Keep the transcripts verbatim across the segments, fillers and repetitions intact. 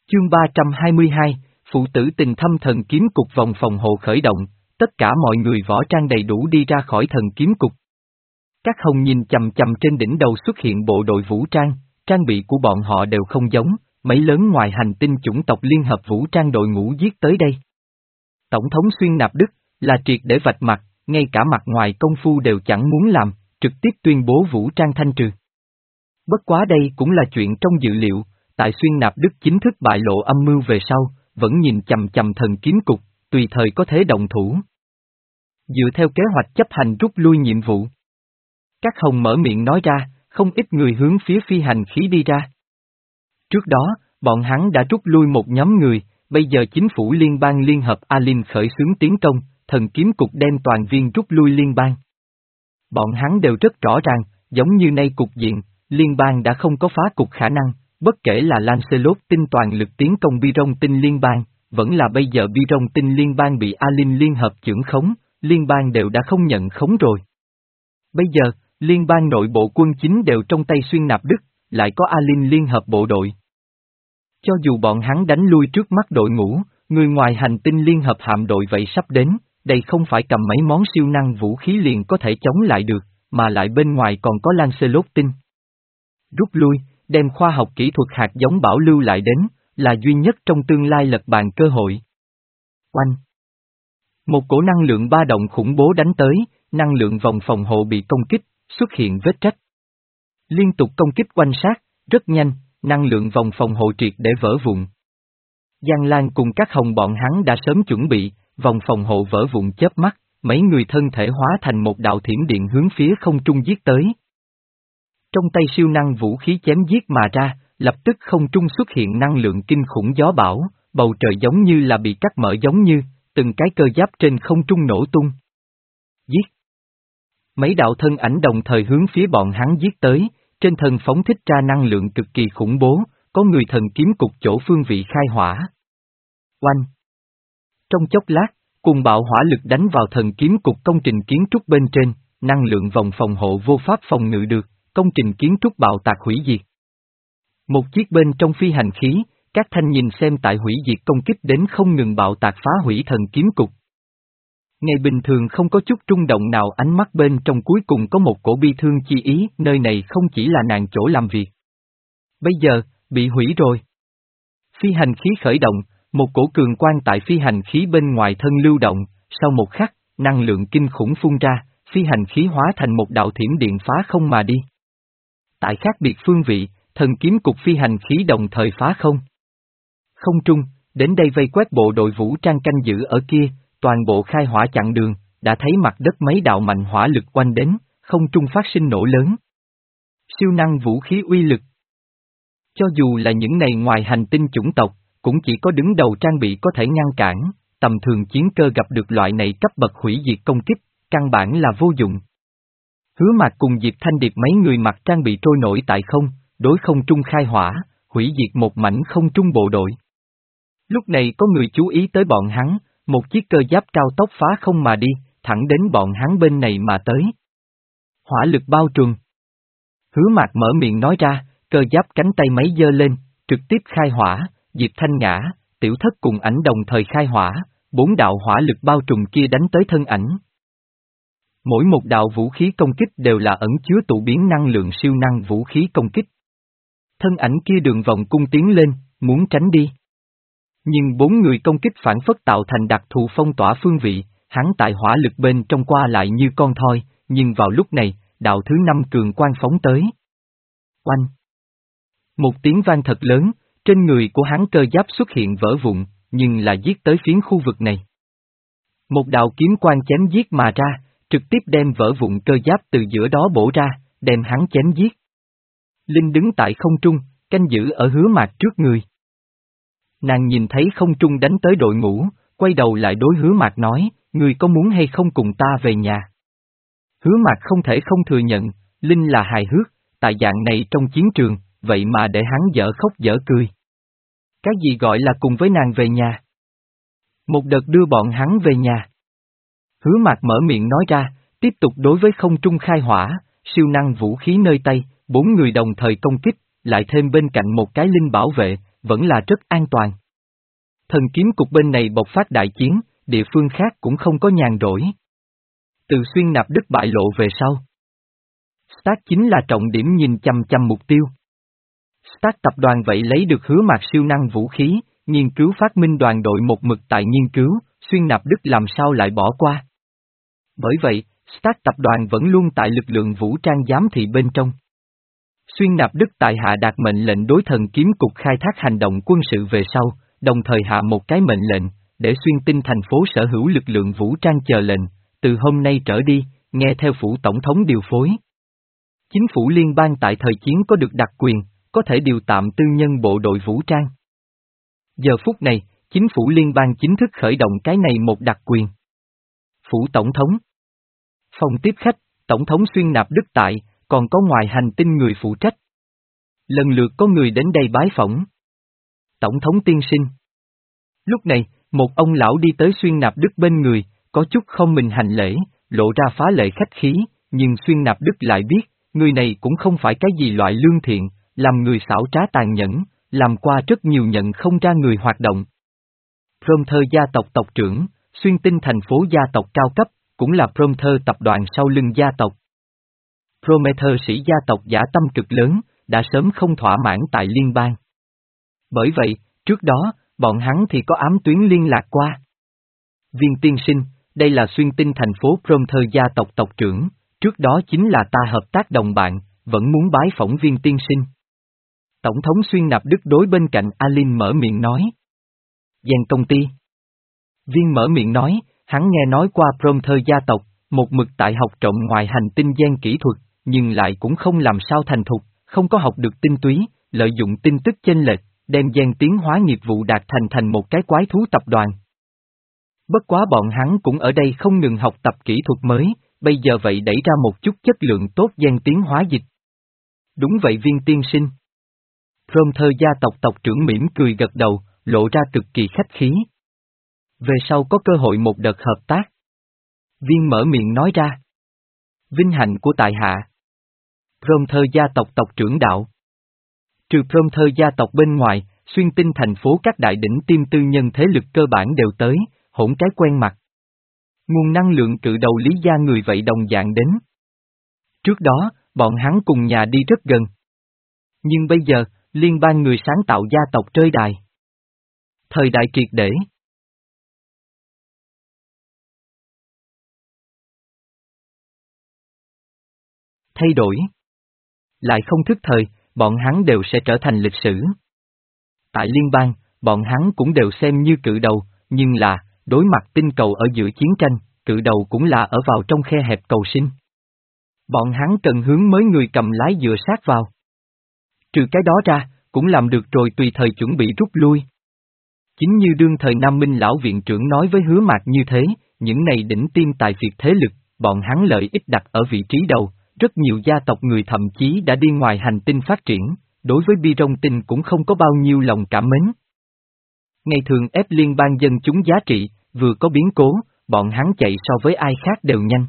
Chương ba trăm hai mươi hai, Phụ tử tình thâm thần kiếm cục vòng phòng hộ khởi động, tất cả mọi người võ trang đầy đủ đi ra khỏi thần kiếm cục. Các hồng nhìn chầm chầm trên đỉnh đầu xuất hiện bộ đội vũ trang, trang bị của bọn họ đều không giống, mấy lớn ngoài hành tinh chủng tộc liên hợp vũ trang đội ngũ giết tới đây. Tổng thống Xuyên Nạp Đức, là triệt để vạch mặt, ngay cả mặt ngoài công phu đều chẳng muốn làm, trực tiếp tuyên bố vũ trang thanh trừ. Bất quá đây cũng là chuyện trong dự liệu, tại Xuyên Nạp Đức chính thức bại lộ âm mưu về sau, vẫn nhìn chầm chầm thần kiếm cục, tùy thời có thể động thủ. Dựa theo kế hoạch chấp hành rút lui nhiệm vụ. Các hồng mở miệng nói ra, không ít người hướng phía phi hành khí đi ra. Trước đó, bọn hắn đã rút lui một nhóm người, bây giờ chính phủ liên bang liên hợp Alin khởi xướng tiến công, thần kiếm cục đem toàn viên rút lui liên bang. Bọn hắn đều rất rõ ràng, giống như nay cục diện, liên bang đã không có phá cục khả năng, bất kể là Lancelot tinh toàn lực tiến công Biron tinh liên bang, vẫn là bây giờ Biron tinh liên bang bị Alin liên hợp chưởng khống, liên bang đều đã không nhận khống rồi. Bây giờ, liên bang nội bộ quân chính đều trong tay Xuyên Nạp Đức, lại có Alin liên hợp bộ đội. Cho dù bọn hắn đánh lui trước mắt đội ngũ, người ngoài hành tinh liên hợp hạm đội vậy sắp đến, đây không phải cầm mấy món siêu năng vũ khí liền có thể chống lại được, mà lại bên ngoài còn có Lancelot tinh. Rút lui, đem khoa học kỹ thuật hạt giống bảo lưu lại đến, là duy nhất trong tương lai lật bàn cơ hội. Oanh! Một cổ năng lượng ba động khủng bố đánh tới, năng lượng vòng phòng hộ bị công kích, xuất hiện vết rách. Liên tục công kích quanh sát, rất nhanh, năng lượng vòng phòng hộ triệt để vỡ vụn. Giang Lan cùng các hồng bọn hắn đã sớm chuẩn bị, vòng phòng hộ vỡ vụn chớp mắt, mấy người thân thể hóa thành một đạo thiểm điện hướng phía không trung giết tới. Trong tay siêu năng vũ khí chém giết mà ra, lập tức không trung xuất hiện năng lượng kinh khủng gió bão, bầu trời giống như là bị cắt mở giống như, từng cái cơ giáp trên không trung nổ tung. Giết! Mấy đạo thân ảnh đồng thời hướng phía bọn hắn giết tới, trên thân phóng thích ra năng lượng cực kỳ khủng bố, có người thần kiếm cục chỗ phương vị khai hỏa. Oanh! Trong chốc lát, cùng bạo hỏa lực đánh vào thần kiếm cục công trình kiến trúc bên trên, năng lượng vòng phòng hộ vô pháp phòng ngự được, công trình kiến trúc bạo tạc hủy diệt. Một chiếc bên trong phi hành khí, các thanh nhìn xem tại hủy diệt công kích đến không ngừng bạo tạc phá hủy thần kiếm cục. Ngày bình thường không có chút rung động nào, ánh mắt bên trong cuối cùng có một cổ bi thương chi ý, nơi này không chỉ là nàng chỗ làm việc. Bây giờ, bị hủy rồi. Phi hành khí khởi động, một cổ cường quang tại phi hành khí bên ngoài thân lưu động, sau một khắc, năng lượng kinh khủng phun ra, phi hành khí hóa thành một đạo thiểm điện phá không mà đi. Tại khác biệt phương vị, thần kiếm cục phi hành khí đồng thời phá không. Không trung, đến đây vây quét bộ đội vũ trang canh giữ ở kia, toàn bộ khai hỏa chặn đường, đã thấy mặt đất mấy đạo mạnh hỏa lực quanh đến, không trung phát sinh nổ lớn. Siêu năng vũ khí uy lực. Cho dù là những này ngoài hành tinh chủng tộc, cũng chỉ có đứng đầu trang bị có thể ngăn cản, tầm thường chiến cơ gặp được loại này cấp bậc hủy diệt công kích, căn bản là vô dụng. Hứa Mạc cùng Diệp Thanh Điệp mấy người mặc trang bị trôi nổi tại không, đối không trung khai hỏa, hủy diệt một mảnh không trung bộ đội. Lúc này có người chú ý tới bọn hắn, một chiếc cơ giáp cao tốc phá không mà đi, thẳng đến bọn hắn bên này mà tới. Hỏa lực bao trùm. Hứa Mạc mở miệng nói ra, cơ giáp cánh tay máy giơ lên, trực tiếp khai hỏa, Diệp Thanh ngã, Tiểu Thất cùng ảnh đồng thời khai hỏa, bốn đạo hỏa lực bao trùm kia đánh tới thân ảnh. Mỗi một đạo vũ khí công kích đều là ẩn chứa tụ biến năng lượng siêu năng vũ khí công kích. Thân ảnh kia đường vòng cung tiến lên, muốn tránh đi. Nhưng bốn người công kích phản phất tạo thành đặc thù phong tỏa phương vị, hắn tại hỏa lực bên trong qua lại như con thoi, nhưng vào lúc này, đạo thứ năm cường quang phóng tới. Oanh! Một tiếng vang thật lớn, trên người của hắn cơ giáp xuất hiện vỡ vụn, nhưng là giết tới phiến khu vực này. Một đạo kiếm quang chém giết mà ra, trực tiếp đem vỡ vụn cơ giáp từ giữa đó bổ ra, đem hắn chém giết. Linh đứng tại không trung, canh giữ ở Hứa Mạc trước người. Nàng nhìn thấy không trung đánh tới đội ngũ, quay đầu lại đối Hứa Mạc nói, người có muốn hay không cùng ta về nhà? Hứa Mạc không thể không thừa nhận, Linh là hài hước, tại dạng này trong chiến trường, vậy mà để hắn dở khóc dở cười. Cái gì gọi là cùng với nàng về nhà? Một đợt đưa bọn hắn về nhà. Hứa Mạc mở miệng nói ra, tiếp tục đối với không trung khai hỏa, siêu năng vũ khí nơi tay, bốn người đồng thời công kích, lại thêm bên cạnh một cái linh bảo vệ, vẫn là rất an toàn. Thần kiếm cục bên này bộc phát đại chiến, địa phương khác cũng không có nhàn rỗi. Từ Xuyên Nạp Đức bại lộ về sau, Stark chính là trọng điểm nhìn chăm chăm mục tiêu. Stark tập đoàn vậy lấy được hứa mạc siêu năng vũ khí, nghiên cứu phát minh đoàn đội một mực tại nghiên cứu, Xuyên Nạp Đức làm sao lại bỏ qua. Bởi vậy, Stark tập đoàn vẫn luôn tại lực lượng vũ trang giám thị bên trong. Xuyên Nạp Đức tại hạ đạt mệnh lệnh đối thần kiếm cục khai thác hành động quân sự về sau, đồng thời hạ một cái mệnh lệnh, để xuyên tinh thành phố sở hữu lực lượng vũ trang chờ lệnh, từ hôm nay trở đi, nghe theo phủ tổng thống điều phối. Chính phủ liên bang tại thời chiến có được đặc quyền, có thể điều tạm tư nhân bộ đội vũ trang. Giờ phút này, chính phủ liên bang chính thức khởi động cái này một đặc quyền. Phủ tổng thống. Phòng tiếp khách, tổng thống Xuyên Nạp Đức tại, còn có ngoài hành tinh người phụ trách. Lần lượt có người đến đây bái phỏng. Tổng thống tiên sinh. Lúc này, một ông lão đi tới Xuyên Nạp Đức bên người, có chút không mình hành lễ, lộ ra phá lệ khách khí, nhưng Xuyên Nạp Đức lại biết, người này cũng không phải cái gì loại lương thiện, làm người xảo trá tàn nhẫn, làm qua rất nhiều nhận không ra người hoạt động. Prompter gia tộc tộc trưởng, xuyên tinh thành phố gia tộc cao cấp, cũng là Prompter tập đoàn sau lưng gia tộc. Prometheus sĩ gia tộc giả tâm cực lớn, đã sớm không thỏa mãn tại liên bang. Bởi vậy, trước đó, bọn hắn thì có ám tuyến liên lạc qua. Viên tiên sinh, đây là xuyên tinh thành phố Prompter gia tộc tộc trưởng, trước đó chính là ta hợp tác đồng bạn, vẫn muốn bái phỏng viên tiên sinh. Tổng thống Xuyên Nạp Đức đối bên cạnh Alin mở miệng nói. Gen công ty. Viên mở miệng nói, hắn nghe nói qua Prompter gia tộc, một mực tại học trộm ngoài hành tinh gen kỹ thuật, nhưng lại cũng không làm sao thành thục, không có học được tinh túy, lợi dụng tin tức chênh lệch, đem gen tiến hóa nghiệp vụ đạt thành thành một cái quái thú tập đoàn. Bất quá bọn hắn cũng ở đây không ngừng học tập kỹ thuật mới, bây giờ vậy đẩy ra một chút chất lượng tốt gen tiến hóa dịch. Đúng vậy viên tiên sinh. Prompter gia tộc tộc trưởng mỉm cười gật đầu, lộ ra cực kỳ khách khí. Về sau có cơ hội một đợt hợp tác. Viên mở miệng nói ra. Vinh hạnh của tại hạ. Prompter gia tộc tộc trưởng đạo. Trừ Prompter gia tộc bên ngoài, xuyên tinh thành phố các đại đỉnh tiêm tư nhân thế lực cơ bản đều tới, hỗn cái quen mặt. Nguồn năng lượng cự đầu Lý gia người vậy đồng dạng đến. Trước đó, bọn hắn cùng nhà đi rất gần. Nhưng bây giờ, liên bang người sáng tạo gia tộc rơi đài. Thời đại triệt để. Thay đổi. Lại không thức thời, bọn hắn đều sẽ trở thành lịch sử. Tại liên bang, bọn hắn cũng đều xem như cự đầu, nhưng là, đối mặt tinh cầu ở giữa chiến tranh, cự đầu cũng là ở vào trong khe hẹp cầu sinh. Bọn hắn cần hướng mới người cầm lái dựa sát vào. Trừ cái đó ra, cũng làm được rồi tùy thời chuẩn bị rút lui. Chính như đương thời Nam Minh lão viện trưởng nói với Hứa Mạc như thế, những này đỉnh tiêm tài phiệt thế lực, bọn hắn lợi ích đặt ở vị trí đầu, rất nhiều gia tộc người thậm chí đã đi ngoài hành tinh phát triển, đối với Bi Rong Tinh cũng không có bao nhiêu lòng cảm mến. Ngày thường ép liên bang dân chúng giá trị, vừa có biến cố, bọn hắn chạy so với ai khác đều nhanh.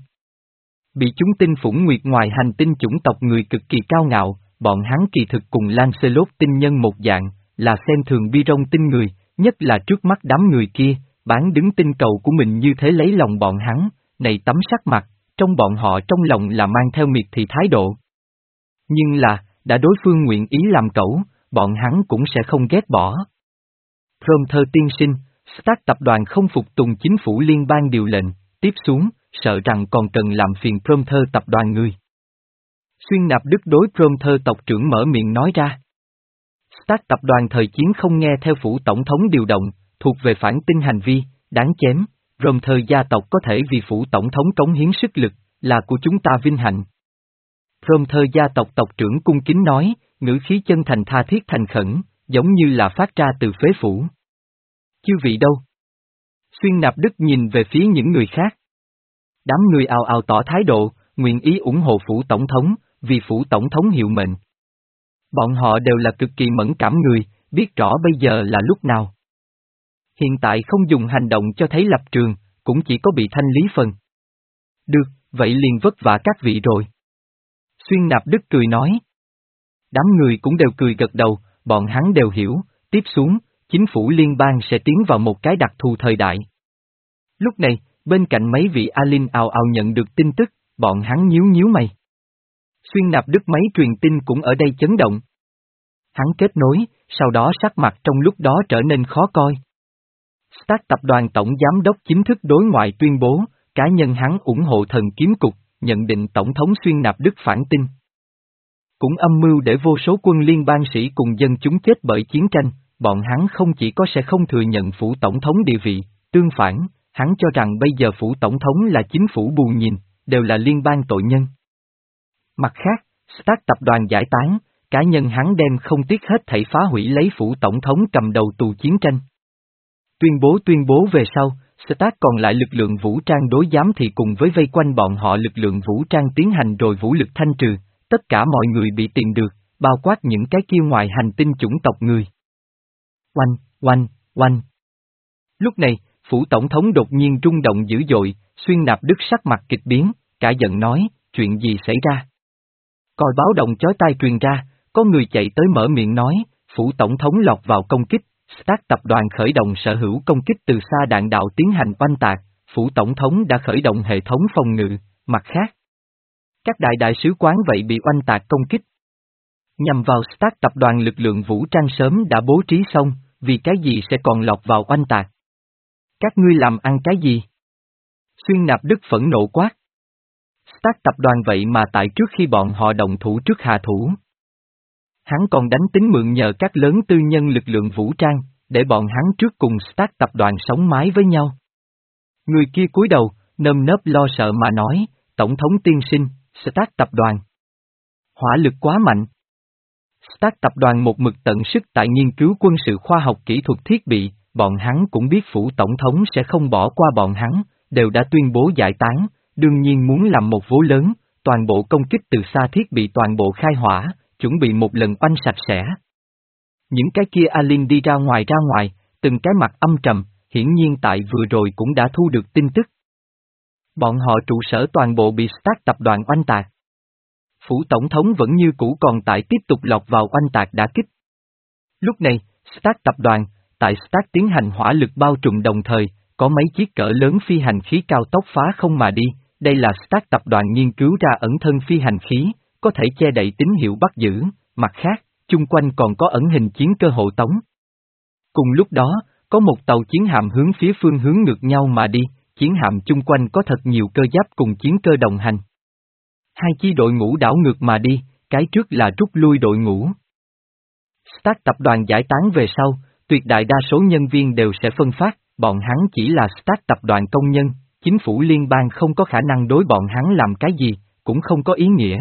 Bị chúng tinh phủng nguyệt ngoài hành tinh chủng tộc người cực kỳ cao ngạo, bọn hắn kỳ thực cùng Lancelot tinh nhân một dạng, là xem thường Bi Rong Tinh người, nhất là trước mắt đám người kia, bán đứng tinh cầu của mình như thế lấy lòng bọn hắn, này tấm sắc mặt, trong bọn họ trong lòng là mang theo miệt thị thái độ. Nhưng là, đã đối phương nguyện ý làm cẩu, bọn hắn cũng sẽ không ghét bỏ. Prompter tiên sinh, Stark tập đoàn không phục tùng chính phủ liên bang điều lệnh, tiếp xuống, sợ rằng còn cần làm phiền Prompter tập đoàn người. Xuyên Nạp Đức đối Prompter tộc trưởng mở miệng nói ra. Stark tập đoàn thời chiến không nghe theo phủ tổng thống điều động, thuộc về phản tinh hành vi, đáng chém, Prompter gia tộc có thể vì phủ tổng thống cống hiến sức lực, là của chúng ta vinh hạnh. Prompter gia tộc tộc trưởng cung kính nói, ngữ khí chân thành tha thiết thành khẩn, giống như là phát ra từ phế phủ. Chư vị đâu? Xuyên Nạp Đức nhìn về phía những người khác. Đám người ào ào tỏ thái độ, nguyện ý ủng hộ phủ tổng thống, vì phủ tổng thống hiệu mệnh. Bọn họ đều là cực kỳ mẫn cảm người, biết rõ bây giờ là lúc nào. Hiện tại không dùng hành động cho thấy lập trường, cũng chỉ có bị thanh lý phần. Được, vậy liền vất vả các vị rồi. Xuyên Nạp Đức cười nói. Đám người cũng đều cười gật đầu, bọn hắn đều hiểu, tiếp xuống, chính phủ liên bang sẽ tiến vào một cái đặc thù thời đại. Lúc này, bên cạnh mấy vị Alin ào ào nhận được tin tức, bọn hắn nhíu nhíu mày. Xuyên Nạp Đức máy truyền tin cũng ở đây chấn động. Hắn kết nối, sau đó sắc mặt trong lúc đó trở nên khó coi. Stark tập đoàn tổng giám đốc chính thức đối ngoại tuyên bố, cá nhân hắn ủng hộ thần kiếm cục, nhận định tổng thống Xuyên Nạp Đức phản tin. Cũng âm mưu để vô số quân liên bang sĩ cùng dân chúng chết bởi chiến tranh, bọn hắn không chỉ có sẽ không thừa nhận phủ tổng thống địa vị, tương phản, hắn cho rằng bây giờ phủ tổng thống là chính phủ bù nhìn, đều là liên bang tội nhân. Mặt khác, Stark tập đoàn giải tán, cá nhân hắn đem không tiếc hết thảy phá hủy lấy phủ tổng thống cầm đầu tù chiến tranh. Tuyên bố tuyên bố về sau, Stark còn lại lực lượng vũ trang đối giám thị cùng với vây quanh bọn họ lực lượng vũ trang tiến hành rồi vũ lực thanh trừ, tất cả mọi người bị tìm được, bao quát những cái kia ngoài hành tinh chủng tộc người. Oanh, oanh, oanh. Lúc này, phủ tổng thống đột nhiên rung động dữ dội, Xuyên Nạp Đức sắc mặt kịch biến, cả giận nói, chuyện gì xảy ra? Còi báo động chói tai truyền ra, có người chạy tới mở miệng nói, phủ tổng thống lọt vào công kích, Stark tập đoàn khởi động sở hữu công kích từ xa đạn đạo tiến hành oanh tạc, phủ tổng thống đã khởi động hệ thống phòng ngự, mặt khác. Các đại đại sứ quán vậy bị oanh tạc công kích. Nhằm vào Stark tập đoàn lực lượng vũ trang sớm đã bố trí xong, vì cái gì sẽ còn lọt vào oanh tạc? Các ngươi làm ăn cái gì? Xuyên Nạp Đức phẫn nộ quát. Stark tập đoàn vậy mà tại trước khi bọn họ động thủ trước hạ thủ. Hắn còn đánh tính mượn nhờ các lớn tư nhân lực lượng vũ trang, để bọn hắn trước cùng Stark tập đoàn sống mái với nhau. Người kia cúi đầu, nơm nớp lo sợ mà nói, Tổng thống tiên sinh, Stark tập đoàn. Hỏa lực quá mạnh. Stark tập đoàn một mực tận sức tại nghiên cứu quân sự khoa học kỹ thuật thiết bị, bọn hắn cũng biết phủ tổng thống sẽ không bỏ qua bọn hắn, đều đã tuyên bố giải tán, đương nhiên muốn làm một vố lớn, toàn bộ công kích từ xa thiết bị toàn bộ khai hỏa, chuẩn bị một lần oanh sạch sẽ. Những cái kia Alin đi ra ngoài ra ngoài, từng cái mặt âm trầm, hiển nhiên tại vừa rồi cũng đã thu được tin tức. Bọn họ trụ sở toàn bộ bị Stark tập đoàn oanh tạc. Phủ tổng thống vẫn như cũ còn tại tiếp tục lọt vào oanh tạc đả kích. Lúc này, Stark tập đoàn, tại Stark tiến hành hỏa lực bao trùm đồng thời, có mấy chiếc cỡ lớn phi hành khí cao tốc phá không mà đi, đây là Stark tập đoàn nghiên cứu ra ẩn thân phi hành khí, có thể che đậy tín hiệu bắt giữ, mặt khác, chung quanh còn có ẩn hình chiến cơ hộ tống. Cùng lúc đó, có một tàu chiến hạm hướng phía phương hướng ngược nhau mà đi, chiến hạm chung quanh có thật nhiều cơ giáp cùng chiến cơ đồng hành. Hai chi đội ngũ đảo ngược mà đi, cái trước là rút lui đội ngũ. Stark tập đoàn giải tán về sau, tuyệt đại đa số nhân viên đều sẽ phân phát, bọn hắn chỉ là Stark tập đoàn công nhân, chính phủ liên bang không có khả năng đối bọn hắn làm cái gì, cũng không có ý nghĩa.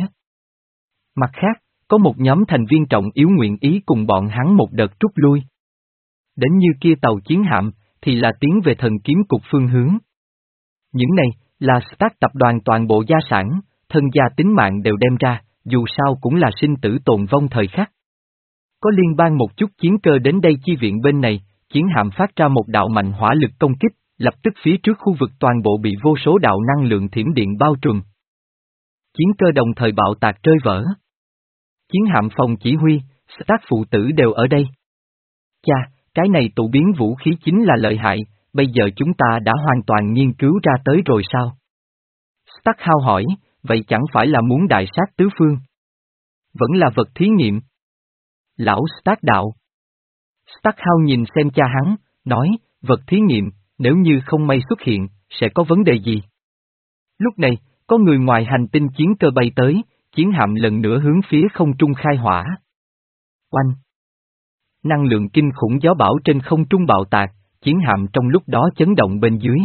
Mặt khác, có một nhóm thành viên trọng yếu nguyện ý cùng bọn hắn một đợt rút lui. Đến như kia tàu chiến hạm, thì là tiến về thần kiếm cục phương hướng. Những này, là Stark tập đoàn toàn bộ gia sản, thân gia tính mạng đều đem ra, dù sao cũng là sinh tử tồn vong thời khắc. Có liên bang một chút chiến cơ đến đây chi viện bên này, chiến hạm phát ra một đạo mạnh hỏa lực công kích, lập tức phía trước khu vực toàn bộ bị vô số đạo năng lượng thiểm điện bao trùm. Chiến cơ đồng thời bạo tạc rơi vỡ. Chiến hạm phòng chỉ huy, Stark phụ tử đều ở đây. Cha, cái này tụ biến vũ khí chính là lợi hại, bây giờ chúng ta đã hoàn toàn nghiên cứu ra tới rồi sao? Stark hao hỏi, vậy chẳng phải là muốn đại sát tứ phương? Vẫn là vật thí nghiệm. Lão Stark đạo. Stark hao nhìn xem cha hắn, nói, vật thí nghiệm, nếu như không may xuất hiện, sẽ có vấn đề gì? Lúc này, có người ngoài hành tinh chiến cơ bay tới, chiến hạm lần nữa hướng phía không trung khai hỏa. Oanh! Năng lượng kinh khủng gió bão trên không trung bạo tạc, chiến hạm trong lúc đó chấn động bên dưới.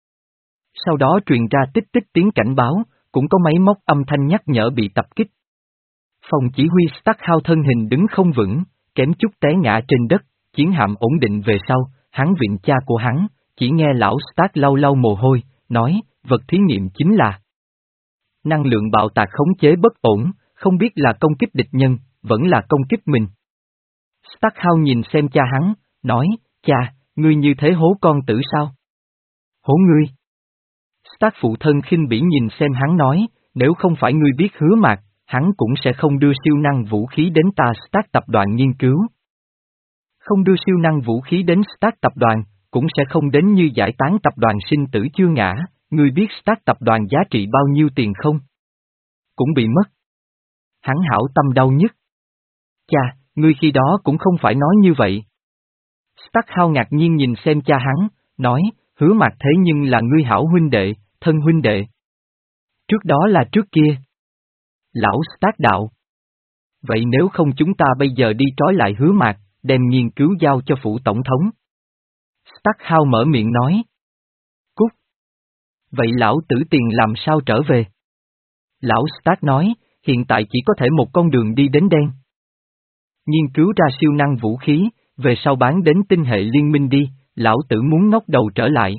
Sau đó truyền ra tích tích tiếng cảnh báo, cũng có máy móc âm thanh nhắc nhở bị tập kích. Phòng chỉ huy Stark hao thân hình đứng không vững, kém chút té ngã trên đất, chiến hạm ổn định về sau, hắn viện cha của hắn, chỉ nghe lão Stark lau lau mồ hôi, nói, vật thí nghiệm chính là năng lượng bạo tạc khống chế bất ổn, không biết là công kích địch nhân, vẫn là công kích mình. Stark hao nhìn xem cha hắn, nói, cha, ngươi như thế hố con tử sao? Hố ngươi? Stark phụ thân khinh bỉ nhìn xem hắn nói, nếu không phải ngươi biết hứa mạc, hắn cũng sẽ không đưa siêu năng vũ khí đến ta Stark tập đoàn nghiên cứu. Không đưa siêu năng vũ khí đến Stark tập đoàn, cũng sẽ không đến như giải tán tập đoàn sinh tử chưa ngã, ngươi biết Stark tập đoàn giá trị bao nhiêu tiền không? Cũng bị mất. Hắn hảo tâm đau nhất. Cha, ngươi khi đó cũng không phải nói như vậy. Stark ngạc nhiên nhìn xem cha hắn, nói, Hứa Mạc thế nhưng là ngươi hảo huynh đệ, thân huynh đệ. Trước đó là trước kia. Lão Stark đạo. Vậy nếu không chúng ta bây giờ đi trói lại Hứa Mạc, đem nghiên cứu giao cho phủ tổng thống. Stark mở miệng nói. Cút. Vậy lão tử tiền làm sao trở về? Lão Stark nói, hiện tại chỉ có thể một con đường đi đến đen. Nghiên cứu ra siêu năng vũ khí, về sau bán đến tinh hệ liên minh đi, lão tử muốn ngóc đầu trở lại.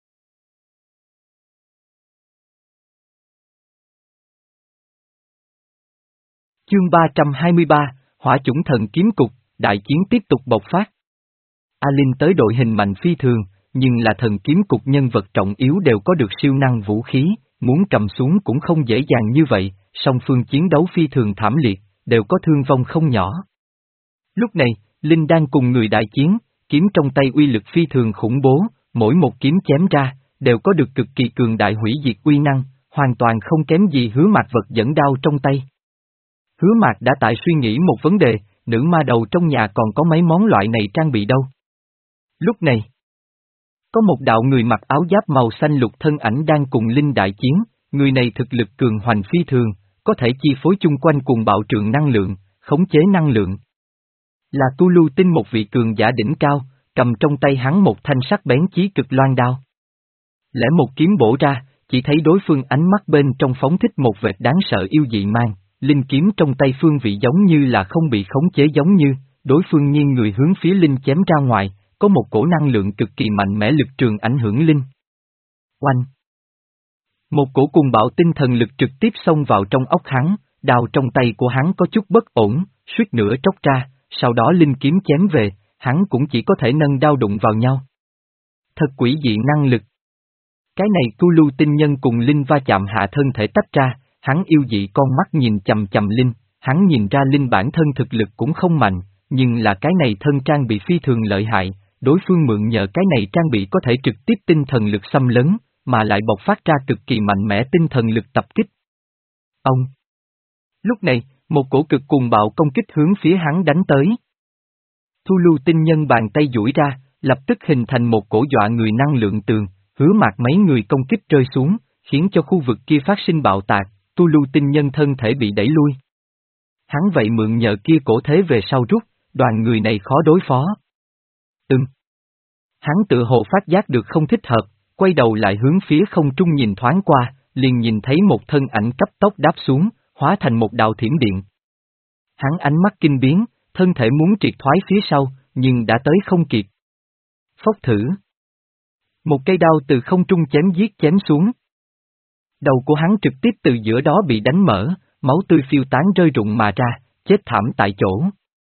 Chương ba trăm hai mươi ba, Hỏa chủng thần kiếm cục, đại chiến tiếp tục bộc phát. Alin tới đội hình mạnh phi thường, nhưng là thần kiếm cục nhân vật trọng yếu đều có được siêu năng vũ khí, muốn cầm xuống cũng không dễ dàng như vậy, song phương chiến đấu phi thường thảm liệt, đều có thương vong không nhỏ. Lúc này, Linh đang cùng người đại chiến, kiếm trong tay uy lực phi thường khủng bố, mỗi một kiếm chém ra, đều có được cực kỳ cường đại hủy diệt uy năng, hoàn toàn không kém gì Hứa Mạc vật dẫn đao trong tay. Hứa Mạc đã tại suy nghĩ một vấn đề, nữ ma đầu trong nhà còn có mấy món loại này trang bị đâu. Lúc này, có một đạo người mặc áo giáp màu xanh lục thân ảnh đang cùng Linh đại chiến, người này thực lực cường hoành phi thường, có thể chi phối chung quanh cùng bạo trường năng lượng, khống chế năng lượng. Là Tu Lưu Tinh một vị cường giả đỉnh cao, cầm trong tay hắn một thanh sắc bén chí cực loan đao. Lẽ một kiếm bổ ra, chỉ thấy đối phương ánh mắt bên trong phóng thích một vệt đáng sợ yêu dị mang, Linh kiếm trong tay phương vị giống như là không bị khống chế giống như, đối phương nghiêng người hướng phía Linh chém ra ngoài, có một cổ năng lượng cực kỳ mạnh mẽ lực trường ảnh hưởng Linh. Oanh! Một cổ cùng bạo tinh thần lực trực tiếp xông vào trong óc hắn, đao trong tay của hắn có chút bất ổn, suýt nữa tróc ra, sau đó Linh kiếm chém về, hắn cũng chỉ có thể nâng đao đụng vào nhau. Thật quỷ dị năng lực. Cái này Tu Lưu Tinh nhân cùng Linh va chạm hạ thân thể tách ra, hắn yêu dị con mắt nhìn chầm chầm Linh, hắn nhìn ra Linh bản thân thực lực cũng không mạnh, nhưng là cái này thân trang bị phi thường lợi hại, đối phương mượn nhờ cái này trang bị có thể trực tiếp tinh thần lực xâm lấn, mà lại bộc phát ra cực kỳ mạnh mẽ tinh thần lực tập kích. Ông! Lúc này, một cổ cực cuồng bạo công kích hướng phía hắn đánh tới. Thu Lưu Tinh nhân bàn tay duỗi ra, lập tức hình thành một cổ dọa người năng lượng tường, Hứa Mạc mấy người công kích rơi xuống, khiến cho khu vực kia phát sinh bạo tạc, Tu Lưu Tinh nhân thân thể bị đẩy lui. Hắn vậy mượn nhờ kia cổ thế về sau rút, đoàn người này khó đối phó. Ừm. Hắn tự hồ phát giác được không thích hợp, quay đầu lại hướng phía không trung nhìn thoáng qua, liền nhìn thấy một thân ảnh cấp tốc đáp xuống, hóa thành một đạo thiểm điện. Hắn ánh mắt kinh biến, thân thể muốn triệt thoái phía sau, nhưng đã tới không kịp. Phốc thử. Một cây đao từ không trung chém giết chém xuống. Đầu của hắn trực tiếp từ giữa đó bị đánh mở, máu tươi phiêu tán rơi rụng mà ra, chết thảm tại chỗ.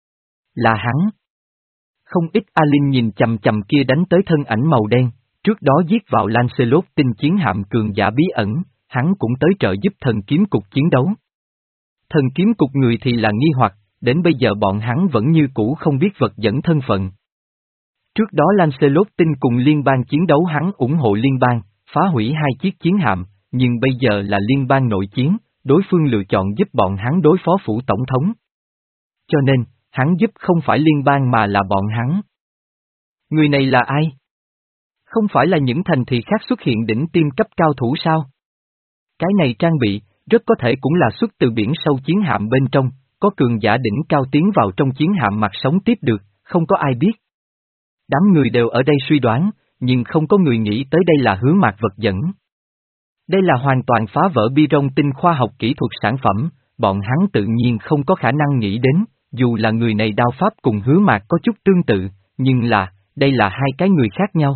Là hắn. Không ít Alin nhìn chầm chầm kia đánh tới thân ảnh màu đen, trước đó giết vào Lancelot tinh chiến hạm cường giả bí ẩn, hắn cũng tới trợ giúp thần kiếm cục chiến đấu. Thần kiếm cục người thì là nghi hoặc, đến bây giờ bọn hắn vẫn như cũ không biết vật dẫn thân phận. Trước đó Lancelot tinh cùng liên bang chiến đấu hắn ủng hộ liên bang, phá hủy hai chiếc chiến hạm, nhưng bây giờ là liên bang nội chiến, đối phương lựa chọn giúp bọn hắn đối phó phủ tổng thống. Cho nên, hắn giúp không phải liên bang mà là bọn hắn. Người này là ai? Không phải là những thành thị khác xuất hiện đỉnh tiêm cấp cao thủ sao? Cái này trang bị, rất có thể cũng là xuất từ biển sâu chiến hạm bên trong, có cường giả đỉnh cao tiến vào trong chiến hạm mặt sống tiếp được, không có ai biết. Đám người đều ở đây suy đoán, nhưng không có người nghĩ tới đây là Hứa Mạc vật dẫn. Đây là hoàn toàn phá vỡ bi rong tinh khoa học kỹ thuật sản phẩm, bọn hắn tự nhiên không có khả năng nghĩ đến, dù là người này đao pháp cùng Hứa Mạc có chút tương tự, nhưng là, đây là hai cái người khác nhau.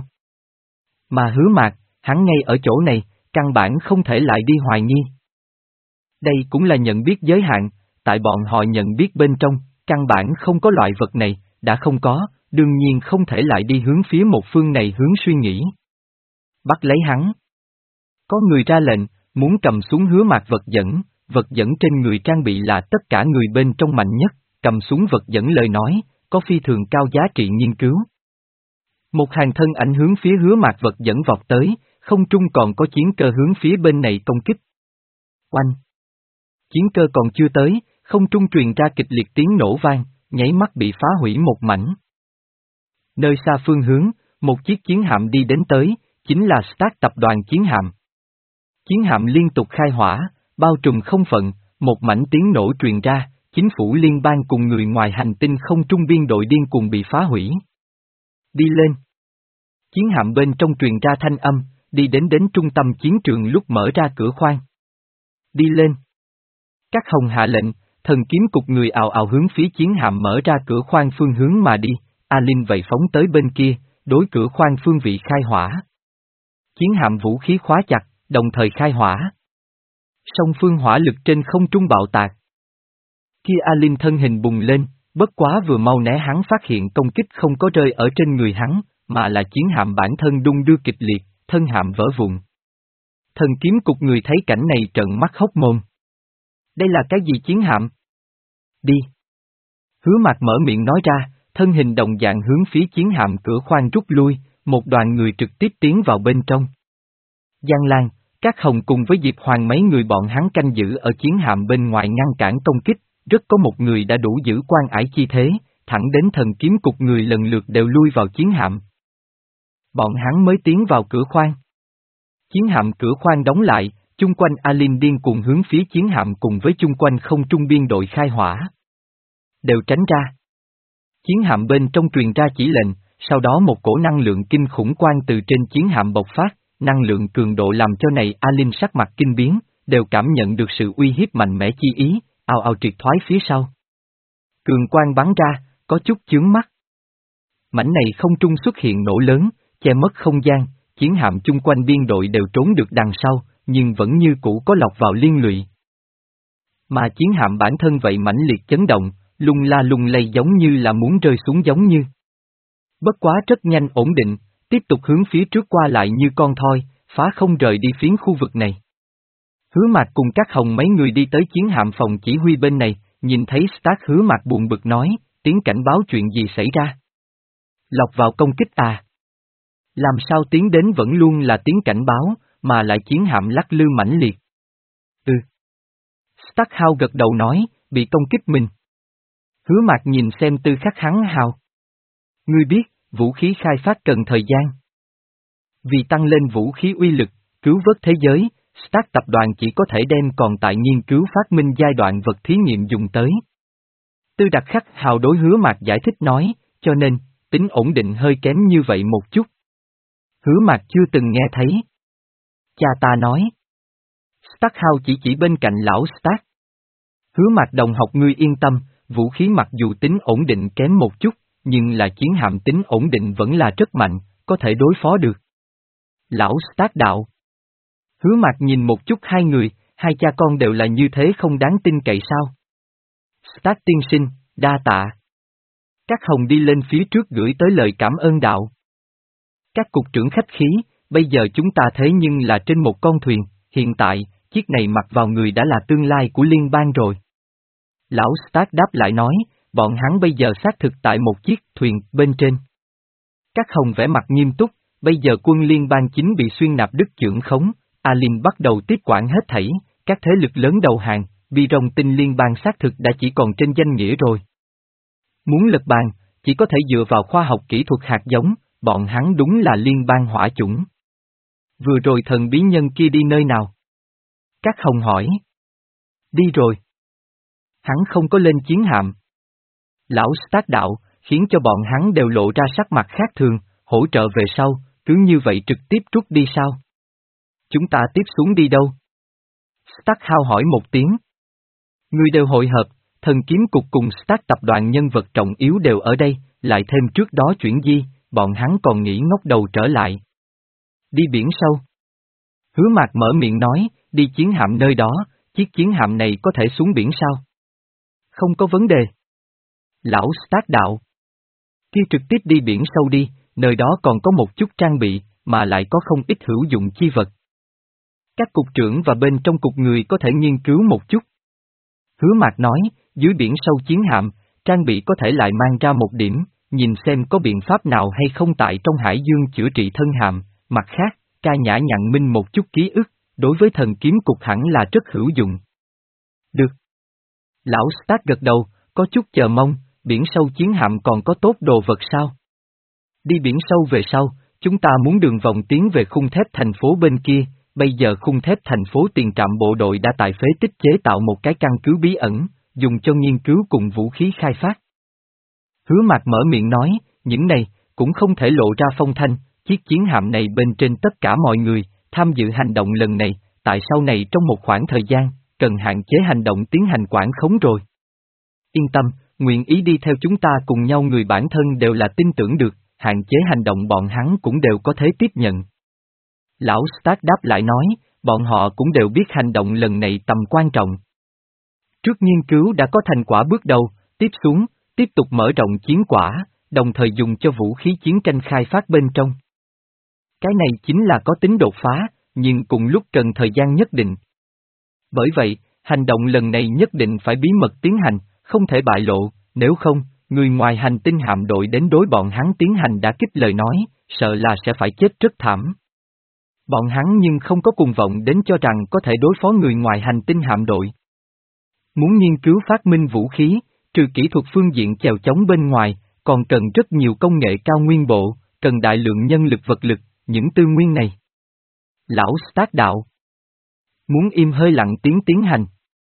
Mà Hứa Mạc, hắn ngay ở chỗ này, căn bản không thể lại đi hoài nghi. Đây cũng là nhận biết giới hạn, tại bọn họ nhận biết bên trong, căn bản không có loại vật này, đã không có, đương nhiên không thể lại đi hướng phía một phương này hướng suy nghĩ. Bắt lấy hắn. Có người ra lệnh, muốn cầm xuống Hứa Mạc vật dẫn, vật dẫn trên người trang bị là tất cả người bên trong mạnh nhất, cầm xuống vật dẫn lời nói, có phi thường cao giá trị nghiên cứu. Một hàng thân ảnh hướng phía Hứa Mạc vật dẫn vọt tới, không trung còn có chiến cơ hướng phía bên này công kích. Oanh! Chiến cơ còn chưa tới, không trung truyền ra kịch liệt tiếng nổ vang, nháy mắt bị phá hủy một mảnh. Nơi xa phương hướng, một chiếc chiến hạm đi đến tới, chính là Stark tập đoàn chiến hạm. Chiến hạm liên tục khai hỏa, bao trùm không phận, một mảnh tiếng nổ truyền ra, chính phủ liên bang cùng người ngoài hành tinh không trung biên đội điên cuồng bị phá hủy. Đi lên! Chiến hạm bên trong truyền ra thanh âm, đi đến đến trung tâm chiến trường lúc mở ra cửa khoang. Đi lên! Các hồng hạ lệnh, thần kiếm cục người ào ào hướng phía chiến hạm mở ra cửa khoang phương hướng mà đi, Alin vậy phóng tới bên kia, đối cửa khoang phương vị khai hỏa. Chiến hạm vũ khí khóa chặt, đồng thời khai hỏa. Song phương hỏa lực trên không trung bạo tạc. Kia Alin thân hình bùng lên, bất quá vừa mau né hắn phát hiện công kích không có rơi ở trên người hắn, mà là chiến hạm bản thân đung đưa kịch liệt, thân hạm vỡ vụn. Thần kiếm cục người thấy cảnh này trợn mắt hốc mồm. Đây là cái gì chiến hạm? Đi! Hứa Mạc mở miệng nói ra, thân hình đồng dạng hướng phía chiến hạm cửa khoang rút lui, một đoàn người trực tiếp tiến vào bên trong. Giang Lan, Các Hồng cùng với Diệp Hoàng mấy người bọn hắn canh giữ ở chiến hạm bên ngoài ngăn cản công kích, rất có một người đã đủ giữ quan ải chi thế, thẳng đến thần kiếm cục người lần lượt đều lui vào chiến hạm. Bọn hắn mới tiến vào cửa khoang. Chiến hạm cửa khoang đóng lại, chung quanh Alin điên cuồng hướng phía chiến hạm cùng với chung quanh không trung biên đội khai hỏa. Đều tránh ra. Chiến hạm bên trong truyền ra chỉ lệnh, sau đó một cổ năng lượng kinh khủng quang từ trên chiến hạm bộc phát, năng lượng cường độ làm cho này Alin sắc mặt kinh biến, đều cảm nhận được sự uy hiếp mạnh mẽ chi ý, ào ào triệt thoái phía sau. Cường quang bắn ra, có chút chướng mắt. Mảnh này không trung xuất hiện nổ lớn, che mất không gian, chiến hạm chung quanh biên đội đều trốn được đằng sau, nhưng vẫn như cũ có lọc vào liên lụy. Mà chiến hạm bản thân vậy mãnh liệt chấn động, lung la lung lay giống như là muốn rơi xuống giống như. Bất quá rất nhanh ổn định, tiếp tục hướng phía trước qua lại như con thoi, phá không rời đi phiến khu vực này. Hứa Mạc cùng các Hồng mấy người đi tới chiến hạm phòng chỉ huy bên này, nhìn thấy Stark. Hứa Mạc buồn bực nói, tiếng cảnh báo chuyện gì xảy ra? Lọc vào công kích à? Làm sao tiến đến vẫn luôn là tiếng cảnh báo, mà lại chiến hạm lắc lư mãnh liệt? Ừ. Stark Hao gật đầu nói, bị công kích mình. Hứa Mạc nhìn xem tư khắc hắn Hao. Ngươi biết, vũ khí khai phát cần thời gian. Vì tăng lên vũ khí uy lực, cứu vớt thế giới, Stark tập đoàn chỉ có thể đem còn tại nghiên cứu phát minh giai đoạn vật thí nghiệm dùng tới. Tư đặc khắc Hào đối Hứa Mạc giải thích nói, cho nên, tính ổn định hơi kém như vậy một chút. Hứa Mạc chưa từng nghe thấy. Cha ta nói. Stark Hao chỉ chỉ bên cạnh lão Stark. Hứa Mạc đồng học ngươi yên tâm, vũ khí mặc dù tính ổn định kém một chút, nhưng là chiến hạm tính ổn định vẫn là rất mạnh, có thể đối phó được. Lão Stark đạo. Hứa Mạc nhìn một chút hai người, hai cha con đều là như thế không đáng tin cậy sao? Stark tiên sinh, đa tạ. Các Hồng đi lên phía trước gửi tới lời cảm ơn đạo. Các cục trưởng khách khí, bây giờ chúng ta thế nhưng là trên một con thuyền, hiện tại, chiếc này mặc vào người đã là tương lai của liên bang rồi. Lão Stark đáp lại nói, bọn hắn bây giờ xác thực tại một chiếc thuyền bên trên. Các Hồng vẻ mặt nghiêm túc, bây giờ quân liên bang chính bị xuyên nạp đức chưởng khống, Alin bắt đầu tiếp quản hết thảy, các thế lực lớn đầu hàng, Bi Rong Tinh liên bang xác thực đã chỉ còn trên danh nghĩa rồi. Muốn lật bàn, chỉ có thể dựa vào khoa học kỹ thuật hạt giống, bọn hắn đúng là liên bang hỏa chủng. Vừa rồi thần bí nhân kia đi nơi nào? Các Hồng hỏi. Đi rồi. Hắn không có lên chiến hạm. Lão Stark đạo, khiến cho bọn hắn đều lộ ra sắc mặt khác thường, hỗ trợ về sau, cứ như vậy trực tiếp rút đi sao? Chúng ta tiếp xuống đi đâu? Stark Hao hỏi một tiếng. Người đều hội hợp, thần kiếm cục cùng Stark tập đoàn nhân vật trọng yếu đều ở đây, lại thêm trước đó chuyển di, bọn hắn còn nghĩ ngóc đầu trở lại. Đi biển sâu. Hứa Mạc mở miệng nói, đi chiến hạm nơi đó, chiếc chiến hạm này có thể xuống biển sao? Không có vấn đề. Lão Stark đạo. Kia trực tiếp đi biển sâu đi, nơi đó còn có một chút trang bị, mà lại có không ít hữu dụng chi vật. Các cục trưởng và bên trong cục người có thể nghiên cứu một chút. Hứa Mạc nói, dưới biển sâu chiến hạm, trang bị có thể lại mang ra một điểm, nhìn xem có biện pháp nào hay không tại trong hải dương chữa trị thân hạm, mặt khác, ca nhã nhận minh một chút ký ức, đối với thần kiếm cục hẳn là rất hữu dụng. Được. Lão Stark gật đầu, có chút chờ mong, biển sâu chiến hạm còn có tốt đồ vật sao? Đi biển sâu về sau, chúng ta muốn đường vòng tiến về khung thép thành phố bên kia, bây giờ khung thép thành phố tiền trạm bộ đội đã tại phế tích chế tạo một cái căn cứ bí ẩn, dùng cho nghiên cứu cùng vũ khí khai phát. Hứa Mạc mở miệng nói, những này, cũng không thể lộ ra phong thanh, chiếc chiến hạm này bên trên tất cả mọi người, tham dự hành động lần này, tại sau này trong một khoảng thời gian, cần hạn chế hành động tiến hành quản khống rồi. Yên tâm, nguyện ý đi theo chúng ta cùng nhau người bản thân đều là tin tưởng được, hạn chế hành động bọn hắn cũng đều có thể tiếp nhận. Lão Stark đáp lại nói, bọn họ cũng đều biết hành động lần này tầm quan trọng. Trước nghiên cứu đã có thành quả bước đầu, tiếp xuống, tiếp tục mở rộng chiến quả, đồng thời dùng cho vũ khí chiến tranh khai phát bên trong. Cái này chính là có tính đột phá, nhưng cùng lúc cần thời gian nhất định. Bởi vậy, hành động lần này nhất định phải bí mật tiến hành, không thể bại lộ, nếu không, người ngoài hành tinh hạm đội đến đối bọn hắn tiến hành đả kích lời nói, sợ là sẽ phải chết rất thảm. Bọn hắn nhưng không có cùng vọng đến cho rằng có thể đối phó người ngoài hành tinh hạm đội. Muốn nghiên cứu phát minh vũ khí, trừ kỹ thuật phương diện chèo chống bên ngoài, còn cần rất nhiều công nghệ cao nguyên bộ, cần đại lượng nhân lực vật lực, những tư nguyên này. Lão Stark đạo. Muốn im hơi lặng tiếng tiến hành.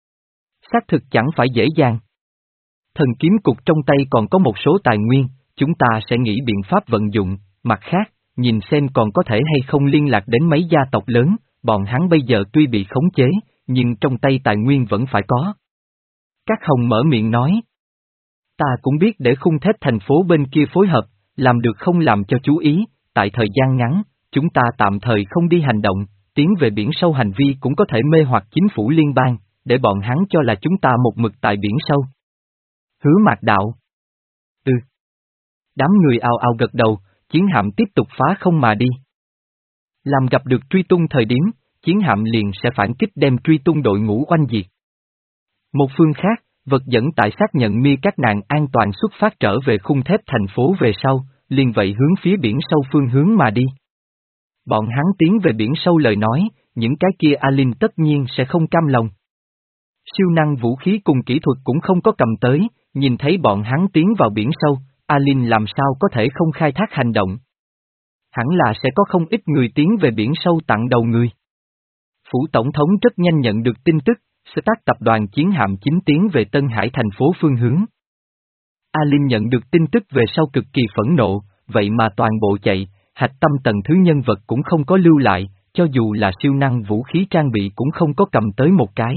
Xác thực chẳng phải dễ dàng. Thần kiếm cục trong tay còn có một số tài nguyên, chúng ta sẽ nghĩ biện pháp vận dụng, mặt khác, nhìn xem còn có thể hay không liên lạc đến mấy gia tộc lớn, bọn hắn bây giờ tuy bị khống chế, nhưng trong tay tài nguyên vẫn phải có. Các Hồng mở miệng nói. Ta cũng biết để khung thép thành phố bên kia phối hợp, làm được không làm cho chú ý, tại thời gian ngắn, chúng ta tạm thời không đi hành động, tiến về biển sâu hành vi cũng có thể mê hoặc chính phủ liên bang, để bọn hắn cho là chúng ta một mực tại biển sâu. Hứa Mạc đạo. Ừ. Đám người ào ào gật đầu, chiến hạm tiếp tục phá không mà đi. Làm gặp được truy tung thời điểm, chiến hạm liền sẽ phản kích đem truy tung đội ngũ oanh diệt. Một phương khác, vật dẫn tại xác nhận mi các nạn an toàn xuất phát trở về khung thép thành phố về sau, liền vậy hướng phía biển sâu phương hướng mà đi. Bọn hắn tiến về biển sâu lời nói, những cái kia Alin tất nhiên sẽ không cam lòng. Siêu năng vũ khí cùng kỹ thuật cũng không có cầm tới, nhìn thấy bọn hắn tiến vào biển sâu, Alin làm sao có thể không khai thác hành động. Hẳn là sẽ có không ít người tiến về biển sâu tặng đầu người. Phủ Tổng thống rất nhanh nhận được tin tức, Stark tập đoàn chiến hạm chính tiến về Tân Hải thành phố phương hướng. Alin nhận được tin tức về sau cực kỳ phẫn nộ, vậy mà toàn bộ chạy, hạch tâm tầng thứ nhân vật cũng không có lưu lại, cho dù là siêu năng vũ khí trang bị cũng không có cầm tới một cái.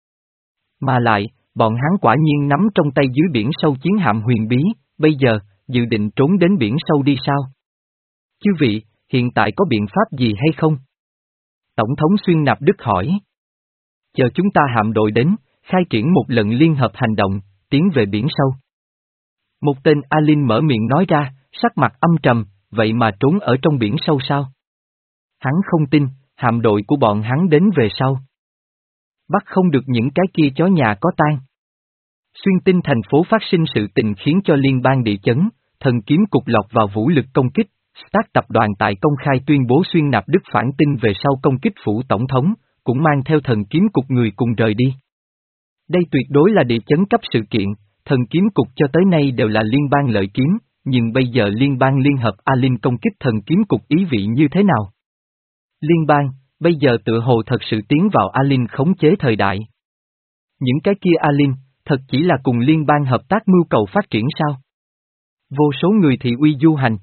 Mà lại, bọn hắn quả nhiên nắm trong tay dưới biển sâu chiến hạm huyền bí, bây giờ, dự định trốn đến biển sâu đi sao? Chư vị, hiện tại có biện pháp gì hay không? Tổng thống Xuyên Nạp Đức hỏi. Chờ chúng ta hạm đội đến, khai triển một lần liên hợp hành động, tiến về biển sâu. Một tên Alin mở miệng nói ra, sắc mặt âm trầm, vậy mà trốn ở trong biển sâu sao? Hắn không tin, hạm đội của bọn hắn đến về sau. Bắt không được những cái kia chó nhà có tang. Xuyên tinh thành phố phát sinh sự tình khiến cho liên bang địa chấn, thần kiếm cục lọt vào vũ lực công kích, Stark tập đoàn tại công khai tuyên bố Xuyên Nạp Đức phản tin về sau công kích phủ tổng thống, cũng mang theo thần kiếm cục người cùng rời đi. Đây tuyệt đối là địa chấn cấp sự kiện, thần kiếm cục cho tới nay đều là liên bang lợi kiếm, nhưng bây giờ liên bang liên hợp Alin công kích thần kiếm cục ý vị như thế nào? Liên bang, bây giờ tựa hồ thật sự tiến vào Alin khống chế thời đại. Những cái kia Alin, thật chỉ là cùng liên bang hợp tác mưu cầu phát triển sao? Vô số người thị uy du hành.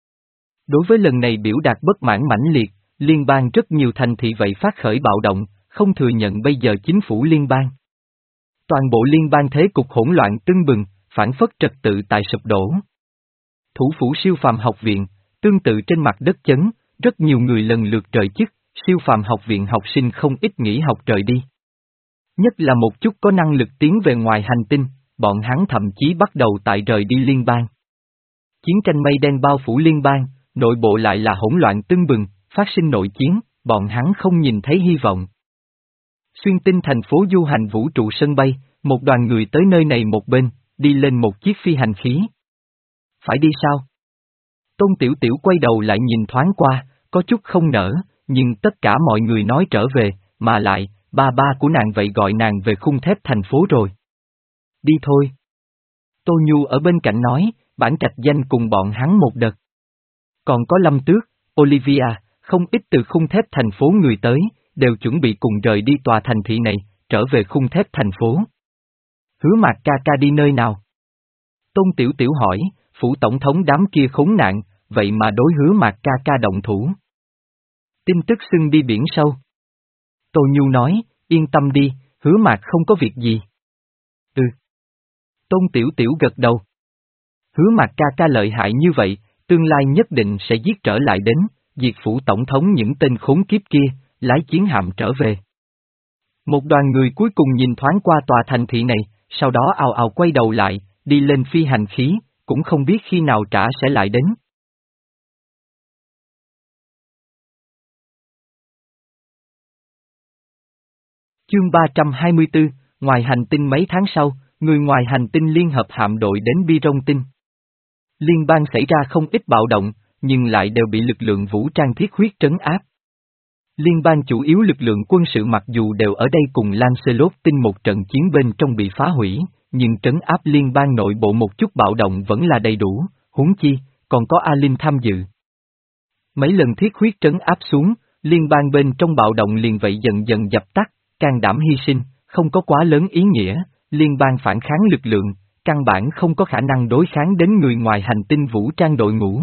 Đối với lần này biểu đạt bất mãn mãnh liệt, liên bang rất nhiều thành thị vậy phát khởi bạo động, không thừa nhận bây giờ chính phủ liên bang. Toàn bộ liên bang thế cục hỗn loạn tưng bừng, phản phất trật tự tại sụp đổ. Thủ phủ siêu phàm học viện, tương tự trên mặt đất chấn, rất nhiều người lần lượt rời chức, siêu phàm học viện học sinh không ít nghỉ học rời đi. Nhất là một chút có năng lực tiến về ngoài hành tinh, bọn hắn thậm chí bắt đầu tại rời đi liên bang. Chiến tranh mây đen bao phủ liên bang, nội bộ lại là hỗn loạn tưng bừng, phát sinh nội chiến, bọn hắn không nhìn thấy hy vọng. Xuyên tinh thành phố du hành vũ trụ sân bay, một đoàn người tới nơi này một bên, đi lên một chiếc phi hành khí. Phải đi sao? Tôn Tiểu Tiểu quay đầu lại nhìn thoáng qua, có chút không nỡ, nhưng tất cả mọi người nói trở về, mà lại, ba ba của nàng vậy gọi nàng về khung thép thành phố rồi. Đi thôi. Tô Nhu ở bên cạnh nói, bản trạch danh cùng bọn hắn một đợt. Còn có Lâm Tước, Olivia, không ít từ khung thép thành phố người tới, đều chuẩn bị cùng rời đi tòa thành thị này, trở về khung thép thành phố. Hứa Mạc ca ca đi nơi nào? Tôn Tiểu Tiểu hỏi, phủ tổng thống đám kia khốn nạn, vậy mà đối Hứa Mạc ca ca động thủ. Tin tức xưng đi biển sâu. Tô Nhu nói, yên tâm đi, Hứa Mạc không có việc gì. Ừ. Tôn Tiểu Tiểu gật đầu. Hứa Mạc ca ca lợi hại như vậy, tương lai nhất định sẽ giết trở lại đến, diệt phủ tổng thống những tên khốn kiếp kia, lái chiến hạm trở về. Một đoàn người cuối cùng nhìn thoáng qua tòa thành thị này, sau đó ào ào quay đầu lại, đi lên phi hành khí, cũng không biết khi nào trả sẽ lại đến. Chương ba trăm hai mươi tư, ngoài hành tinh mấy tháng sau, người ngoài hành tinh liên hợp hạm đội đến Bi Rong Tinh. Liên bang xảy ra không ít bạo động, nhưng lại đều bị lực lượng vũ trang thiết huyết trấn áp. Liên bang chủ yếu lực lượng quân sự mặc dù đều ở đây cùng Lancelot Tinh một trận chiến bên trong bị phá hủy, nhưng trấn áp liên bang nội bộ một chút bạo động vẫn là đầy đủ, huống chi, còn có Alin tham dự. Mấy lần thiết huyết trấn áp xuống, liên bang bên trong bạo động liền vậy dần dần dập tắt, can đảm hy sinh, không có quá lớn ý nghĩa, liên bang phản kháng lực lượng, căn bản không có khả năng đối kháng đến người ngoài hành tinh vũ trang đội ngũ.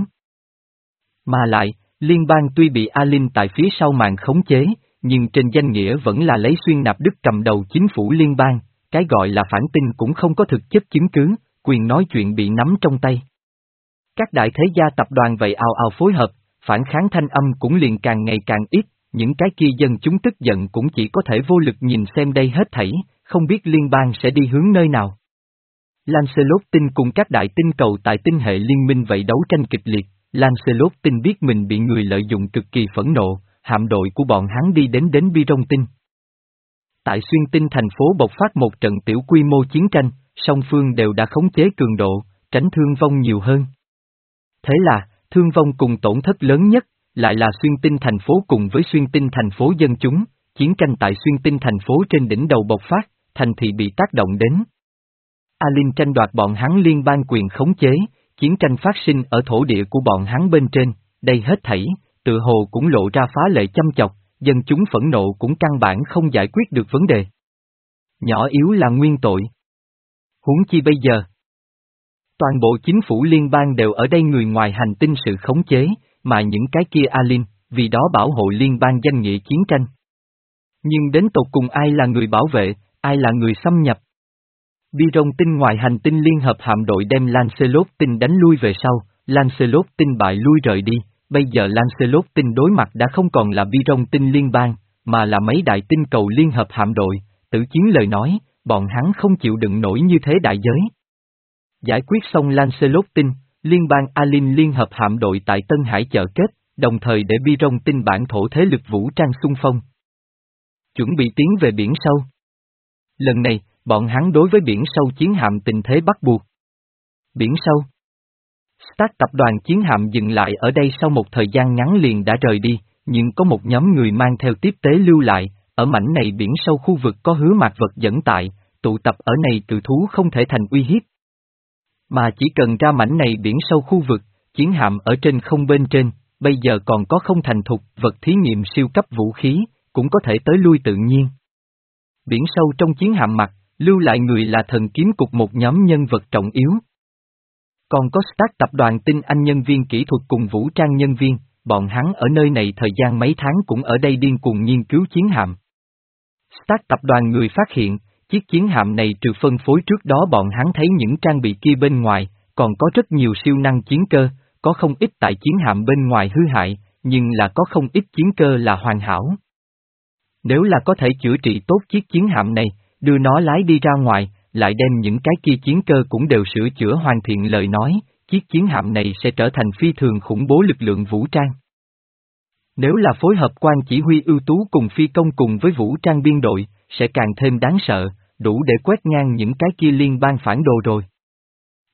Mà lại, liên bang tuy bị Alin tại phía sau màn khống chế, nhưng trên danh nghĩa vẫn là lấy Xuyên Nạp Đức cầm đầu chính phủ liên bang, cái gọi là phản tinh cũng không có thực chất chứng cứ, quyền nói chuyện bị nắm trong tay. Các đại thế gia tập đoàn vậy ào ào phối hợp, phản kháng thanh âm cũng liền càng ngày càng ít, những cái kia dân chúng tức giận cũng chỉ có thể vô lực nhìn xem đây hết thảy, không biết liên bang sẽ đi hướng nơi nào. Lancelot Tinh cùng các đại tinh cầu tại tinh hệ liên minh vậy đấu tranh kịch liệt, Lancelot Tinh biết mình bị người lợi dụng cực kỳ phẫn nộ, hạm đội của bọn hắn đi đến đến Bi Rong Tinh. Tại Xuyên Tinh thành phố bộc phát một trận tiểu quy mô chiến tranh, song phương đều đã khống chế cường độ, tránh thương vong nhiều hơn. Thế là, thương vong cùng tổn thất lớn nhất, lại là Xuyên Tinh thành phố cùng với Xuyên Tinh thành phố dân chúng, chiến tranh tại Xuyên Tinh thành phố trên đỉnh đầu bộc phát, thành thị bị tác động đến. Alin tranh đoạt bọn hắn liên bang quyền khống chế, chiến tranh phát sinh ở thổ địa của bọn hắn bên trên, đây hết thảy, tự hồ cũng lộ ra phá lệ chăm chọc, dân chúng phẫn nộ cũng căn bản không giải quyết được vấn đề. Nhỏ yếu là nguyên tội. Huống chi bây giờ. Toàn bộ chính phủ liên bang đều ở đây người ngoài hành tinh sự khống chế, mà những cái kia Alin, vì đó bảo hộ liên bang danh nghĩa chiến tranh. Nhưng đến tột cùng ai là người bảo vệ, ai là người xâm nhập? Bi Rong Tinh ngoài hành tinh liên hợp hạm đội đem Lancelot Tinh đánh lui về sau, Lancelot Tinh bại lui rời đi, bây giờ Lancelot Tinh đối mặt đã không còn là Bi Rong Tinh liên bang, mà là mấy đại tinh cầu liên hợp hạm đội, tử chiến lời nói, bọn hắn không chịu đựng nổi như thế đại giới. Giải quyết xong Lancelot Tinh, liên bang Alin liên hợp hạm đội tại Tân Hải chợ kết, đồng thời để Bi Rong Tinh bản thổ thế lực vũ trang xung phong. Chuẩn bị tiến về biển sâu. Lần này, bọn hắn đối với biển sâu chiến hạm tình thế bắt buộc. Biển sâu. Stark tập đoàn chiến hạm dừng lại ở đây sau một thời gian ngắn liền đã rời đi, nhưng có một nhóm người mang theo tiếp tế lưu lại, ở mảnh này biển sâu khu vực có Hứa Mạc vật dẫn tại, tụ tập ở này cự thú không thể thành uy hiếp. Mà chỉ cần ra mảnh này biển sâu khu vực, chiến hạm ở trên không bên trên, bây giờ còn có không thành thục vật thí nghiệm siêu cấp vũ khí, cũng có thể tới lui tự nhiên. Biển sâu trong chiến hạm mặt, lưu lại người là thần kiếm cục một nhóm nhân vật trọng yếu. Còn có Stark tập đoàn tinh anh nhân viên kỹ thuật cùng vũ trang nhân viên, bọn hắn ở nơi này thời gian mấy tháng cũng ở đây điên cuồng nghiên cứu chiến hạm. Stark tập đoàn người phát hiện, chiếc chiến hạm này trừ phân phối trước đó bọn hắn thấy những trang bị kia bên ngoài, còn có rất nhiều siêu năng chiến cơ, có không ít tại chiến hạm bên ngoài hư hại, nhưng là có không ít chiến cơ là hoàn hảo. Nếu là có thể chữa trị tốt chiếc chiến hạm này, đưa nó lái đi ra ngoài, lại đem những cái kia chiến cơ cũng đều sửa chữa hoàn thiện lời nói, chiếc chiến hạm này sẽ trở thành phi thường khủng bố lực lượng vũ trang. Nếu là phối hợp quan chỉ huy ưu tú cùng phi công cùng với vũ trang biên đội, sẽ càng thêm đáng sợ, đủ để quét ngang những cái kia liên bang phản đồ rồi.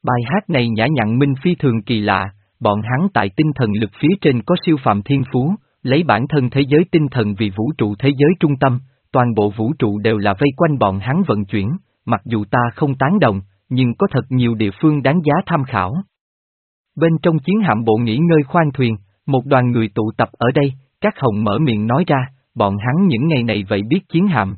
Bài hát này nhã nhặn minh phi thường kỳ lạ, bọn hắn tại tinh thần lực phía trên có siêu phàm thiên phú, lấy bản thân thế giới tinh thần vì vũ trụ thế giới trung tâm, toàn bộ vũ trụ đều là vây quanh bọn hắn vận chuyển, mặc dù ta không tán đồng, nhưng có thật nhiều địa phương đáng giá tham khảo. Bên trong chiến hạm bộ nghỉ ngơi khoang thuyền, một đoàn người tụ tập ở đây, các hồng mở miệng nói ra, bọn hắn những ngày này vậy biết chiến hạm.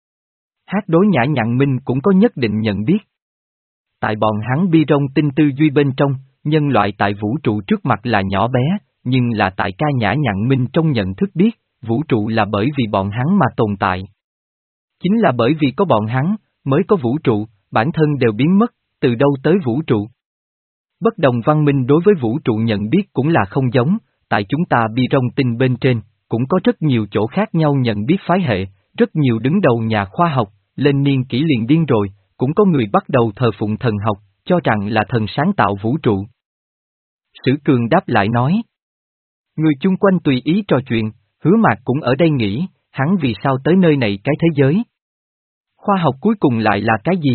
Hát đối nhã nhặn minh cũng có nhất định nhận biết. Tại bọn hắn bi rong tinh tư duy bên trong, nhân loại tại vũ trụ trước mặt là nhỏ bé, nhưng là tại ca nhã nhặn minh trong nhận thức biết, vũ trụ là bởi vì bọn hắn mà tồn tại. Chính là bởi vì có bọn hắn, mới có vũ trụ, bản thân đều biến mất, từ đâu tới vũ trụ. Bất đồng văn minh đối với vũ trụ nhận biết cũng là không giống, tại chúng ta bi rong tinh bên trên, cũng có rất nhiều chỗ khác nhau nhận biết phái hệ, rất nhiều đứng đầu nhà khoa học, lên niên kỷ liền điên rồi, cũng có người bắt đầu thờ phụng thần học, cho rằng là thần sáng tạo vũ trụ. Sử Cường đáp lại nói. Người chung quanh tùy ý trò chuyện, Hứa Mạc cũng ở đây nghĩ, hắn vì sao tới nơi này cái thế giới? Khoa học cuối cùng lại là cái gì?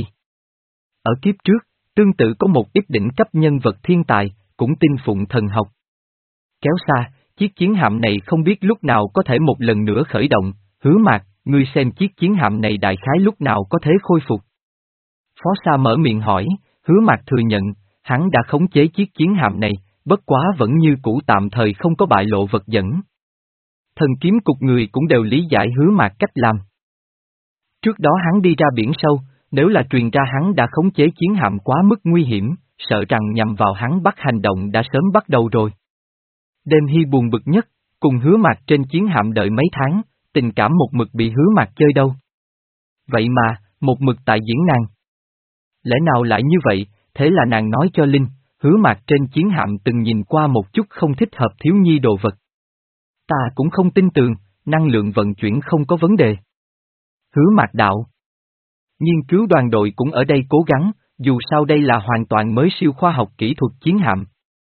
Ở kiếp trước, tương tự có một ít đỉnh cấp nhân vật thiên tài, cũng tin phụng thần học. Kéo xa, chiếc chiến hạm này không biết lúc nào có thể một lần nữa khởi động, Hứa Mạc, ngươi xem chiếc chiến hạm này đại khái lúc nào có thể khôi phục. Phó Sa mở miệng hỏi, Hứa Mạc thừa nhận, hắn đã khống chế chiếc chiến hạm này, bất quá vẫn như cũ tạm thời không có bại lộ vật dẫn. Thần kiếm cục người cũng đều lý giải Hứa Mạc cách làm. Trước đó hắn đi ra biển sâu, nếu là truyền ra hắn đã khống chế chiến hạm quá mức nguy hiểm, sợ rằng nhằm vào hắn bắt hành động đã sớm bắt đầu rồi. Đêm Hy buồn bực nhất, cùng Hứa Mạc trên chiến hạm đợi mấy tháng, tình cảm một mực bị Hứa Mạc chơi đâu. Vậy mà, một mực tại diễn nàng. Lẽ nào lại như vậy, thế là nàng nói cho Linh, Hứa Mạc trên chiến hạm từng nhìn qua một chút không thích hợp thiếu nhi đồ vật. Ta cũng không tin tưởng, năng lượng vận chuyển không có vấn đề. Hứa Mạc đạo. Nghiên cứu đoàn đội cũng ở đây cố gắng, dù sao đây là hoàn toàn mới siêu khoa học kỹ thuật chiến hạm.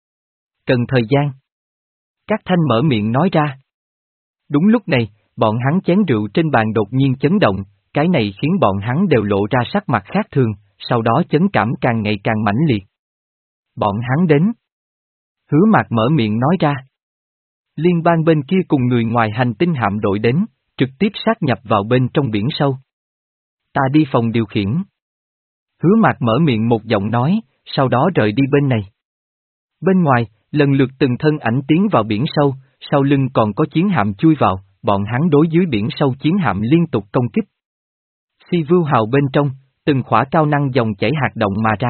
Cần thời gian. Các thanh mở miệng nói ra. Đúng lúc này, bọn hắn chén rượu trên bàn đột nhiên chấn động, cái này khiến bọn hắn đều lộ ra sắc mặt khác thường, sau đó chấn cảm càng ngày càng mãnh liệt. Bọn hắn đến. Hứa Mạc mở miệng nói ra. Liên bang bên kia cùng người ngoài hành tinh hạm đội đến, trực tiếp sát nhập vào bên trong biển sâu. Ta đi phòng điều khiển. Hứa Mạc mở miệng một giọng nói, sau đó rời đi bên này. Bên ngoài, lần lượt từng thân ảnh tiến vào biển sâu, sau lưng còn có chiến hạm chui vào, bọn hắn đối dưới biển sâu chiến hạm liên tục công kích. Si Vưu Hào bên trong, từng khỏa cao năng dòng chảy hạt động mà ra.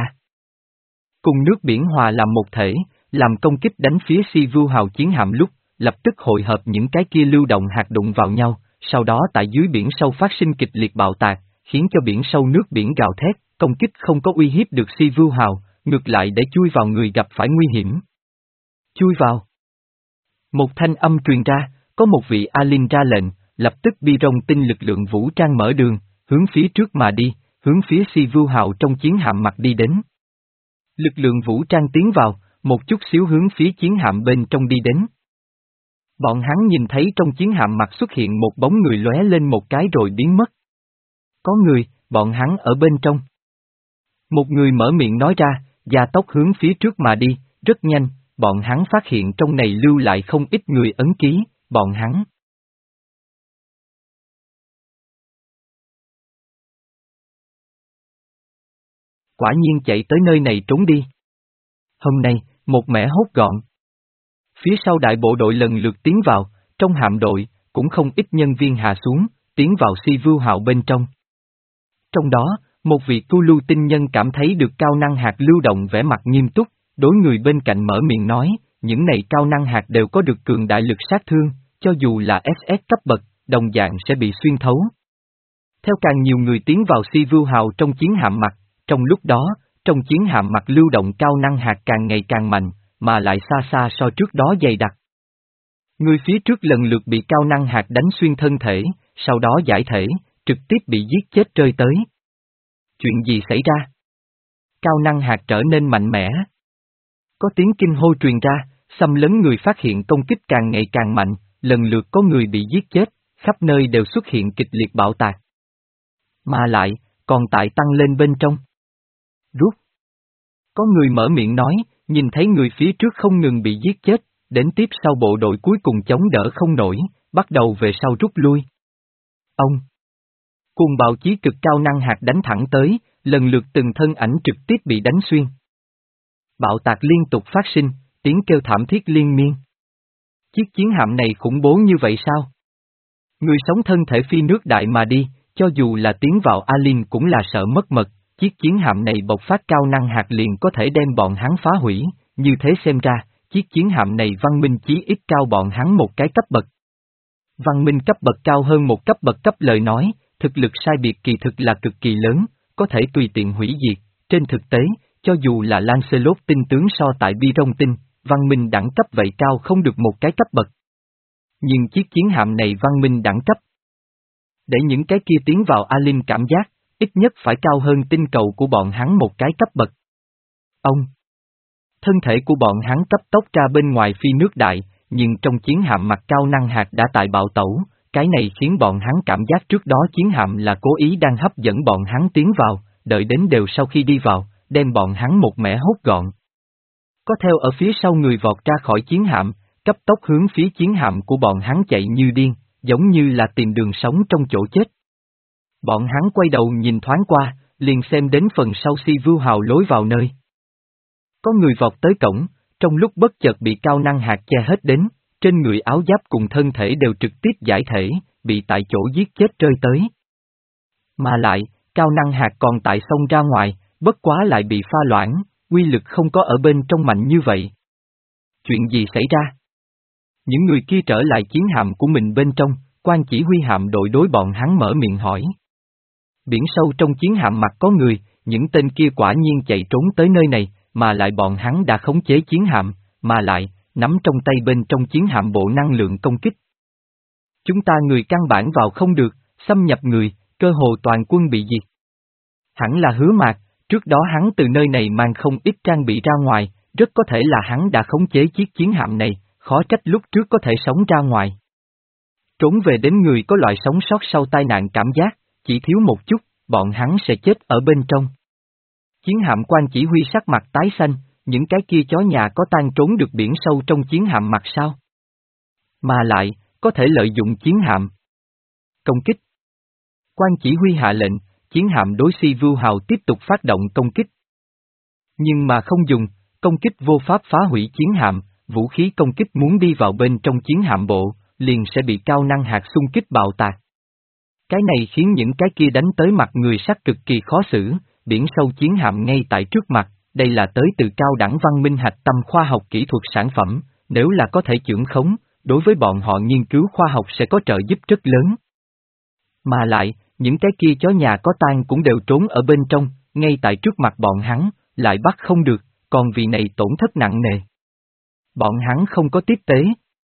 Cùng nước biển hòa làm một thể, làm công kích đánh phía Si Vưu Hào chiến hạm lúc, lập tức hội hợp những cái kia lưu động hạt đụng vào nhau, sau đó tại dưới biển sâu phát sinh kịch liệt bạo tạc, khiến cho biển sâu nước biển gào thét, công kích không có uy hiếp được Si Vưu Hào, ngược lại để chui vào người gặp phải nguy hiểm. Chui vào. Một thanh âm truyền ra, có một vị Alin ra lệnh, lập tức bi rong tinh lực lượng vũ trang mở đường, hướng phía trước mà đi, hướng phía Si Vưu Hào trong chiến hạm mặt đi đến. Lực lượng vũ trang tiến vào, một chút xíu hướng phía chiến hạm bên trong đi đến. Bọn hắn nhìn thấy trong chiến hạm mặt xuất hiện một bóng người lóe lên một cái rồi biến mất. Có người, bọn hắn ở bên trong. Một người mở miệng nói ra, gia tốc hướng phía trước mà đi, rất nhanh, bọn hắn phát hiện trong này lưu lại không ít người ấn ký, bọn hắn. Quả nhiên chạy tới nơi này trốn đi. Hôm nay, một mẻ hốt gọn. Phía sau đại bộ đội lần lượt tiến vào, trong hạm đội, cũng không ít nhân viên hạ xuống, tiến vào Si Vưu Hào bên trong. Trong đó, một vị tu lưu tinh nhân cảm thấy được cao năng hạt lưu động vẻ mặt nghiêm túc, đối người bên cạnh mở miệng nói, những này cao năng hạt đều có được cường đại lực sát thương, cho dù là ét ét cấp bậc, đồng dạng sẽ bị xuyên thấu. Theo càng nhiều người tiến vào Si Vưu Hào trong chiến hạm mặt, trong lúc đó, trong chiến hạm mặt lưu động cao năng hạt càng ngày càng mạnh, mà lại xa xa so trước đó dày đặc. Người phía trước lần lượt bị cao năng hạt đánh xuyên thân thể, sau đó giải thể, trực tiếp bị giết chết rơi tới. Chuyện gì xảy ra? Cao năng hạt trở nên mạnh mẽ. Có tiếng kinh hô truyền ra, xâm lấn người phát hiện công kích càng ngày càng mạnh, lần lượt có người bị giết chết, khắp nơi đều xuất hiện kịch liệt bạo tạc. Mà lại, còn tại tăng lên bên trong. Rút. Có người mở miệng nói, nhìn thấy người phía trước không ngừng bị giết chết, đến tiếp sau bộ đội cuối cùng chống đỡ không nổi, bắt đầu về sau rút lui. Ông! Cuồng bạo chí cực cao năng hạt đánh thẳng tới, lần lượt từng thân ảnh trực tiếp bị đánh xuyên. Bạo tạc liên tục phát sinh, tiếng kêu thảm thiết liên miên. Chiếc chiến hạm này khủng bố như vậy sao? Người sống thân thể phi nước đại mà đi, cho dù là tiến vào Alin cũng là sợ mất mật, chiếc chiến hạm này bộc phát cao năng hạt liền có thể đem bọn hắn phá hủy, như thế xem ra, chiếc chiến hạm này văn minh chí ít cao bọn hắn một cái cấp bậc. Văn minh cấp bậc cao hơn một cấp bậc cấp lời nói, thực lực sai biệt kỳ thực là cực kỳ lớn, có thể tùy tiện hủy diệt, trên thực tế, cho dù là Lancelot tinh tướng so tại Bi Rong tinh, văn minh đẳng cấp vậy cao không được một cái cấp bậc. Nhưng chiếc chiến hạm này văn minh đẳng cấp. Để những cái kia tiến vào Alin cảm giác, ít nhất phải cao hơn tinh cầu của bọn hắn một cái cấp bậc. Ông! Thân thể của bọn hắn cấp tốc ra bên ngoài phi nước đại, nhưng trong chiến hạm mặt cao năng hạt đã tại bạo tẩu, cái này khiến bọn hắn cảm giác trước đó chiến hạm là cố ý đang hấp dẫn bọn hắn tiến vào, đợi đến đều sau khi đi vào, đem bọn hắn một mẻ hốt gọn. Có theo ở phía sau người vọt ra khỏi chiến hạm, cấp tốc hướng phía chiến hạm của bọn hắn chạy như điên, giống như là tìm đường sống trong chỗ chết. Bọn hắn quay đầu nhìn thoáng qua, liền xem đến phần sau si vưu hào lối vào nơi. Có người vọt tới cổng, trong lúc bất chợt bị cao năng hạt che hết đến, trên người áo giáp cùng thân thể đều trực tiếp giải thể, bị tại chỗ giết chết rơi tới. Mà lại, cao năng hạt còn tại xông ra ngoài, bất quá lại bị pha loãng, quy lực không có ở bên trong mạnh như vậy. Chuyện gì xảy ra? Những người kia trở lại chiến hạm của mình bên trong, quan chỉ huy hạm đội đối bọn hắn mở miệng hỏi. Biển sâu trong chiến hạm mặt có người, những tên kia quả nhiên chạy trốn tới nơi này, mà lại bọn hắn đã khống chế chiến hạm, mà lại, nắm trong tay bên trong chiến hạm bộ năng lượng công kích. Chúng ta người căn bản vào không được, xâm nhập người, cơ hồ toàn quân bị diệt. Hẳn là Hứa Mạc, trước đó hắn từ nơi này mang không ít trang bị ra ngoài, rất có thể là hắn đã khống chế chiếc chiến hạm này, khó trách lúc trước có thể sống ra ngoài. Trốn về đến người có loại sống sót sau tai nạn cảm giác, chỉ thiếu một chút, bọn hắn sẽ chết ở bên trong. Chiến hạm quan chỉ huy sắc mặt tái xanh, những cái kia chó nhà có tan trốn được biển sâu trong chiến hạm mặt sao? Mà lại, có thể lợi dụng chiến hạm. Công kích. Quan chỉ huy hạ lệnh, chiến hạm đối Si Vưu Hào tiếp tục phát động công kích. Nhưng mà không dùng, công kích vô pháp phá hủy chiến hạm, vũ khí công kích muốn đi vào bên trong chiến hạm bộ, liền sẽ bị cao năng hạt xung kích bạo tạc. Cái này khiến những cái kia đánh tới mặt người sắt cực kỳ khó xử, biển sâu chiến hạm ngay tại trước mặt, đây là tới từ cao đẳng văn minh hạch tâm khoa học kỹ thuật sản phẩm, nếu là có thể chưởng khống, đối với bọn họ nghiên cứu khoa học sẽ có trợ giúp rất lớn. Mà lại, những cái kia chó nhà có tan cũng đều trốn ở bên trong, ngay tại trước mặt bọn hắn, lại bắt không được, còn vì này tổn thất nặng nề. Bọn hắn không có tiếp tế.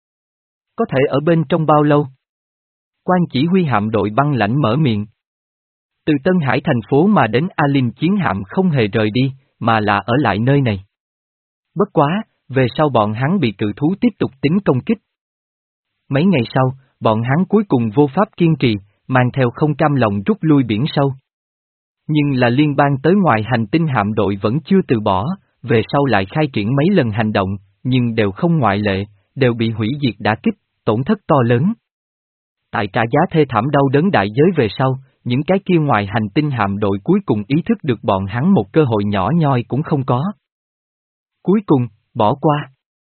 Có thể ở bên trong bao lâu? Quan chỉ huy hạm đội băng lãnh mở miệng. Từ Tân Hải thành phố mà đến Alin chiến hạm không hề rời đi, mà là ở lại nơi này. Bất quá, về sau bọn hắn bị cự thú tiếp tục tính công kích. Mấy ngày sau, bọn hắn cuối cùng vô pháp kiên trì, mang theo không cam lòng rút lui biển sâu. Nhưng là liên bang tới ngoài hành tinh hạm đội vẫn chưa từ bỏ, về sau lại khai triển mấy lần hành động, nhưng đều không ngoại lệ, đều bị hủy diệt đả kích, tổn thất to lớn. Tại trả giá thê thảm đau đớn đại giới về sau, những cái kia ngoài hành tinh hạm đội cuối cùng ý thức được bọn hắn một cơ hội nhỏ nhoi cũng không có. Cuối cùng, bỏ qua.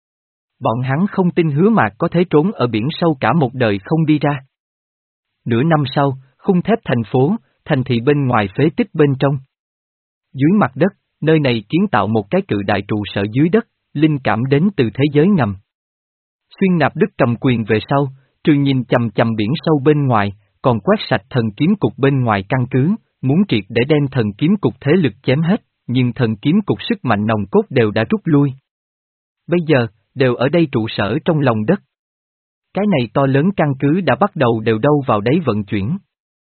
Bọn hắn không tin Hứa Mạc có thể trốn ở biển sâu cả một đời không đi ra. Nửa năm sau, khung thép thành phố, thành thị bên ngoài phế tích bên trong. Dưới mặt đất, nơi này kiến tạo một cái cự đại trụ sở dưới đất, linh cảm đến từ thế giới ngầm. Xuyên Nạp Đức cầm quyền về sau, trừ nhìn chằm chằm biển sâu bên ngoài, còn quét sạch thần kiếm cục bên ngoài căn cứ, muốn triệt để đem thần kiếm cục thế lực chém hết, nhưng thần kiếm cục sức mạnh nòng cốt đều đã rút lui. Bây giờ, đều ở đây trụ sở trong lòng đất. Cái này to lớn căn cứ đã bắt đầu đều đâu vào đấy vận chuyển.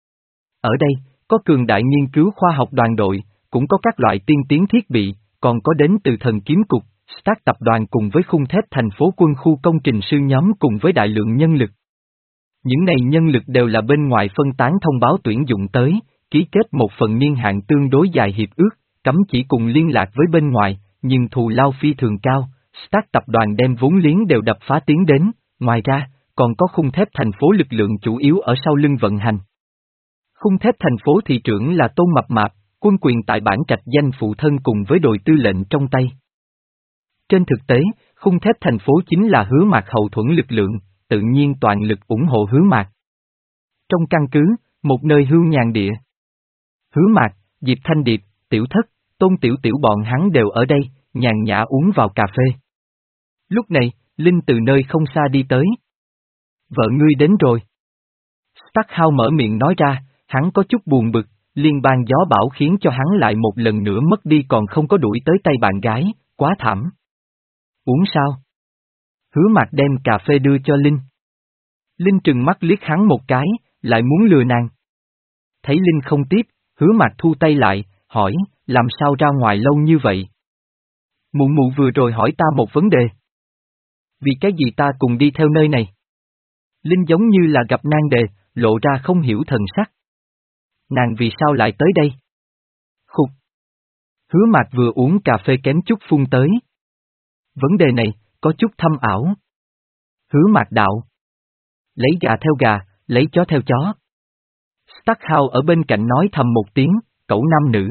Ở đây, có cường đại nghiên cứu khoa học đoàn đội, cũng có các loại tiên tiến thiết bị, còn có đến từ thần kiếm cục, Stark tập đoàn cùng với khung thép thành phố quân khu công trình sư nhóm cùng với đại lượng nhân lực. Những này nhân lực đều là bên ngoài phân tán thông báo tuyển dụng tới, ký kết một phần niên hạn tương đối dài hiệp ước, cấm chỉ cùng liên lạc với bên ngoài, nhưng thù lao phi thường cao, Stark tập đoàn đem vốn liếng đều đập phá tiến đến, ngoài ra, còn có khung thép thành phố lực lượng chủ yếu ở sau lưng vận hành. Khung thép thành phố thị trưởng là Tôn Mập Mạp, quân quyền tại bản trạch danh phụ thân cùng với đội tư lệnh trong tay. Trên thực tế, khung thép thành phố chính là Hứa Mạc hậu thuẫn lực lượng, tự nhiên toàn lực ủng hộ Hứa Mạc. Trong căn cứ, một nơi hưu nhàn địa. Hứa Mạc, Diệp Thanh Điệp, Tiểu Thất, Tôn Tiểu Tiểu bọn hắn đều ở đây, nhàn nhã uống vào cà phê. Lúc này, Linh từ nơi không xa đi tới. Vợ ngươi đến rồi. Starkhau mở miệng nói ra, hắn có chút buồn bực, liên bang gió bão khiến cho hắn lại một lần nữa mất đi còn không có đuổi tới tay bạn gái, quá thảm. Uống sao? Hứa Mạc đem cà phê đưa cho Linh. Linh trừng mắt liếc hắn một cái, lại muốn lừa nàng. Thấy Linh không tiếp, Hứa Mạc thu tay lại, hỏi, làm sao ra ngoài lâu như vậy? Mụ mụ vừa rồi hỏi ta một vấn đề. Vì cái gì ta cùng đi theo nơi này? Linh giống như là gặp nan đề, lộ ra không hiểu thần sắc. Nàng vì sao lại tới đây? Khục. Hứa Mạc vừa uống cà phê kém chút phun tới. Vấn đề này, có chút thâm ảo. Hứa Mạc đạo. Lấy gà theo gà, lấy chó theo chó. Starkhau ở bên cạnh nói thầm một tiếng, cẩu nam nữ.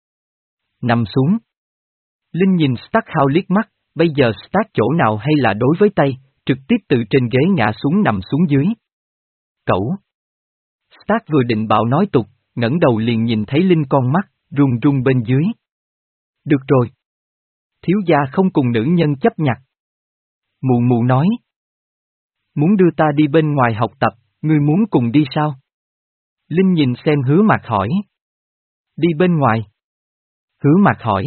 Nằm xuống. Linh nhìn Starkhau liếc mắt, bây giờ Stark chỗ nào hay là đối với tay, trực tiếp từ trên ghế ngã xuống nằm xuống dưới. Cẩu. Stark vừa định bạo nói tục, ngẩng đầu liền nhìn thấy Linh con mắt, run run bên dưới. Được rồi. Thiếu gia không cùng nữ nhân chấp nhặt. Mụ mụ nói. Muốn đưa ta đi bên ngoài học tập, ngươi muốn cùng đi sao? Linh nhìn xem Hứa Mạc hỏi. Đi bên ngoài. Hứa Mạc hỏi.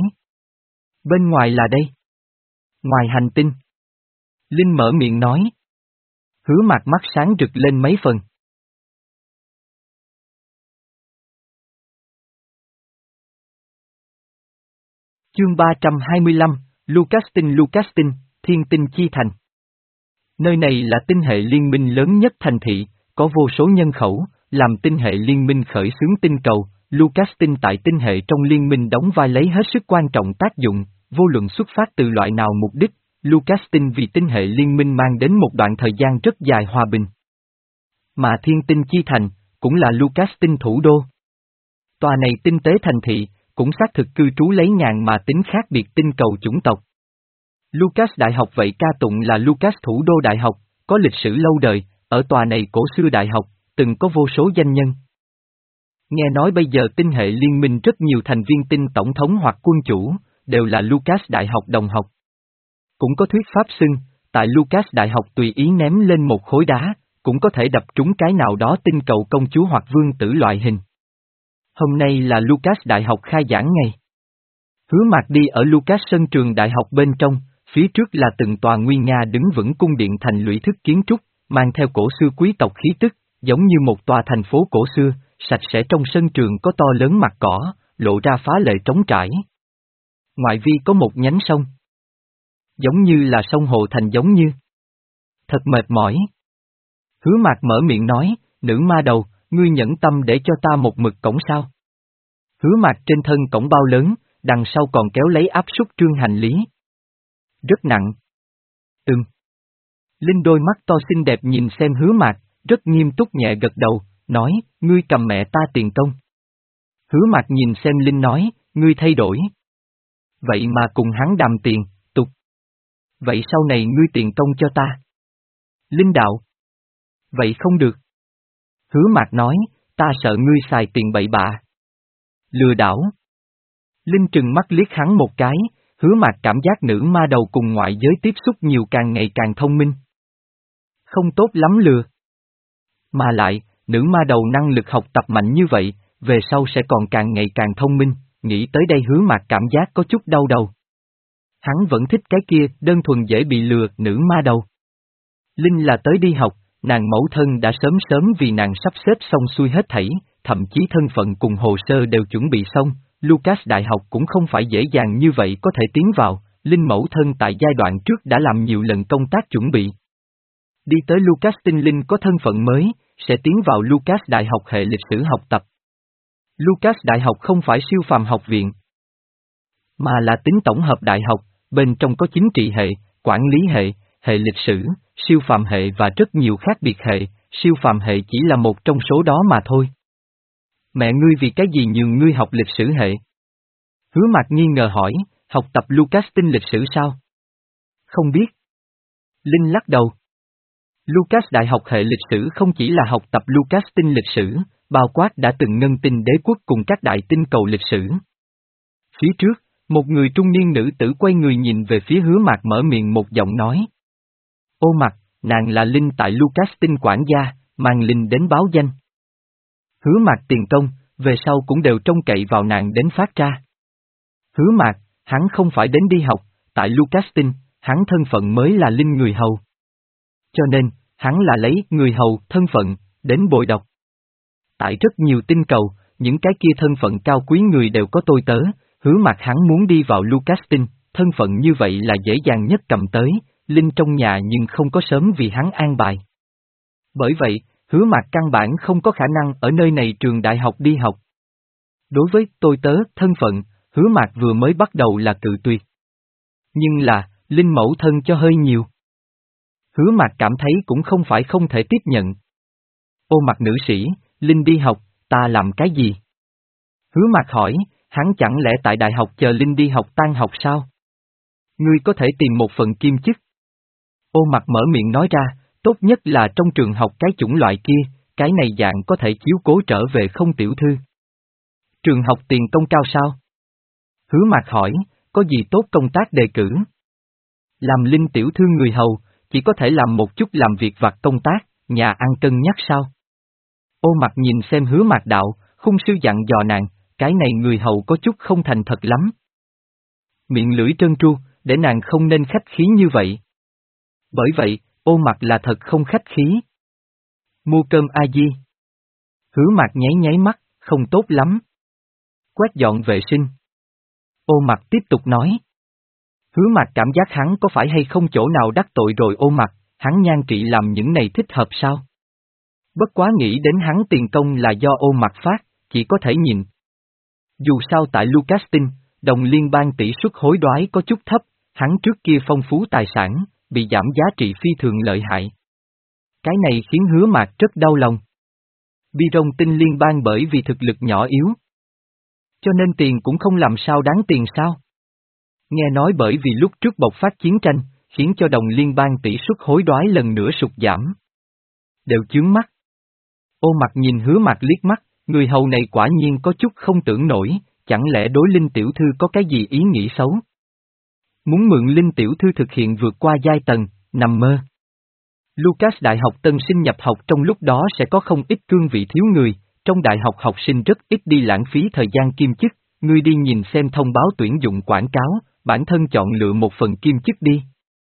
Bên ngoài là đây. Ngoài hành tinh. Linh mở miệng nói. Hứa Mạc mắt sáng rực lên mấy phần. Chương ba trăm hai mươi lăm, Lucastin Lucastin, Thiên Tinh Chi Thành. Nơi này là tinh hệ liên minh lớn nhất thành thị, có vô số nhân khẩu, làm tinh hệ liên minh khởi xướng tinh cầu, Lucastin tại tinh hệ trong liên minh đóng vai lấy hết sức quan trọng tác dụng, vô luận xuất phát từ loại nào mục đích, Lucastin vì tinh hệ liên minh mang đến một đoạn thời gian rất dài hòa bình. Mà Thiên Tinh Chi Thành, cũng là Lucastin thủ đô. Tòa này tinh tế thành thị, cũng xác thực cư trú lấy ngàn mà tính khác biệt tinh cầu chủng tộc. Lucas Đại học vậy ca tụng là Lucas thủ đô đại học, có lịch sử lâu đời, ở tòa này cổ xưa đại học, từng có vô số danh nhân. Nghe nói bây giờ tinh hệ liên minh rất nhiều thành viên tinh tổng thống hoặc quân chủ, đều là Lucas Đại học đồng học. Cũng có thuyết pháp xưng, tại Lucas Đại học tùy ý ném lên một khối đá, cũng có thể đập trúng cái nào đó tinh cầu công chúa hoặc vương tử loại hình. Hôm nay là Lucas Đại học khai giảng ngày. Hứa Mạc đi ở Lucas sân trường đại học bên trong, phía trước là từng tòa nguy nga đứng vững cung điện thành lũy thức kiến trúc, mang theo cổ xưa quý tộc khí tức, giống như một tòa thành phố cổ xưa, sạch sẽ. Trong sân trường có to lớn mặt cỏ, lộ ra phá lệ trống trải. Ngoại vi có một nhánh sông. Giống như là sông Hồ Thành giống như. Thật mệt mỏi. Hứa Mạc mở miệng nói, nữ ma đầu, ngươi nhẫn tâm để cho ta một mực cổng sao? Hứa Mạc trên thân cổng bao lớn, đằng sau còn kéo lấy áp suất trương hành lý. Rất nặng. Ừm. Linh đôi mắt to xinh đẹp nhìn xem Hứa Mạc, rất nghiêm túc nhẹ gật đầu, nói, ngươi cầm mẹ ta tiền công. Hứa Mạc nhìn xem Linh nói, ngươi thay đổi. Vậy mà cùng hắn đàm tiền, tục. Vậy sau này ngươi tiền công cho ta. Linh đạo. Vậy không được. Hứa Mạc nói, ta sợ ngươi xài tiền bậy bạ. Lừa đảo. Linh trừng mắt liếc hắn một cái, Hứa Mạc cảm giác nữ ma đầu cùng ngoại giới tiếp xúc nhiều càng ngày càng thông minh. Không tốt lắm lừa. Mà lại, nữ ma đầu năng lực học tập mạnh như vậy, về sau sẽ còn càng ngày càng thông minh, nghĩ tới đây Hứa Mạc cảm giác có chút đau đầu. Hắn vẫn thích cái kia, đơn thuần dễ bị lừa, nữ ma đầu. Linh là tới đi học, nàng mẫu thân đã sớm sớm vì nàng sắp xếp xong xuôi hết thảy, thậm chí thân phận cùng hồ sơ đều chuẩn bị xong, Lucas Đại học cũng không phải dễ dàng như vậy có thể tiến vào, Linh mẫu thân tại giai đoạn trước đã làm nhiều lần công tác chuẩn bị. Đi tới Lucastin Linh có thân phận mới, sẽ tiến vào Lucas Đại học hệ lịch sử học tập. Lucas Đại học không phải siêu phàm học viện. mà là tính tổng hợp đại học, bên trong có chính trị hệ, quản lý hệ, hệ lịch sử, siêu phàm hệ và rất nhiều khác biệt hệ, siêu phàm hệ chỉ là một trong số đó mà thôi. Mẹ ngươi vì cái gì nhường ngươi học lịch sử hệ? Hứa Mạc nghi ngờ hỏi, học tập Lucas tin lịch sử sao? Không biết. Linh lắc đầu. Lucas đại học hệ lịch sử không chỉ là học tập Lucas tin lịch sử, bao quát đã từng ngân tinh đế quốc cùng các đại tinh cầu lịch sử. Phía trước, một người trung niên nữ tử quay người nhìn về phía Hứa Mạc mở miệng một giọng nói. Ô Mặc, nàng là Linh tại Lucas tinh quản gia, mang Linh đến báo danh. Hứa Mạc tiền công, về sau cũng đều trông cậy vào nàng đến phát ra. Hứa Mạc, hắn không phải đến đi học, tại Lucas tinh, hắn thân phận mới là Linh người hầu. Cho nên, hắn là lấy người hầu thân phận, đến bội độc. Tại rất nhiều tinh cầu, những cái kia thân phận cao quý người đều có tôi tớ, Hứa Mạc hắn muốn đi vào Lucas tinh, thân phận như vậy là dễ dàng nhất cầm tới, Linh trong nhà nhưng không có sớm vì hắn an bài. Bởi vậy, Hứa Mạc căn bản không có khả năng ở nơi này trường đại học đi học. Đối với tôi tớ, thân phận, Hứa Mạc vừa mới bắt đầu là cự tuyệt. Nhưng là, Linh mẫu thân cho hơi nhiều. Hứa Mạc cảm thấy cũng không phải không thể tiếp nhận. Ô Mặc nữ sĩ, Linh đi học, ta làm cái gì? Hứa Mạc hỏi, hắn chẳng lẽ tại đại học chờ Linh đi học tan học sao? Ngươi có thể tìm một phần kim chức. Ô Mặc mở miệng nói ra, tốt nhất là trong trường học cái chủng loại kia, cái này dạng có thể chiếu cố trở về không tiểu thư. Trường học tiền công cao sao? Hứa Mạc hỏi, có gì tốt công tác đề cử? Làm Linh tiểu thư người hầu, chỉ có thể làm một chút làm việc vặt công tác, nhà ăn cân nhắc sao? Ô Mặc nhìn xem Hứa Mạc đạo, khung sư dặn dò nàng, cái này người hầu có chút không thành thật lắm. Miệng lưỡi trơn tru, để nàng không nên khách khí như vậy. Bởi vậy, Ô Mặc là thật không khách khí. Mua cơm a di. Hứa Mạc nháy nháy mắt, không tốt lắm. Quét dọn vệ sinh. Ô Mặc tiếp tục nói. Hứa Mạc cảm giác hắn có phải hay không chỗ nào đắc tội rồi Ô Mặc, hắn nhan trị làm những này thích hợp sao? Bất quá nghĩ đến hắn tiền công là do Ô Mặc phát, chỉ có thể nhìn. Dù sao tại Lucas tinh, đồng liên bang tỷ suất hối đoái có chút thấp, hắn trước kia phong phú tài sản, bị giảm giá trị phi thường lợi hại. Cái này khiến Hứa Mạc rất đau lòng. Bi rong tinh liên bang bởi vì thực lực nhỏ yếu. Cho nên tiền cũng không làm sao đáng tiền sao? Nghe nói bởi vì lúc trước bộc phát chiến tranh, khiến cho đồng liên bang tỷ suất hối đoái lần nữa sụt giảm. Đều chướng mắt. Ô Mặc nhìn Hứa Mạc liếc mắt, người hầu này quả nhiên có chút không tưởng nổi, chẳng lẽ đối Linh tiểu thư có cái gì ý nghĩ xấu? Muốn mượn Linh tiểu thư thực hiện vượt qua giai tầng, nằm mơ. Lucas đại học tân sinh nhập học trong lúc đó sẽ có không ít cương vị thiếu người, trong đại học học sinh rất ít đi lãng phí thời gian kiêm chức, ngươi đi nhìn xem thông báo tuyển dụng quảng cáo, bản thân chọn lựa một phần kiêm chức đi.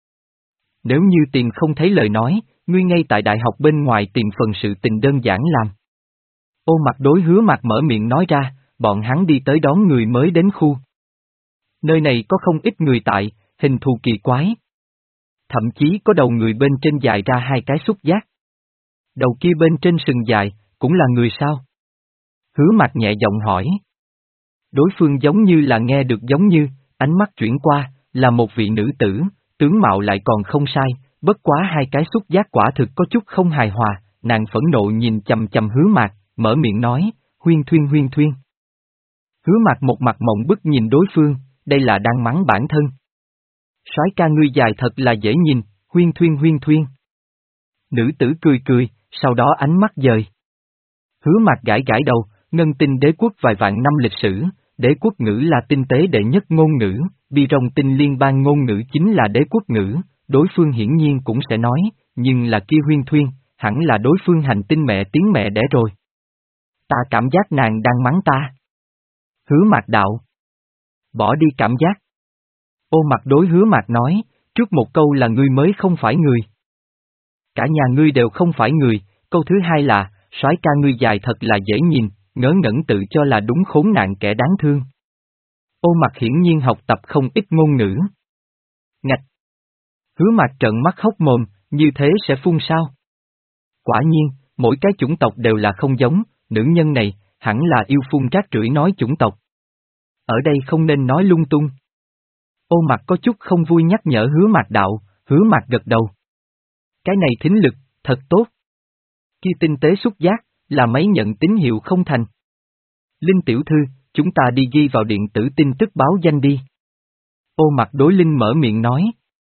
Nếu như tiền không thấy lời nói, ngươi ngay tại đại học bên ngoài tìm phần sự tình đơn giản làm. Ô Mặc đối Hứa Mạc mở miệng nói ra, bọn hắn đi tới đón người mới đến khu. Nơi này có không ít người tại, hình thù kỳ quái. Thậm chí có đầu người bên trên dài ra hai cái xúc giác. Đầu kia bên trên sừng dài, cũng là người sao? Hứa Mạc nhẹ giọng hỏi. Đối phương giống như là nghe được giống như, ánh mắt chuyển qua, là một vị nữ tử, tướng mạo lại còn không sai, bất quá hai cái xúc giác quả thực có chút không hài hòa, nàng phẫn nộ nhìn chầm chầm Hứa Mạc, mở miệng nói, huyên thuyên huyên thuyên. Hứa Mạc một mặt mộng bức nhìn đối phương, đây là đang mắng bản thân. Soái ca ngươi dài thật là dễ nhìn, huyên thuyên huyên thuyên. Nữ tử cười cười, sau đó ánh mắt dời. Hứa Mạc gãi gãi đầu, ngân tinh đế quốc vài vạn năm lịch sử, đế quốc ngữ là tinh tế đệ nhất ngôn ngữ, bi rong tinh liên bang ngôn ngữ chính là đế quốc ngữ, đối phương hiển nhiên cũng sẽ nói, nhưng là kia huyên thuyên, hẳn là đối phương hành tinh mẹ tiếng mẹ đẻ rồi. Ta cảm giác nàng đang mắng ta. Hứa Mạc đạo. Bỏ đi cảm giác. Ô Mặc đối Hứa Mạc nói, trước một câu là ngươi mới không phải người. Cả nhà ngươi đều không phải người, câu thứ hai là, soái ca ngươi dài thật là dễ nhìn, ngớ ngẩn tự cho là đúng khốn nạn kẻ đáng thương. Ô Mặc hiển nhiên học tập không ít ngôn ngữ. Ngạch. Hứa Mạc trợn mắt hốc mồm, như thế sẽ phun sao? Quả nhiên, mỗi cái chủng tộc đều là không giống, nữ nhân này, hẳn là yêu phun rác rưởi nói chủng tộc. Ở đây không nên nói lung tung. Ô Mạc có chút không vui nhắc nhở Hứa Mạc đạo, Hứa Mạc gật đầu. Cái này thính lực, thật tốt. Kia tinh tế xúc giác, là mấy nhận tín hiệu không thành. Linh tiểu thư, chúng ta đi ghi vào điện tử tin tức báo danh đi. Ô Mạc đối Linh mở miệng nói.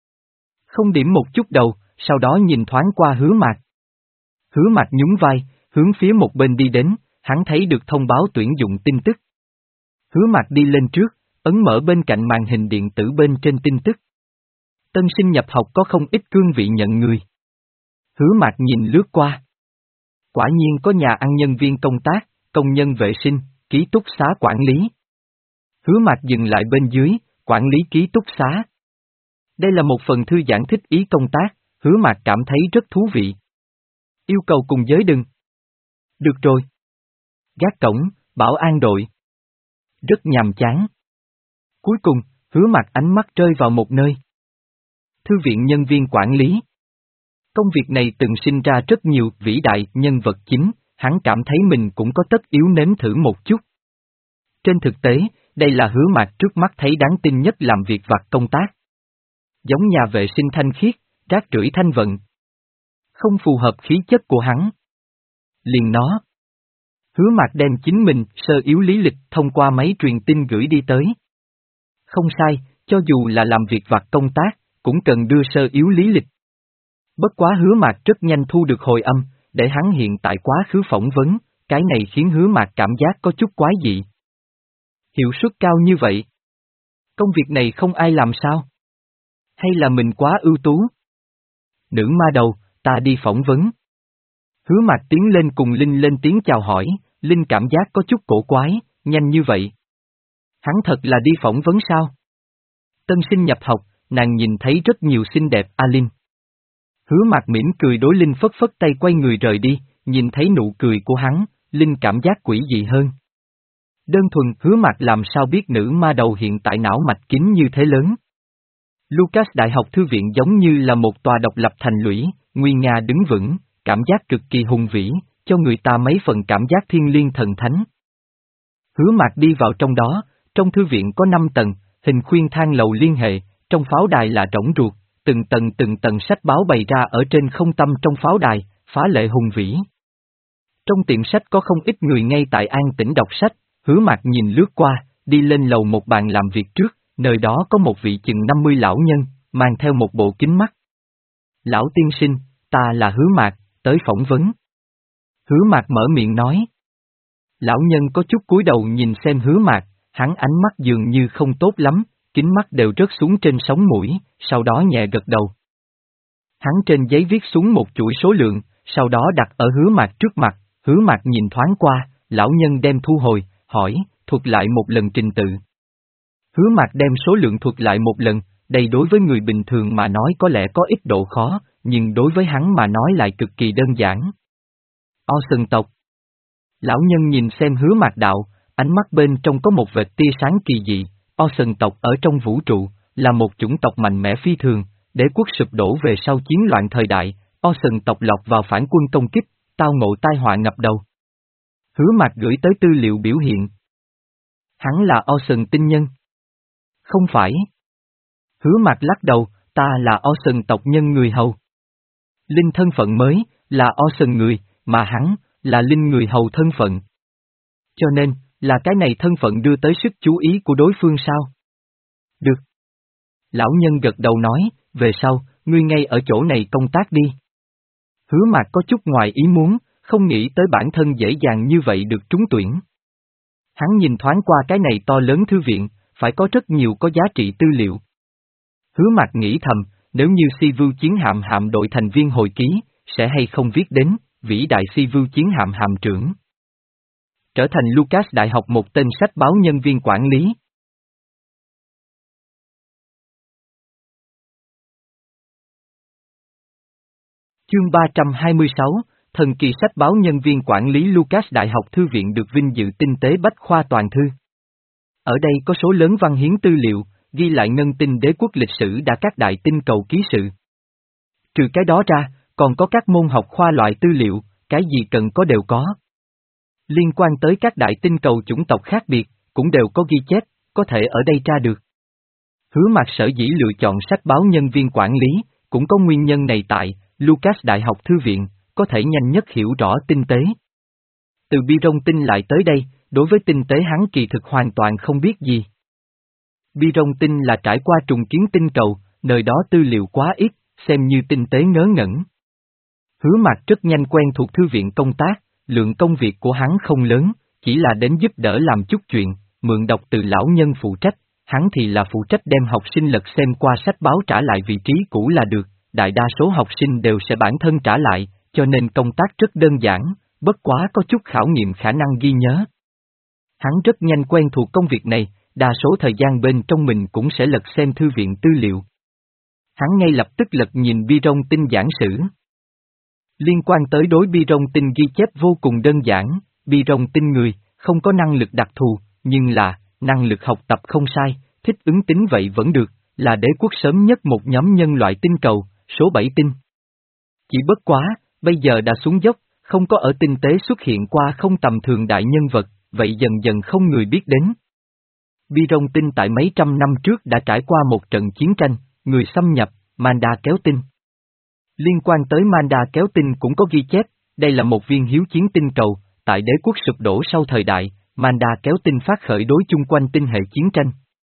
Không điểm một chút đầu, sau đó nhìn thoáng qua Hứa Mạc. Hứa Mạc nhún vai, hướng phía một bên đi đến, hắn thấy được thông báo tuyển dụng tin tức. Hứa Mạc đi lên trước, ấn mở bên cạnh màn hình điện tử bên trên tin tức. Tân sinh nhập học có không ít cương vị nhận người. Hứa Mạc nhìn lướt qua. Quả nhiên có nhà ăn nhân viên công tác, công nhân vệ sinh, ký túc xá quản lý. Hứa Mạc dừng lại bên dưới, quản lý ký túc xá. Đây là một phần thư giãn thích ý công tác, Hứa Mạc cảm thấy rất thú vị. Yêu cầu cùng giới đừng. Được rồi. Gác cổng, bảo an đội. Rất nhàm chán. Cuối cùng, Hứa Mạc ánh mắt rơi vào một nơi. Thư viện nhân viên quản lý. Công việc này từng sinh ra rất nhiều vĩ đại nhân vật chính, hắn cảm thấy mình cũng có tất yếu nếm thử một chút. Trên thực tế, đây là Hứa Mạc trước mắt thấy đáng tin nhất làm việc vặt công tác. Giống nhà vệ sinh thanh khiết, rác rưởi thanh vận. Không phù hợp khí chất của hắn. Liền nó. Hứa Mạc đem chính mình sơ yếu lý lịch thông qua máy truyền tin gửi đi tới. Không sai, cho dù là làm việc vặt công tác, cũng cần đưa sơ yếu lý lịch. Bất quá Hứa Mạc rất nhanh thu được hồi âm, để hắn hiện tại quá khứ phỏng vấn, cái này khiến Hứa Mạc cảm giác có chút quái dị. Hiệu suất cao như vậy. Công việc này không ai làm sao? Hay là mình quá ưu tú? Nữ ma đầu, ta đi phỏng vấn. Hứa Mạc tiến lên cùng Linh lên tiếng chào hỏi, Linh cảm giác có chút cổ quái, nhanh như vậy. Hắn thật là đi phỏng vấn sao? Tân sinh nhập học, nàng nhìn thấy rất nhiều xinh đẹp a Linh. Hứa Mạc mỉm cười đối Linh phất phất tay quay người rời đi, nhìn thấy nụ cười của hắn, Linh cảm giác quỷ dị hơn. Đơn thuần Hứa Mạc làm sao biết nữ ma đầu hiện tại não mạch kín như thế lớn. Lucas Đại học Thư viện giống như là một tòa độc lập thành lũy, nguy nga đứng vững, cảm giác cực kỳ hùng vĩ, cho người ta mấy phần cảm giác thiên liêng thần thánh. Hứa Mạc đi vào trong đó, trong thư viện có năm tầng, hình khuyên thang lầu liên hệ, trong pháo đài là rỗng ruột, từng tầng từng tầng sách báo bày ra ở trên không tâm trong pháo đài, phá lệ hùng vĩ. Trong tiệm sách có không ít người ngay tại an tĩnh đọc sách, Hứa Mạc nhìn lướt qua, đi lên lầu một bàn làm việc trước, nơi đó có một vị chừng năm mươi lão nhân, mang theo một bộ kính mắt. Lão tiên sinh, ta là Hứa Mạc, tới phỏng vấn. Hứa Mạc mở miệng nói. Lão nhân có chút cúi đầu nhìn xem Hứa Mạc, hắn ánh mắt dường như không tốt lắm, kính mắt đều rớt xuống trên sống mũi, sau đó nhẹ gật đầu. Hắn trên giấy viết xuống một chuỗi số lượng, sau đó đặt ở Hứa Mạc trước mặt, Hứa Mạc nhìn thoáng qua, lão nhân đem thu hồi, hỏi, thuật lại một lần trình tự. Hứa Mạc đem số lượng thuật lại một lần, đây đối với người bình thường mà nói có lẽ có ít độ khó, nhưng đối với hắn mà nói lại cực kỳ đơn giản. Ocean tộc. Lão nhân nhìn xem Hứa Mạc đạo, ánh mắt bên trong có một vệt tia sáng kỳ dị, Ocean tộc ở trong vũ trụ, là một chủng tộc mạnh mẽ phi thường, đế quốc sụp đổ về sau chiến loạn thời đại, Ocean tộc lọt vào phản quân công kích, tao ngộ tai họa ngập đầu. Hứa Mạc gửi tới tư liệu biểu hiện. Hắn là Ocean tinh nhân. Không phải. Hứa Mạc lắc đầu, ta là Ocean tộc nhân người hầu. Linh thân phận mới, là Ocean người, mà hắn, là Linh người hầu thân phận. Cho nên, là cái này thân phận đưa tới sức chú ý của đối phương sao? Được. Lão nhân gật đầu nói, về sau, ngươi ngay ở chỗ này công tác đi. Hứa Mạc có chút ngoài ý muốn, không nghĩ tới bản thân dễ dàng như vậy được trúng tuyển. Hắn nhìn thoáng qua cái này to lớn thư viện, phải có rất nhiều có giá trị tư liệu. Hứa Mạc nghĩ thầm, nếu như Si Vưu chiến hạm hạm đội thành viên hồi ký, sẽ hay không viết đến, vĩ đại Si Vưu chiến hạm hạm trưởng. Trở thành Lucas Đại học một tên sách báo nhân viên quản lý. Chương ba trăm hai mươi sáu, thần kỳ sách báo nhân viên quản lý Lucas Đại học Thư viện được vinh dự tinh tế bách khoa toàn thư. Ở đây có số lớn văn hiến tư liệu, ghi lại ngân tinh đế quốc lịch sử đã các đại tinh cầu ký sự. Trừ cái đó ra, còn có các môn học khoa loại tư liệu, cái gì cần có đều có. Liên quan tới các đại tinh cầu chủng tộc khác biệt, cũng đều có ghi chép, có thể ở đây tra được. Hứa Mạc sở dĩ lựa chọn sách báo nhân viên quản lý, cũng có nguyên nhân này tại, Lucas Đại học Thư viện, có thể nhanh nhất hiểu rõ tinh tế. Từ Biron Tinh lại tới đây, đối với tinh tế hắn kỳ thực hoàn toàn không biết gì. Biron Tinh là trải qua trùng kiến tinh cầu, nơi đó tư liệu quá ít, xem như tinh tế ngớ ngẩn. Hứa Mạc rất nhanh quen thuộc thư viện công tác, lượng công việc của hắn không lớn, chỉ là đến giúp đỡ làm chút chuyện, mượn đọc từ lão nhân phụ trách, hắn thì là phụ trách đem học sinh lật xem qua sách báo trả lại vị trí cũ là được, đại đa số học sinh đều sẽ bản thân trả lại, cho nên công tác rất đơn giản, bất quá có chút khảo nghiệm khả năng ghi nhớ. Hắn rất nhanh quen thuộc công việc này, đa số thời gian bên trong mình cũng sẽ lật xem thư viện tư liệu. Hắn ngay lập tức lật nhìn Biron Tinh giảng sử. Liên quan tới đối Biron Tinh ghi chép vô cùng đơn giản, Biron Tinh người, không có năng lực đặc thù, nhưng là, năng lực học tập không sai, thích ứng tính vậy vẫn được, là đế quốc sớm nhất một nhóm nhân loại tinh cầu, số bảy tinh. Chỉ bất quá, bây giờ đã xuống dốc, không có ở tinh tế xuất hiện qua không tầm thường đại nhân vật, vậy dần dần không người biết đến. Biron Tinh tại mấy trăm năm trước đã trải qua một trận chiến tranh, người xâm nhập, Manda kéo tinh. Liên quan tới Manda kéo tinh cũng có ghi chép, đây là một viên hiếu chiến tinh cầu, tại đế quốc sụp đổ sau thời đại, Manda kéo tinh phát khởi đối chung quanh tinh hệ chiến tranh.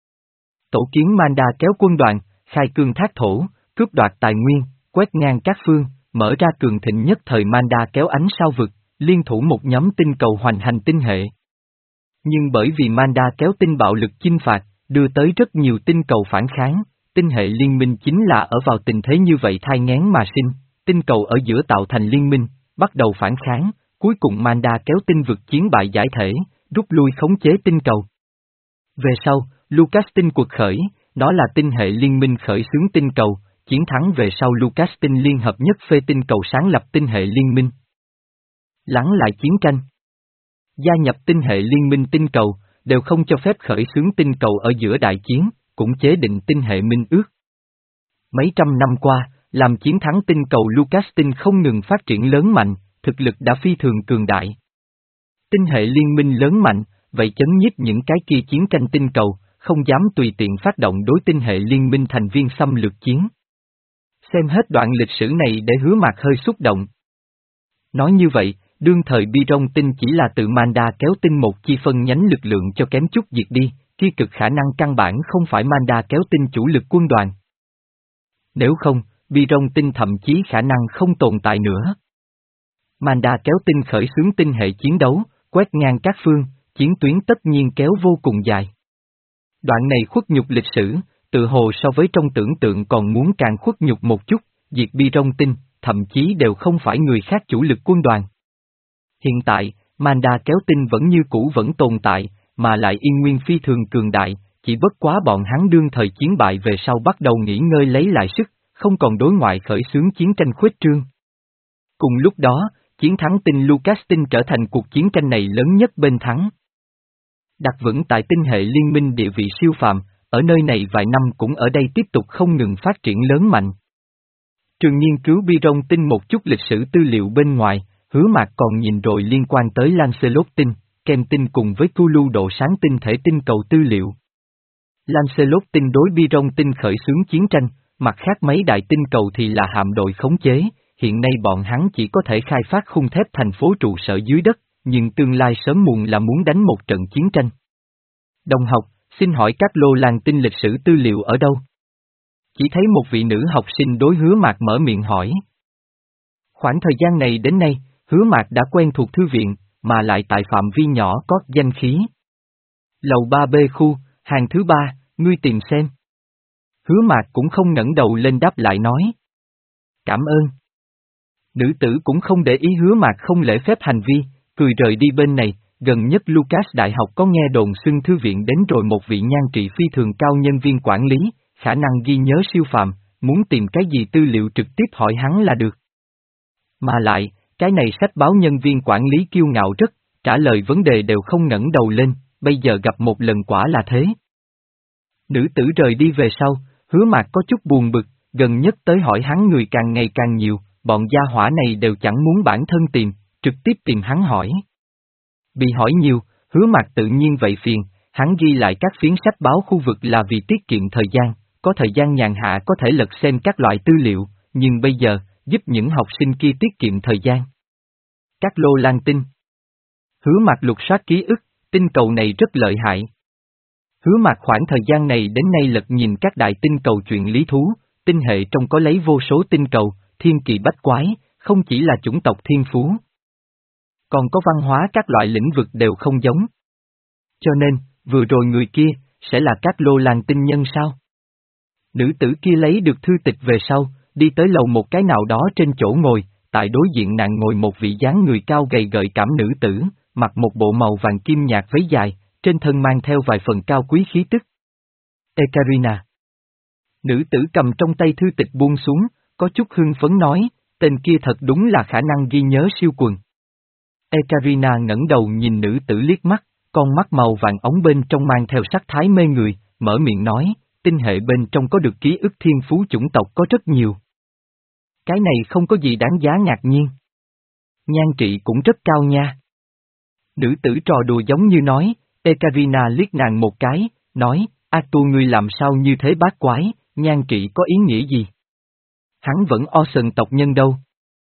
Tổ kiến Manda kéo quân đoàn, khai cương thác thổ, cướp đoạt tài nguyên, quét ngang các phương, mở ra cường thịnh nhất thời Manda kéo ánh sao vực, liên thủ một nhóm tinh cầu hoành hành tinh hệ. Nhưng bởi vì Manda kéo tinh bạo lực chinh phạt, đưa tới rất nhiều tinh cầu phản kháng, tinh hệ liên minh chính là ở vào tình thế như vậy thai nghén mà sinh, tinh cầu ở giữa tạo thành liên minh, bắt đầu phản kháng, cuối cùng Manda kéo tinh vực chiến bại giải thể, rút lui khống chế tinh cầu. Về sau, Lucas tinh cuộc khởi, đó là tinh hệ liên minh khởi xướng tinh cầu, chiến thắng về sau Lucas tinh liên hợp nhất phê tinh cầu sáng lập tinh hệ liên minh. Lắng lại chiến tranh. Gia nhập tinh hệ liên minh tinh cầu, đều không cho phép khởi xướng tinh cầu ở giữa đại chiến, cũng chế định tinh hệ minh ước. Mấy trăm năm qua, làm chiến thắng tinh cầu Lucas tinh không ngừng phát triển lớn mạnh, thực lực đã phi thường cường đại. Tinh hệ liên minh lớn mạnh, vậy chấn nhiếp những cái kia chiến tranh tinh cầu, không dám tùy tiện phát động đối tinh hệ liên minh thành viên xâm lược chiến. Xem hết đoạn lịch sử này để Hứa Mạc hơi xúc động. Nói như vậy, đương thời Biron Tinh chỉ là tự Manda kéo tinh một chi phân nhánh lực lượng cho kém chút diệt đi, kia cực khả năng căn bản không phải Manda kéo tinh chủ lực quân đoàn. Nếu không, Biron Tinh thậm chí khả năng không tồn tại nữa. Manda kéo tinh khởi xướng tinh hệ chiến đấu, quét ngang các phương, chiến tuyến tất nhiên kéo vô cùng dài. Đoạn này khuất nhục lịch sử, tự hồ so với trong tưởng tượng còn muốn càng khuất nhục một chút, diệt Biron Tinh, thậm chí đều không phải người khác chủ lực quân đoàn. Hiện tại, Manda kéo tinh vẫn như cũ vẫn tồn tại, mà lại yên nguyên phi thường cường đại, chỉ bất quá bọn hắn đương thời chiến bại về sau bắt đầu nghỉ ngơi lấy lại sức, không còn đối ngoại khởi xướng chiến tranh khuếch trương. Cùng lúc đó, chiến thắng tinh Lucas tinh trở thành cuộc chiến tranh này lớn nhất bên thắng. Đặt vững tại tinh hệ liên minh địa vị siêu phàm, ở nơi này vài năm cũng ở đây tiếp tục không ngừng phát triển lớn mạnh. Trường nghiên cứu Biron Tinh một chút lịch sử tư liệu bên ngoài, Hứa Mạc còn nhìn rồi liên quan tới Lancelot Tinh, Kem Tinh cùng với Cthulhu độ sáng tinh thể tinh cầu tư liệu. Lancelot Tinh đối Biron Tinh khởi xướng chiến tranh, mặt khác mấy đại tinh cầu thì là hạm đội khống chế, hiện nay bọn hắn chỉ có thể khai phát khung thép thành phố trụ sở dưới đất, nhưng tương lai sớm muộn là muốn đánh một trận chiến tranh. Đồng học, xin hỏi các lô lan tinh lịch sử tư liệu ở đâu? Chỉ thấy một vị nữ học sinh đối Hứa Mạc mở miệng hỏi. Khoảng thời gian này đến nay, Hứa Mạc đã quen thuộc thư viện, mà lại tại phạm vi nhỏ có danh khí. Lầu ba B khu, hàng thứ ba, ngươi tìm xem. Hứa Mạc cũng không ngẩng đầu lên đáp lại nói. Cảm ơn. Nữ tử cũng không để ý Hứa Mạc không lễ phép hành vi, cười rời đi bên này, gần nhất Lucas Đại học có nghe đồn xưng thư viện đến rồi một vị nhan trị phi thường cao nhân viên quản lý, khả năng ghi nhớ siêu phàm, muốn tìm cái gì tư liệu trực tiếp hỏi hắn là được. Mà lại, cái này sách báo nhân viên quản lý kiêu ngạo rất, trả lời vấn đề đều không ngẩng đầu lên, bây giờ gặp một lần quả là thế. Nữ tử rời đi về sau, Hứa Mạc có chút buồn bực, gần nhất tới hỏi hắn người càng ngày càng nhiều, bọn gia hỏa này đều chẳng muốn bản thân tìm, trực tiếp tìm hắn hỏi. Bị hỏi nhiều, Hứa Mạc tự nhiên vậy phiền, Hắn ghi lại các phiến sách báo khu vực là vì tiết kiệm thời gian, có thời gian nhàn hạ có thể lật xem các loại tư liệu, nhưng bây giờ, giúp những học sinh kia tiết kiệm thời gian. Các lô lan tinh. Hứa Mạc lục soát ký ức, tinh cầu này rất lợi hại. Hứa Mạc khoảng thời gian này đến nay lật nhìn các đại tinh cầu chuyện lý thú, tinh hệ trong có lấy vô số tinh cầu, thiên kỳ bách quái, không chỉ là chủng tộc thiên phú. Còn có văn hóa các loại lĩnh vực đều không giống. Cho nên, vừa rồi người kia, sẽ là các lô lan tinh nhân sao? Nữ tử kia lấy được thư tịch về sau, đi tới lầu một cái nào đó trên chỗ ngồi, tại đối diện nàng ngồi một vị dáng người cao gầy gợi cảm nữ tử, mặc một bộ màu vàng kim nhạt váy dài, trên thân mang theo vài phần cao quý khí tức. Ekaterina. Nữ tử cầm trong tay thư tịch buông xuống, có chút hưng phấn nói, tên kia thật đúng là khả năng ghi nhớ siêu quần. Ekaterina ngẩng đầu nhìn nữ tử liếc mắt, con mắt màu vàng ống bên trong mang theo sắc thái mê người, mở miệng nói, tinh hệ bên trong có được ký ức thiên phú chủng tộc có rất nhiều. Cái này không có gì đáng giá ngạc nhiên. Nhan trị cũng rất cao nha. Nữ tử trò đùa giống như nói, Ekaterina liếc nàng một cái, nói, A tu ngươi làm sao như thế bát quái, nhan trị có ý nghĩa gì? Hắn vẫn Ocean tộc nhân đâu?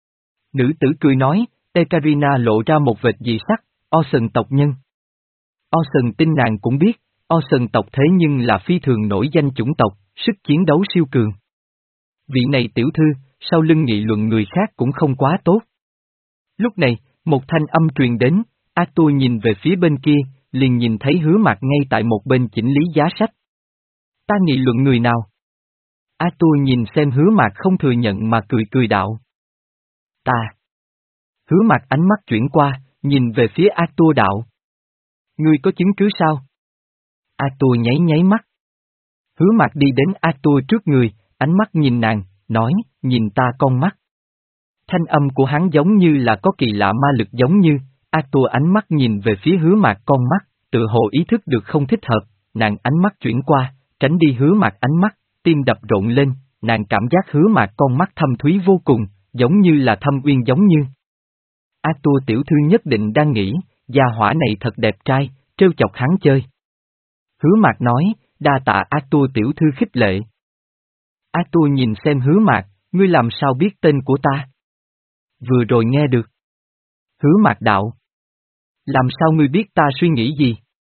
Nữ tử cười nói, Ekaterina lộ ra một vệt dị sắc, Ocean tộc nhân. Ocean tin nàng cũng biết, Ocean tộc thế nhưng là phi thường nổi danh chủng tộc, sức chiến đấu siêu cường. Vị này tiểu thư, sau lưng nghị luận người khác cũng không quá tốt. Lúc này, một thanh âm truyền đến, A tu nhìn về phía bên kia, liền nhìn thấy Hứa Mạc ngay tại một bên chỉnh lý giá sách. Ta nghị luận người nào? A tu nhìn xem Hứa Mạc không thừa nhận mà cười cười đạo. Ta. Hứa Mạc ánh mắt chuyển qua, nhìn về phía A tu đạo. Ngươi có chứng cứ sao? A tu nháy nháy mắt. Hứa Mạc đi đến A tu trước người, ánh mắt nhìn nàng, nói, nhìn ta con mắt. Thanh âm của hắn giống như là có kỳ lạ ma lực giống như, A tu ánh mắt nhìn về phía Hứa Mạc con mắt, tự hồ ý thức được không thích hợp, nàng ánh mắt chuyển qua, tránh đi Hứa Mạc ánh mắt, tim đập rộn lên, nàng cảm giác Hứa Mạc con mắt thâm thúy vô cùng, giống như là thâm uyên giống như. A tu tiểu thư nhất định đang nghĩ, gia hỏa này thật đẹp trai, trêu chọc hắn chơi. Hứa Mạc nói, đa tạ A tu tiểu thư khích lệ. A tu nhìn xem Hứa Mạc, ngươi làm sao biết tên của ta? Vừa rồi nghe được. Hứa Mạc đạo. Làm sao ngươi biết ta suy nghĩ gì?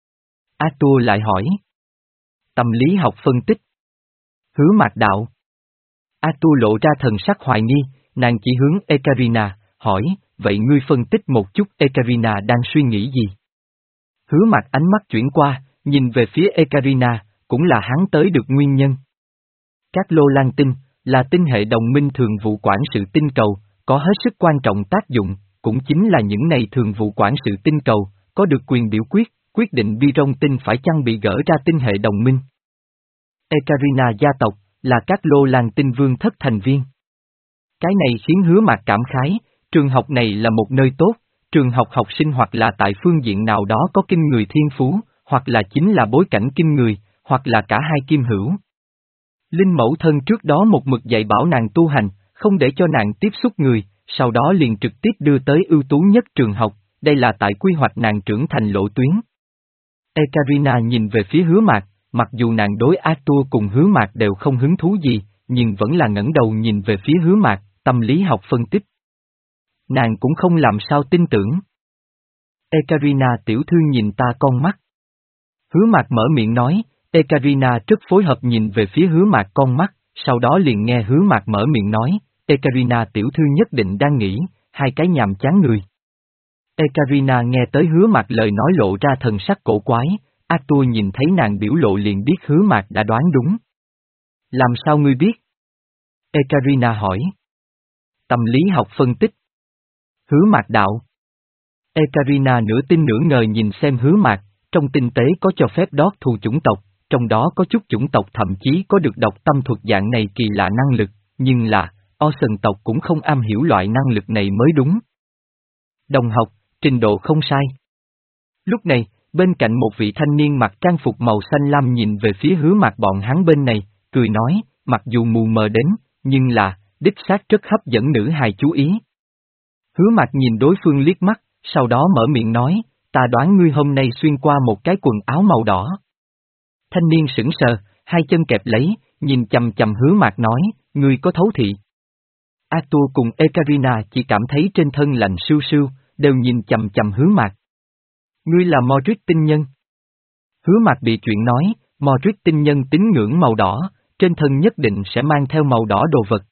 A tu lại hỏi. Tâm lý học phân tích. Hứa Mạc đạo. A tu lộ ra thần sắc hoài nghi, nàng chỉ hướng Ekaterina, hỏi, vậy ngươi phân tích một chút Ekaterina đang suy nghĩ gì? Hứa Mạc ánh mắt chuyển qua, nhìn về phía Ekaterina, cũng là hắn tới được nguyên nhân. Các lô lan tinh, là tinh hệ đồng minh thường vụ quản sự tinh cầu, có hết sức quan trọng tác dụng, cũng chính là những này thường vụ quản sự tinh cầu, có được quyền biểu quyết, quyết định Byron tinh phải chăng bị gỡ ra tinh hệ đồng minh. Ekaterina gia tộc, là các lô lan tinh vương thất thành viên. Cái này khiến Hứa Mạc cảm khái, trường học này là một nơi tốt, trường học học sinh hoặc là tại phương diện nào đó có kinh người thiên phú, hoặc là chính là bối cảnh kinh người, hoặc là cả hai kim hữu. Linh mẫu thân trước đó một mực dạy bảo nàng tu hành, không để cho nàng tiếp xúc người, sau đó liền trực tiếp đưa tới ưu tú nhất trường học, đây là tại quy hoạch nàng trưởng thành lộ tuyến. Ekaterina nhìn về phía Hứa Mạc, mặc dù nàng đối A tu cùng Hứa Mạc đều không hứng thú gì, nhưng vẫn là ngẩng đầu nhìn về phía Hứa Mạc, tâm lý học phân tích. Nàng cũng không làm sao tin tưởng. Ekaterina tiểu thư nhìn ta con mắt. Hứa Mạc mở miệng nói, Ekaterina rất phối hợp nhìn về phía Hứa Mạc con mắt, sau đó liền nghe Hứa Mạc mở miệng nói, Ekaterina tiểu thư nhất định đang nghĩ, hai cái nhàm chán người. Ekaterina nghe tới Hứa Mạc lời nói lộ ra thần sắc cổ quái, A tu nhìn thấy nàng biểu lộ liền biết Hứa Mạc đã đoán đúng. Làm sao ngươi biết? Ekaterina hỏi. Tâm lý học phân tích. Hứa Mạc đạo. Ekaterina nửa tin nửa ngờ nhìn xem Hứa Mạc, trong tinh tế có cho phép đót thù chủng tộc, trong đó có chút chủng tộc thậm chí có được độc tâm thuật dạng này kỳ lạ năng lực, nhưng là, Ocean tộc cũng không am hiểu loại năng lực này mới đúng. Đồng học, trình độ không sai. Lúc này, bên cạnh một vị thanh niên mặc trang phục màu xanh lam nhìn về phía Hứa Mạc bọn hắn bên này, cười nói, mặc dù mù mờ đến, nhưng là, đích xác rất hấp dẫn nữ hài chú ý. Hứa Mạc nhìn đối phương liếc mắt, sau đó mở miệng nói, ta đoán ngươi hôm nay xuyên qua một cái quần áo màu đỏ. Thanh niên sững sờ, hai chân kẹp lấy, nhìn chầm chầm Hứa Mạc nói, ngươi có thấu thị. Arthur cùng Ekaterina chỉ cảm thấy trên thân lạnh sưu sưu, đều nhìn chầm chầm Hứa Mạc. Ngươi là Modric tinh nhân. Hứa Mạc bị chuyện nói, Modric tinh nhân tín ngưỡng màu đỏ, trên thân nhất định sẽ mang theo màu đỏ đồ vật.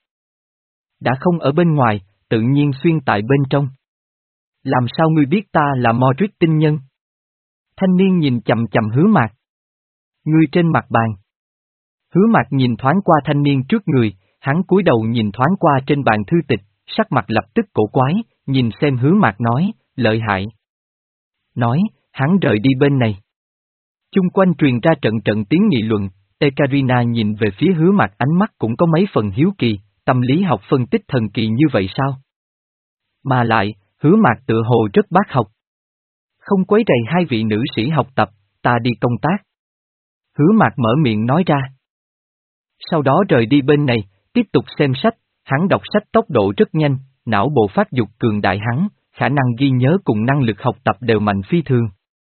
Đã không ở bên ngoài, tự nhiên xuyên tại bên trong. Làm sao ngươi biết ta là Modric tinh nhân? Thanh niên nhìn chầm chầm Hứa Mạc. Ngươi trên mặt bàn. Hứa Mạc nhìn thoáng qua thanh niên trước người, hắn cúi đầu nhìn thoáng qua trên bàn thư tịch, sắc mặt lập tức cổ quái, nhìn xem Hứa Mạc nói, lợi hại. Nói, hắn rời đi bên này. Chung quanh truyền ra trận trận tiếng nghị luận, Ekaterina nhìn về phía Hứa Mạc ánh mắt cũng có mấy phần hiếu kỳ, tâm lý học phân tích thần kỳ như vậy sao? Mà lại, Hứa Mạc tựa hồ rất bác học. Không quấy rầy hai vị nữ sĩ học tập, ta đi công tác. Hứa Mạc mở miệng nói ra. Sau đó rời đi bên này, tiếp tục xem sách, hắn đọc sách tốc độ rất nhanh, não bộ phát dục cường đại hắn, khả năng ghi nhớ cùng năng lực học tập đều mạnh phi thường.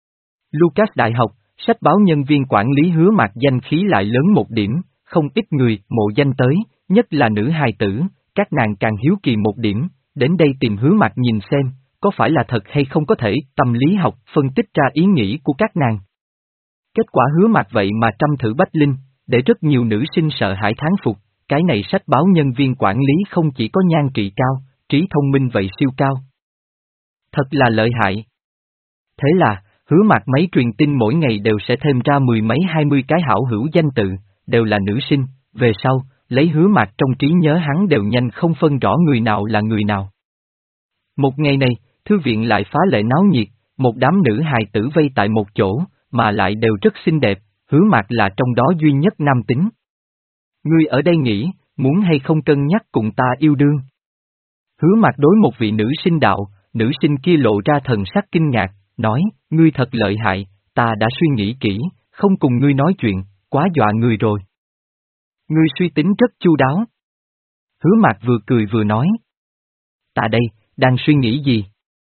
Lucas Đại học, sách báo nhân viên quản lý Hứa Mạc danh khí lại lớn một điểm, không ít người mộ danh tới, nhất là nữ hài tử, các nàng càng hiếu kỳ một điểm, đến đây tìm Hứa Mạc nhìn xem, có phải là thật hay không có thể tâm lý học phân tích ra ý nghĩ của các nàng. Kết quả Hứa Mạc vậy mà trăm thử bách linh, để rất nhiều nữ sinh sợ hãi thán phục, cái này sách báo nhân viên quản lý không chỉ có nhan trị cao, trí thông minh vậy siêu cao. Thật là lợi hại. Thế là, Hứa Mạc mấy truyền tin mỗi ngày đều sẽ thêm ra mười mấy hai mươi cái hảo hữu danh tự, đều là nữ sinh, về sau, lấy Hứa Mạc trong trí nhớ hắn đều nhanh không phân rõ người nào là người nào. Một ngày này, thư viện lại phá lệ náo nhiệt, một đám nữ hài tử vây tại một chỗ, mà lại đều rất xinh đẹp, Hứa Mạc là trong đó duy nhất nam tính. Ngươi ở đây nghĩ, muốn hay không cân nhắc cùng ta yêu đương? Hứa Mạc đối một vị nữ sinh đạo, nữ sinh kia lộ ra thần sắc kinh ngạc, nói, ngươi thật lợi hại, ta đã suy nghĩ kỹ, không cùng ngươi nói chuyện, quá dọa người rồi. Ngươi suy tính rất chu đáo. Hứa Mạc vừa cười vừa nói. Ta đây, đang suy nghĩ gì?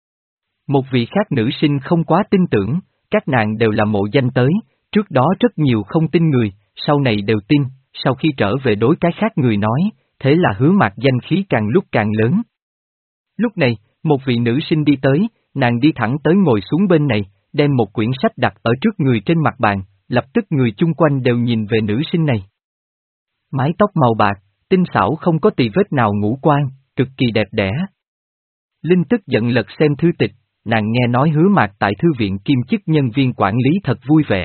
Một vị khác nữ sinh không quá tin tưởng, các nàng đều là mộ danh tới, trước đó rất nhiều không tin người, sau này đều tin, sau khi trở về đối cái khác người nói, thế là Hứa Mạc danh khí càng lúc càng lớn. Lúc này, một vị nữ sinh đi tới, nàng đi thẳng tới ngồi xuống bên này, đem một quyển sách đặt ở trước người trên mặt bàn, lập tức người chung quanh đều nhìn về nữ sinh này. Mái tóc màu bạc, tinh xảo không có tì vết nào ngũ quan, cực kỳ đẹp đẽ. Linh tức giận lật xem thư tịch, nàng nghe nói Hứa Mạc tại thư viện kiêm chức nhân viên quản lý thật vui vẻ.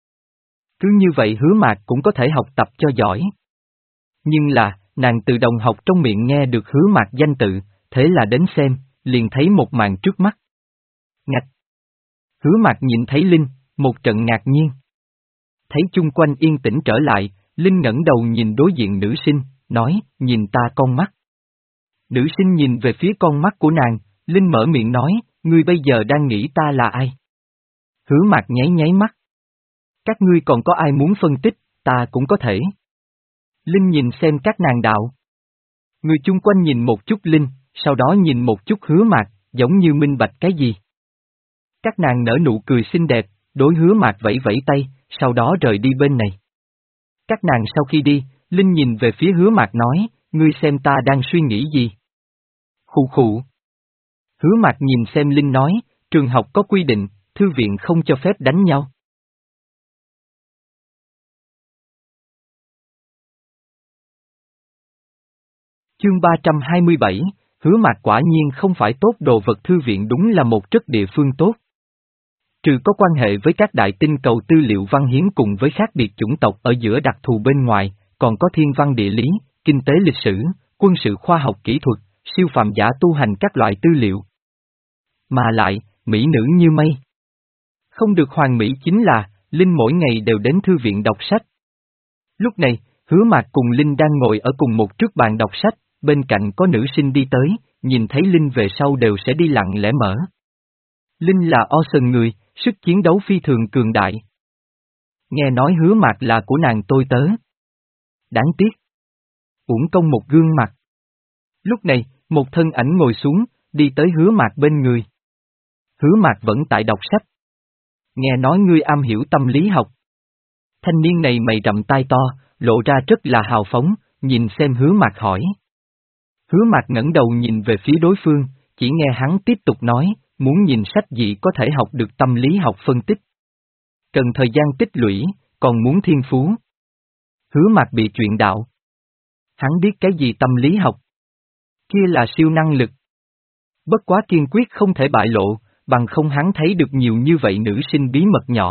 Cứ như vậy Hứa Mạc cũng có thể học tập cho giỏi. Nhưng là, nàng từ đồng học trong miệng nghe được Hứa Mạc danh tự, thế là đến xem, liền thấy một màn trước mắt. Ngạch! Hứa Mạc nhìn thấy Linh, một trận ngạc nhiên. Thấy chung quanh yên tĩnh trở lại, Linh ngẩng đầu nhìn đối diện nữ sinh, nói, nhìn ta con mắt. Nữ sinh nhìn về phía con mắt của nàng, Linh mở miệng nói, ngươi bây giờ đang nghĩ ta là ai? Hứa Mạc nháy nháy mắt. Các ngươi còn có ai muốn phân tích, ta cũng có thể. Linh nhìn xem các nàng đạo. Người chung quanh nhìn một chút Linh, sau đó nhìn một chút Hứa Mạc, giống như minh bạch cái gì. Các nàng nở nụ cười xinh đẹp, đối Hứa Mạc vẫy vẫy tay, sau đó rời đi bên này. Các nàng sau khi đi, Linh nhìn về phía Hứa Mạc nói, ngươi xem ta đang suy nghĩ gì? Khụ khụ. Hứa Mạc nhìn xem Linh nói, trường học có quy định, thư viện không cho phép đánh nhau. Chương ba trăm hai mươi bảy, Hứa Mạc quả nhiên không phải tốt, đồ vật thư viện đúng là một rất địa phương tốt. Trừ có quan hệ với các đại tinh cầu tư liệu văn hiến cùng với khác biệt chủng tộc ở giữa đặc thù bên ngoài, còn có thiên văn địa lý, kinh tế lịch sử, quân sự khoa học kỹ thuật, siêu phàm giả tu hành các loại tư liệu. Mà lại, mỹ nữ như mây. Không được hoàn mỹ chính là, Linh mỗi ngày đều đến thư viện đọc sách. Lúc này, Hứa Mạc cùng Linh đang ngồi ở cùng một trước bàn đọc sách, bên cạnh có nữ sinh đi tới, nhìn thấy Linh về sau đều sẽ đi lặng lẽ mở. Linh là Ocean người, sức chiến đấu phi thường cường đại. Nghe nói Hứa Mạc là của nàng tôi tớ. Đáng tiếc. Uổng công một gương mặt. Lúc này, một thân ảnh ngồi xuống, đi tới Hứa Mạc bên người. Hứa Mạc vẫn tại đọc sách. Nghe nói ngươi am hiểu tâm lý học. Thanh niên này mày rậm tai to, lộ ra rất là hào phóng, nhìn xem Hứa Mạc hỏi. Hứa Mạc ngẩng đầu nhìn về phía đối phương, chỉ nghe hắn tiếp tục nói, muốn nhìn sách gì có thể học được tâm lý học phân tích. Cần thời gian tích lũy, còn muốn thiên phú. Hứa Mạc bị chuyện đạo. Hắn biết cái gì tâm lý học? Kia là siêu năng lực. Bất quá kiên quyết không thể bại lộ, bằng không hắn thấy được nhiều như vậy nữ sinh bí mật nhỏ.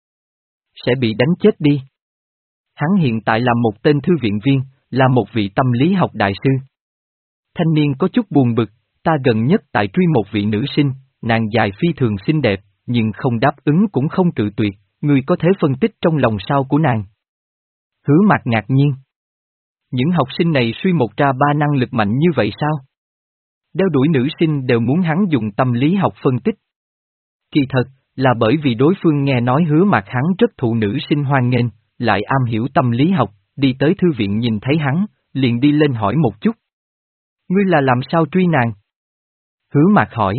Sẽ bị đánh chết đi. Hắn hiện tại là một tên thư viện viên, là một vị tâm lý học đại sư. Thanh niên có chút buồn bực, ta gần nhất tại truy một vị nữ sinh, nàng dài phi thường xinh đẹp, nhưng không đáp ứng cũng không cự tuyệt, ngươi có thể phân tích trong lòng sao của nàng. Hứa Mạc ngạc nhiên. Những học sinh này suy một ra ba năng lực mạnh như vậy sao? Đeo đuổi nữ sinh đều muốn hắn dùng tâm lý học phân tích. Kỳ thật, là bởi vì đối phương nghe nói Hứa Mạc hắn rất thụ nữ sinh hoan nghênh, lại am hiểu tâm lý học, đi tới thư viện nhìn thấy hắn, liền đi lên hỏi một chút. Ngươi là làm sao truy nàng? Hứa Mạc hỏi.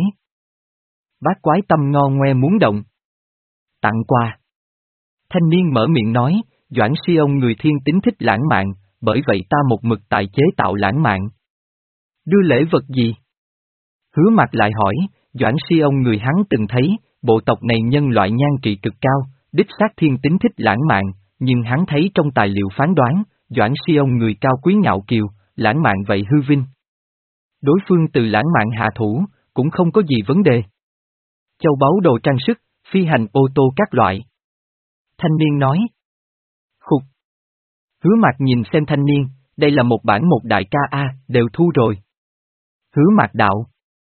Bát quái tâm ngo ngoe muốn động. Tặng quà. Thanh niên mở miệng nói, Doãn Si ông người thiên tính thích lãng mạn, bởi vậy ta một mực tại chế tạo lãng mạn. Đưa lễ vật gì? Hứa Mạc lại hỏi, Doãn Si ông người hắn từng thấy, bộ tộc này nhân loại nhan trị cực cao, đích xác thiên tính thích lãng mạn, nhưng hắn thấy trong tài liệu phán đoán, Doãn Si ông người cao quý ngạo kiều, lãng mạn vậy hư vinh. Đối phương từ lãng mạn hạ thủ, cũng không có gì vấn đề. Châu báu đồ trang sức, phi hành ô tô các loại. Thanh niên nói. Khục. Hứa Mạc nhìn xem thanh niên, đây là một bản một đại ca A, đều thu rồi. Hứa Mạc đạo.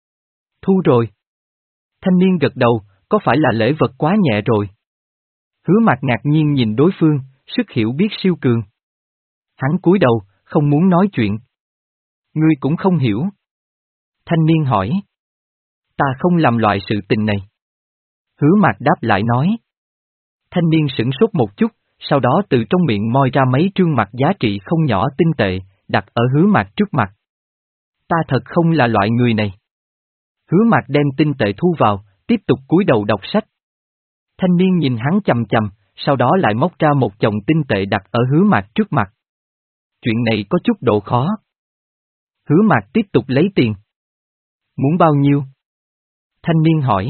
Thu rồi. Thanh niên gật đầu, có phải là lễ vật quá nhẹ rồi? Hứa Mạc ngạc nhiên nhìn đối phương, sức hiểu biết siêu cường. Hắn cúi đầu, không muốn nói chuyện. Ngươi cũng không hiểu. Thanh niên hỏi. Ta không làm loại sự tình này. Hứa Mạc đáp lại nói. Thanh niên sửng sốt một chút, sau đó từ trong miệng moi ra mấy trương mặt giá trị không nhỏ tinh tệ, đặt ở Hứa Mạc trước mặt. Ta thật không là loại người này. Hứa Mạc đem tinh tệ thu vào, tiếp tục cúi đầu đọc sách. Thanh niên nhìn hắn chằm chằm, sau đó lại móc ra một chồng tinh tệ đặt ở Hứa Mạc trước mặt. Chuyện này có chút độ khó. Hứa Mạc tiếp tục lấy tiền. Muốn bao nhiêu? Thanh niên hỏi.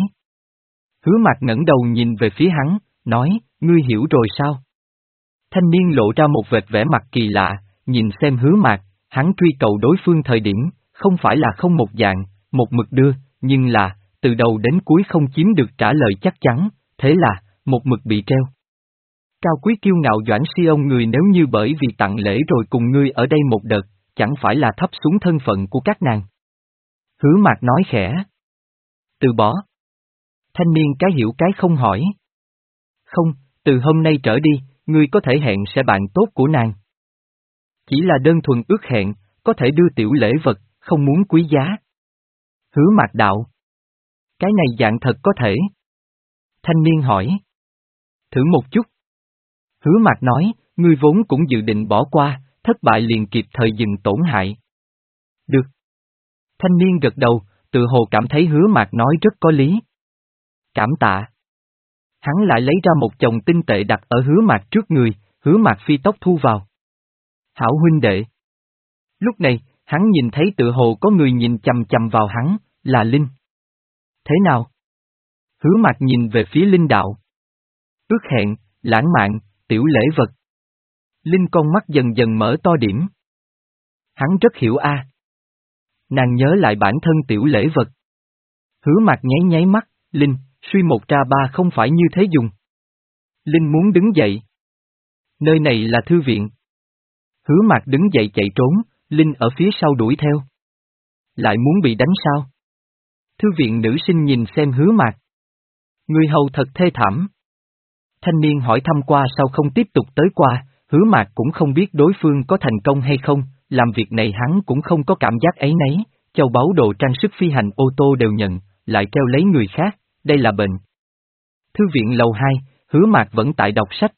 Hứa Mạc ngẩng đầu nhìn về phía hắn, nói, ngươi hiểu rồi sao? Thanh niên lộ ra một vệt vẻ mặt kỳ lạ, nhìn xem Hứa Mạc, hắn truy cầu đối phương thời điểm, không phải là không một dạng, một mực đưa, nhưng là, từ đầu đến cuối không chiếm được trả lời chắc chắn, thế là, một mực bị treo. Cao quý kiêu ngạo Doãn Si ông người nếu như bởi vì tặng lễ rồi cùng ngươi ở đây một đợt, chẳng phải là thấp xuống thân phận của các nàng. Hứa Mạc nói khẽ. Từ bỏ. Thanh niên cái hiểu cái không hỏi. Không, từ hôm nay trở đi, ngươi có thể hẹn sẽ bạn tốt của nàng. Chỉ là đơn thuần ước hẹn, có thể đưa tiểu lễ vật, không muốn quý giá. Hứa Mạc đạo. Cái này dạng thật có thể. Thanh niên hỏi. Thử một chút. Hứa Mạc nói, ngươi vốn cũng dự định bỏ qua, thất bại liền kịp thời dừng tổn hại. Được. Thanh niên gật đầu, tự hồ cảm thấy Hứa Mạc nói rất có lý. Cảm tạ. Hắn lại lấy ra một chồng tinh tệ đặt ở Hứa Mạc trước người, Hứa Mạc phi tốc thu vào. Hảo huynh đệ. Lúc này, hắn nhìn thấy tự hồ có người nhìn chằm chằm vào hắn, là Linh. Thế nào? Hứa Mạc nhìn về phía Linh đạo. Ước hẹn, lãng mạn, tiểu lễ vật. Linh con mắt dần dần mở to điểm. Hắn rất hiểu a. Nàng nhớ lại bản thân tiểu lễ vật. Hứa Mạc nháy nháy mắt, Linh, suy một ra ba không phải như thế dùng. Linh muốn đứng dậy. Nơi này là thư viện. Hứa Mạc đứng dậy chạy trốn, Linh ở phía sau đuổi theo. Lại muốn bị đánh sao? Thư viện nữ sinh nhìn xem Hứa Mạc. Người hầu thật thê thảm. Thanh niên hỏi thăm qua sao không tiếp tục tới qua, Hứa Mạc cũng không biết đối phương có thành công hay không, làm việc này hắn cũng không có cảm giác ấy nấy, châu báu đồ trang sức phi hành ô tô đều nhận, lại treo lấy người khác, đây là bệnh. Thư viện lầu hai, Hứa Mạc vẫn tại đọc sách.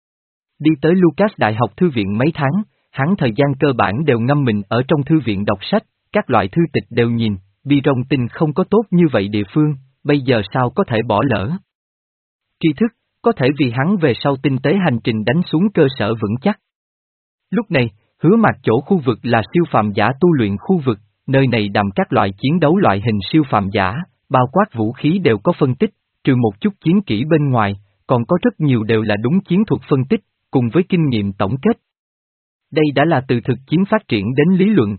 Đi tới Lucas Đại học thư viện mấy tháng, hắn thời gian cơ bản đều ngâm mình ở trong thư viện đọc sách, các loại thư tịch đều nhìn, bi rong tinh không có tốt như vậy địa phương, bây giờ sao có thể bỏ lỡ. Tri thức, có thể vì hắn về sau tinh tế hành trình đánh xuống cơ sở vững chắc. Lúc này, Hứa Mạc chỗ khu vực là siêu phàm giả tu luyện khu vực, nơi này đằm các loại chiến đấu loại hình siêu phàm giả, bao quát vũ khí đều có phân tích, trừ một chút chiến kỹ bên ngoài, còn có rất nhiều đều là đúng chiến thuật phân tích, cùng với kinh nghiệm tổng kết. Đây đã là từ thực chiến phát triển đến lý luận.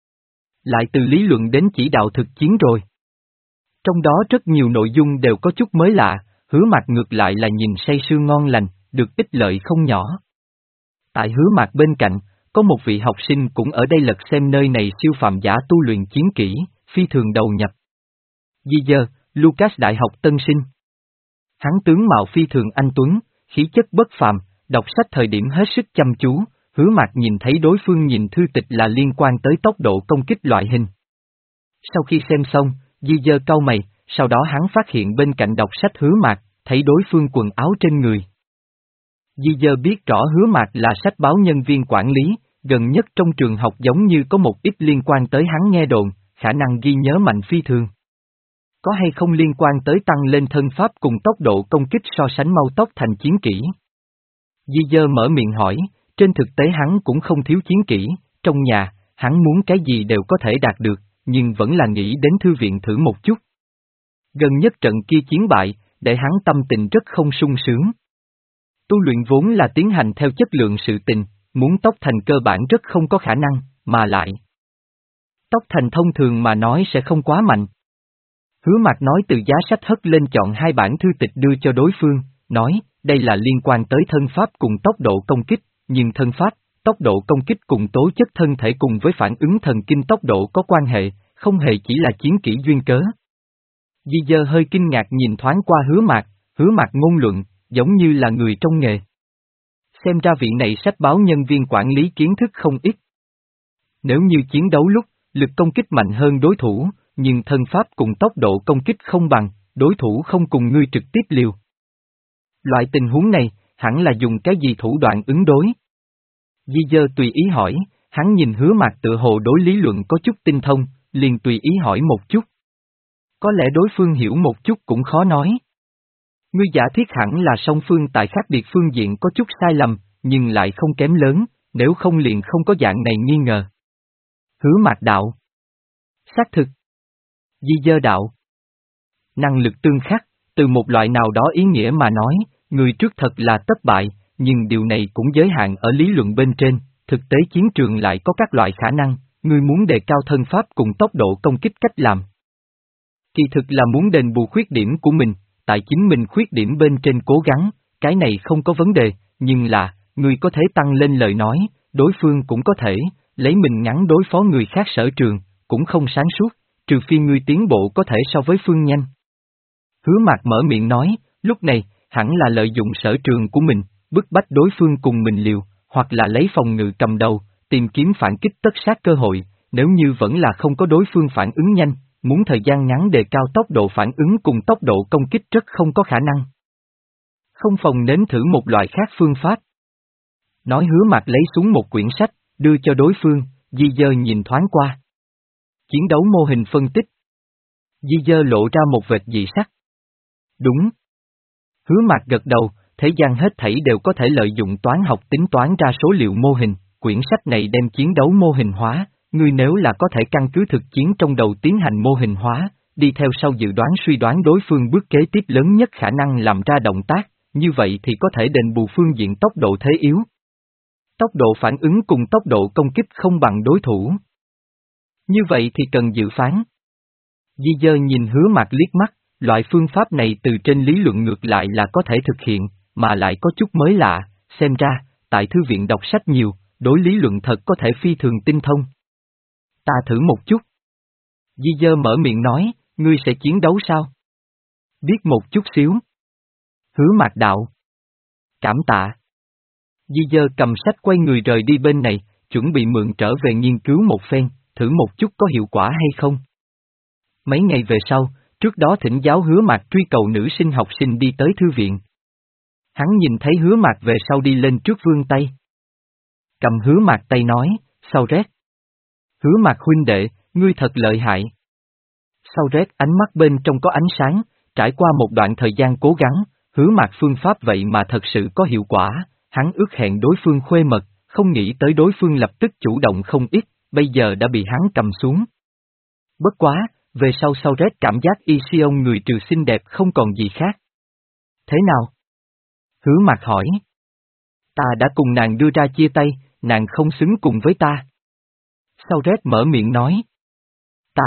Lại từ lý luận đến chỉ đạo thực chiến rồi. Trong đó rất nhiều nội dung đều có chút mới lạ, Hứa Mạc ngược lại là nhìn say sưa ngon lành, được ích lợi không nhỏ. Tại Hứa Mạc bên cạnh, có một vị học sinh cũng ở đây lật xem nơi này siêu phàm giả tu luyện chiến kỹ, phi thường đầu nhập. Di dơ, Lucas Đại học tân sinh. Hắn tướng mạo phi thường anh tuấn, khí chất bất phàm, đọc sách thời điểm hết sức chăm chú, Hứa Mạc nhìn thấy đối phương nhìn thư tịch là liên quan tới tốc độ công kích loại hình. Sau khi xem xong, Di dơ cau mày, sau đó hắn phát hiện bên cạnh đọc sách Hứa Mạc, thấy đối phương quần áo trên người. Di dơ biết rõ Hứa Mạc là sách báo nhân viên quản lý, gần nhất trong trường học giống như có một ít liên quan tới hắn nghe đồn, khả năng ghi nhớ mạnh phi thường. Có hay không liên quan tới tăng lên thân pháp cùng tốc độ công kích so sánh mau tốc thành chiến kỹ? Di dơ mở miệng hỏi, trên thực tế hắn cũng không thiếu chiến kỹ, trong nhà, hắn muốn cái gì đều có thể đạt được, nhưng vẫn là nghĩ đến thư viện thử một chút. Gần nhất trận kia chiến bại, để hắn tâm tình rất không sung sướng. Tu luyện vốn là tiến hành theo chất lượng sự tình, muốn tốc thành cơ bản rất không có khả năng, mà lại. Tốc thành thông thường mà nói sẽ không quá mạnh. Hứa Mạc nói từ giá sách hất lên chọn hai bản thư tịch đưa cho đối phương, nói, đây là liên quan tới thân pháp cùng tốc độ công kích, nhưng thân pháp, tốc độ công kích cùng tố chất thân thể cùng với phản ứng thần kinh tốc độ có quan hệ, không hề chỉ là chiến kỹ duyên cớ. Di dơ hơi kinh ngạc nhìn thoáng qua Hứa Mạc, Hứa Mạc ngôn luận, giống như là người trong nghề. Xem ra vị này sách báo nhân viên quản lý kiến thức không ít. Nếu như chiến đấu lúc, lực công kích mạnh hơn đối thủ, nhưng thân pháp cùng tốc độ công kích không bằng, đối thủ không cùng ngươi trực tiếp liều. Loại tình huống này, hẳn là dùng cái gì thủ đoạn ứng đối? Di dơ tùy ý hỏi, hắn nhìn Hứa Mạc tự hồ đối lý luận có chút tinh thông, liền tùy ý hỏi một chút. Có lẽ đối phương hiểu một chút cũng khó nói. Ngươi giả thiết hẳn là song phương tại khác biệt phương diện có chút sai lầm, nhưng lại không kém lớn, nếu không liền không có dạng này nghi ngờ. Hứa Mạc đạo. Xác thực. Di dơ đạo. Năng lực tương khắc, từ một loại nào đó ý nghĩa mà nói, người trước thật là thất bại, nhưng điều này cũng giới hạn ở lý luận bên trên, thực tế chiến trường lại có các loại khả năng, ngươi muốn đề cao thân pháp cùng tốc độ công kích cách làm. Kỳ thực là muốn đền bù khuyết điểm của mình, tại chính mình khuyết điểm bên trên cố gắng, cái này không có vấn đề, nhưng là, ngươi có thể tăng lên lời nói, đối phương cũng có thể, lấy mình ngắn đối phó người khác sở trường, cũng không sáng suốt, trừ phi ngươi tiến bộ có thể so với phương nhanh. Hứa Mạc mở miệng nói, lúc này, hẳn là lợi dụng sở trường của mình, bức bách đối phương cùng mình liều, hoặc là lấy phòng ngự cầm đầu, tìm kiếm phản kích tất sát cơ hội, nếu như vẫn là không có đối phương phản ứng nhanh, muốn thời gian ngắn đề cao tốc độ phản ứng cùng tốc độ công kích rất không có khả năng. Không phòng nếm thử một loại khác phương pháp. Nói Hứa Mạc lấy xuống một quyển sách, đưa cho đối phương, Di dơ nhìn thoáng qua. Chiến đấu mô hình phân tích. Di dơ lộ ra một vệt dị sắc. Đúng. Hứa Mạc gật đầu, thế gian hết thảy đều có thể lợi dụng toán học tính toán ra số liệu mô hình, quyển sách này đem chiến đấu mô hình hóa, ngươi nếu là có thể căn cứ thực chiến trong đầu tiến hành mô hình hóa, đi theo sau dự đoán suy đoán đối phương bước kế tiếp lớn nhất khả năng làm ra động tác, như vậy thì có thể đền bù phương diện tốc độ thế yếu. Tốc độ phản ứng cùng tốc độ công kích không bằng đối thủ. Như vậy thì cần dự phán. Di dơ nhìn Hứa Mạc liếc mắt, loại phương pháp này từ trên lý luận ngược lại là có thể thực hiện, mà lại có chút mới lạ, xem ra, tại thư viện đọc sách nhiều, đối lý luận thật có thể phi thường tinh thông. Ta thử một chút. Di dơ mở miệng nói, ngươi sẽ chiến đấu sao? Biết một chút xíu. Hứa Mạc đạo. Cảm tạ. Di dơ cầm sách quay người rời đi bên này, chuẩn bị mượn trở về nghiên cứu một phen, thử một chút có hiệu quả hay không. Mấy ngày về sau, trước đó thỉnh giáo Hứa Mạc truy cầu nữ sinh học sinh đi tới thư viện. Hắn nhìn thấy Hứa Mạc về sau đi lên trước vươn tay. Cầm Hứa Mạc tay nói, sau rét. Hứa Mạc huynh đệ, ngươi thật lợi hại. Sau rét ánh mắt bên trong có ánh sáng, trải qua một đoạn thời gian cố gắng, Hứa Mạc phương pháp vậy mà thật sự có hiệu quả, hắn ước hẹn đối phương khuê mật, không nghĩ tới đối phương lập tức chủ động không ít, bây giờ đã bị hắn cầm xuống. Bất quá, về sau sau rét cảm giác Y Sion người trừ xinh đẹp không còn gì khác. Thế nào? Hứa Mạc hỏi. Ta đã cùng nàng đưa ra chia tay, nàng không xứng cùng với ta. Sau rét mở miệng nói. Ta.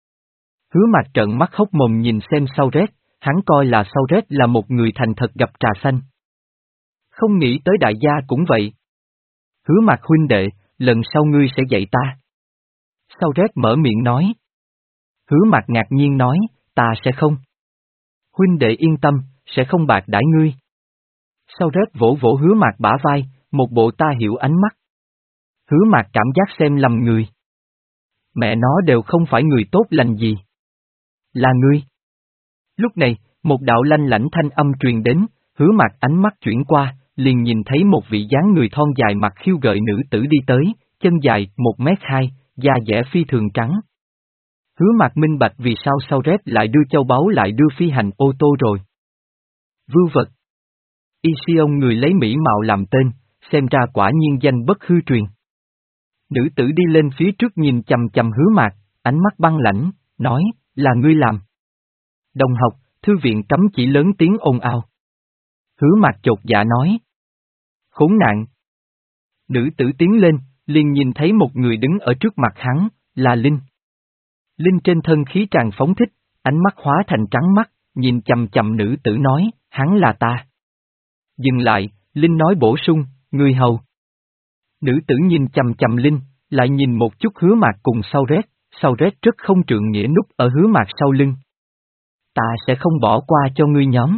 Hứa Mạc trợn mắt hốc mồm nhìn xem sau rét, hắn coi là sau rét là một người thành thật gặp trà xanh. Không nghĩ tới đại gia cũng vậy. Hứa Mạc huynh đệ, lần sau ngươi sẽ dạy ta. Sau rét mở miệng nói. Hứa Mạc ngạc nhiên nói, ta sẽ không. Huynh đệ yên tâm, sẽ không bạc đãi ngươi. Sau rét vỗ vỗ Hứa Mạc bả vai, một bộ ta hiểu ánh mắt. Hứa Mạc cảm giác xem lầm người. Mẹ nó đều không phải người tốt lành gì. Là ngươi. Lúc này, một đạo lanh lãnh thanh âm truyền đến, Hứa Mạc ánh mắt chuyển qua, liền nhìn thấy một vị dáng người thon dài mặt khiêu gợi nữ tử đi tới, chân dài, một mét hai, da dẻ phi thường trắng. Hứa Mạc minh bạch vì sao sau rét lại đưa châu báu lại đưa phi hành ô tô rồi. Vưu vật. Y Sion người lấy mỹ mạo làm tên, xem ra quả nhiên danh bất hư truyền. Nữ tử đi lên phía trước nhìn chằm chằm Hứa Mạc, ánh mắt băng lãnh, nói, là ngươi làm. Đồng học, thư viện cấm chỉ lớn tiếng ồn ào. Hứa Mạc chột dạ nói. Khốn nạn. Nữ tử tiến lên, liền nhìn thấy một người đứng ở trước mặt hắn, là Linh. Linh trên thân khí tràn phóng thích, ánh mắt hóa thành trắng mắt, nhìn chằm chằm nữ tử nói, hắn là ta. Dừng lại, Linh nói bổ sung, người hầu. Nữ tử nhìn chằm chằm Linh, lại nhìn một chút Hứa Mạc cùng sau rét, sau rét rất không trượng nghĩa núp ở Hứa Mạc sau lưng. Ta sẽ không bỏ qua cho ngươi nhóm.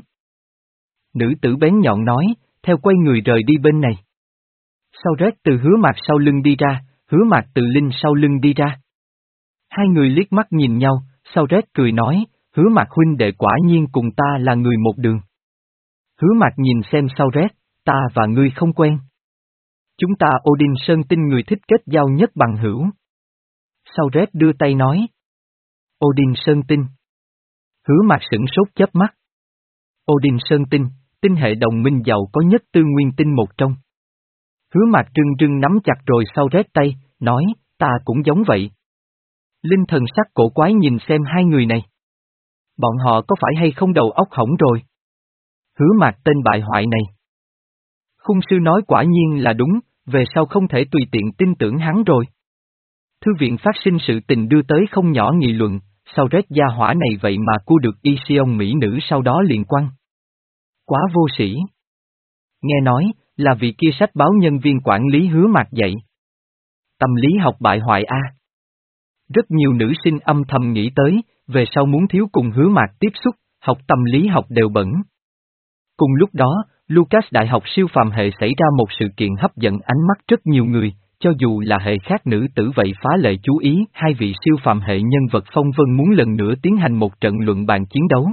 Nữ tử bén nhọn nói, theo quay người rời đi bên này. Sau rét từ Hứa Mạc sau lưng đi ra, Hứa Mạc từ Linh sau lưng đi ra. Hai người liếc mắt nhìn nhau, sau rét cười nói, Hứa Mạc huynh đệ quả nhiên cùng ta là người một đường. Hứa Mạc nhìn xem sau rét, ta và ngươi không quen. Chúng ta Odin Sơn Tinh người thích kết giao nhất bằng hữu. Sau rét đưa tay nói. Odin Sơn Tinh. Hứa Mạc sửng sốt chớp mắt. Odin Sơn Tinh, tinh hệ đồng minh giàu có nhất tư nguyên tinh một trong. Hứa Mạc trưng trưng nắm chặt rồi sau rét tay, nói, ta cũng giống vậy. Linh thần sắc cổ quái nhìn xem hai người này. Bọn họ có phải hay không đầu óc hỏng rồi? Hứa Mạc tên bại hoại này. Khung sư nói quả nhiên là đúng, về sau không thể tùy tiện tin tưởng hắn rồi. Thư viện phát sinh sự tình đưa tới không nhỏ nghị luận, sau rét gia hỏa này vậy mà cua được Y Sion mỹ nữ sau đó liền quăng. Quá vô sĩ. Nghe nói, là vị kia sách báo nhân viên quản lý Hứa Mạc dạy. Tâm lý học bại hoại a. Rất nhiều nữ sinh âm thầm nghĩ tới, về sau muốn thiếu cùng Hứa Mạc tiếp xúc, học tâm lý học đều bẩn. Cùng lúc đó, Lucas Đại học siêu phàm hệ xảy ra một sự kiện hấp dẫn ánh mắt rất nhiều người, cho dù là hệ khác nữ tử vậy phá lệ chú ý, hai vị siêu phàm hệ nhân vật phong vân muốn lần nữa tiến hành một trận luận bàn chiến đấu.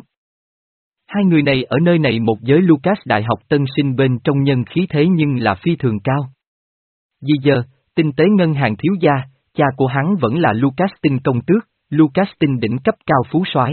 Hai người này ở nơi này một giới Lucas Đại học tân sinh bên trong nhân khí thế nhưng là phi thường cao. Di giờ, tinh tế ngân hàng thiếu gia, cha của hắn vẫn là Lucas Tinh công tước, Lucas Tinh đỉnh cấp cao phú soái.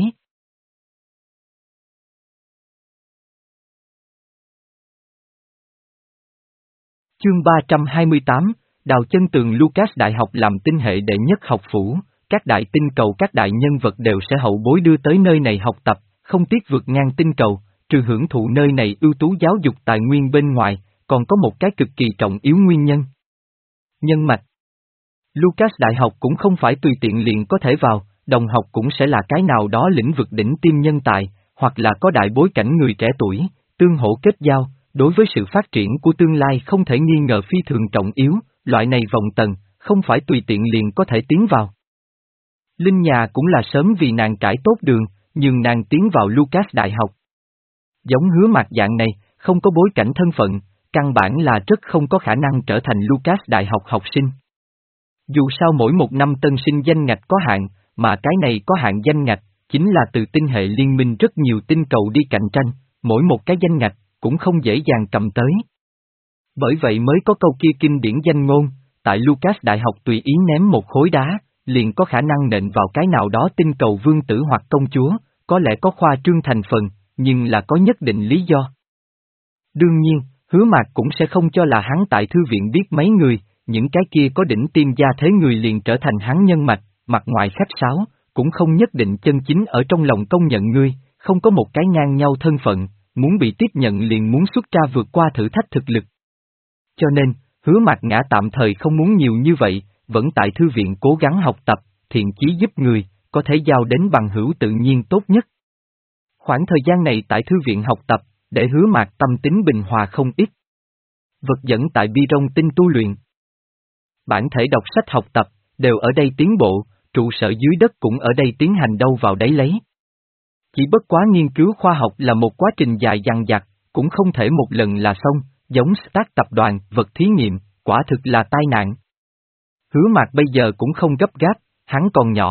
Chương ba trăm hai mươi tám, Đào chân tường Lucas Đại học làm tinh hệ đệ nhất học phủ, các đại tinh cầu các đại nhân vật đều sẽ hậu bối đưa tới nơi này học tập, không tiếc vượt ngang tinh cầu, trừ hưởng thụ nơi này ưu tú giáo dục tài nguyên bên ngoài, còn có một cái cực kỳ trọng yếu nguyên nhân. Nhân mạch. Lucas Đại học cũng không phải tùy tiện liền có thể vào, đồng học cũng sẽ là cái nào đó lĩnh vực đỉnh tiêm nhân tài, hoặc là có đại bối cảnh người trẻ tuổi, tương hỗ kết giao, đối với sự phát triển của tương lai không thể nghi ngờ phi thường trọng yếu, loại này vòng tầng, không phải tùy tiện liền có thể tiến vào. Linh nhà cũng là sớm vì nàng trải tốt đường, nhưng nàng tiến vào Lucas Đại học. Giống Hứa Mạc dạng này, không có bối cảnh thân phận, căn bản là rất không có khả năng trở thành Lucas Đại học học sinh. Dù sao mỗi một năm tân sinh danh ngạch có hạn, mà cái này có hạn danh ngạch, chính là từ tinh hệ liên minh rất nhiều tinh cầu đi cạnh tranh, mỗi một cái danh ngạch, cũng không dễ dàng cầm tới. Bởi vậy mới có câu kia kinh điển danh ngôn, tại Lucas Đại học tùy ý ném một khối đá, liền có khả năng nện vào cái nào đó tinh cầu vương tử hoặc công chúa, có lẽ có khoa trương thành phần, nhưng là có nhất định lý do. Đương nhiên, Hứa Mạc cũng sẽ không cho là hắn tại thư viện biết mấy người, những cái kia có đỉnh tiêm gia thế người liền trở thành hắn nhân mạch, mặt ngoài khách sáo, cũng không nhất định chân chính ở trong lòng công nhận ngươi, không có một cái ngang nhau thân phận, muốn bị tiếp nhận liền muốn xuất ra vượt qua thử thách thực lực. Cho nên, Hứa Mạc Ngã tạm thời không muốn nhiều như vậy, vẫn tại thư viện cố gắng học tập, thiện chí giúp người, có thể giao đến bằng hữu tự nhiên tốt nhất. Khoảng thời gian này tại thư viện học tập, để Hứa Mạc tâm tính bình hòa không ít. Vật dẫn tại bi rong tinh tu luyện. Bản thể đọc sách học tập, đều ở đây tiến bộ, trụ sở dưới đất cũng ở đây tiến hành đâu vào đấy lấy. Chỉ bất quá nghiên cứu khoa học là một quá trình dài dằng dặc, cũng không thể một lần là xong, giống Stark tập đoàn, vật thí nghiệm, quả thực là tai nạn. Hứa Mạc bây giờ cũng không gấp gáp, hắn còn nhỏ.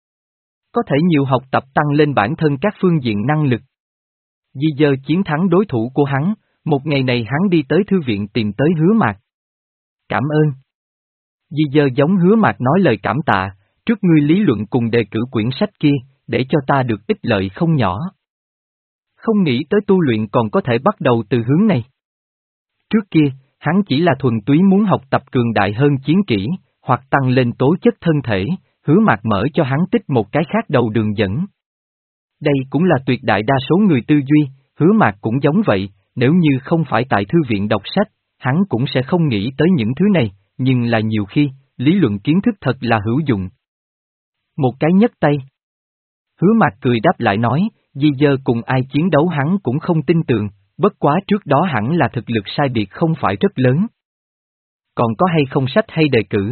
Có thể nhiều học tập tăng lên bản thân các phương diện năng lực. Di Dơ chiến thắng đối thủ của hắn, một ngày này hắn đi tới thư viện tìm tới Hứa Mạc. Cảm ơn. Di Dơ giống Hứa Mạc nói lời cảm tạ, trước ngươi lý luận cùng đề cử quyển sách kia, để cho ta được ích lợi không nhỏ. Không nghĩ tới tu luyện còn có thể bắt đầu từ hướng này. Trước kia, hắn chỉ là thuần túy muốn học tập cường đại hơn chiến kỹ, hoặc tăng lên tố chất thân thể, Hứa Mạc mở cho hắn tích một cái khác đầu đường dẫn. Đây cũng là tuyệt đại đa số người tư duy, Hứa Mạc cũng giống vậy, nếu như không phải tại thư viện đọc sách, hắn cũng sẽ không nghĩ tới những thứ này, nhưng là nhiều khi, lý luận kiến thức thật là hữu dụng. Một cái nhấc tay. Hứa Mạc cười đáp lại nói, Di Dơ cùng ai chiến đấu hắn cũng không tin tưởng, bất quá trước đó hẳn là thực lực sai biệt không phải rất lớn. Còn có hay không sách hay đề cử?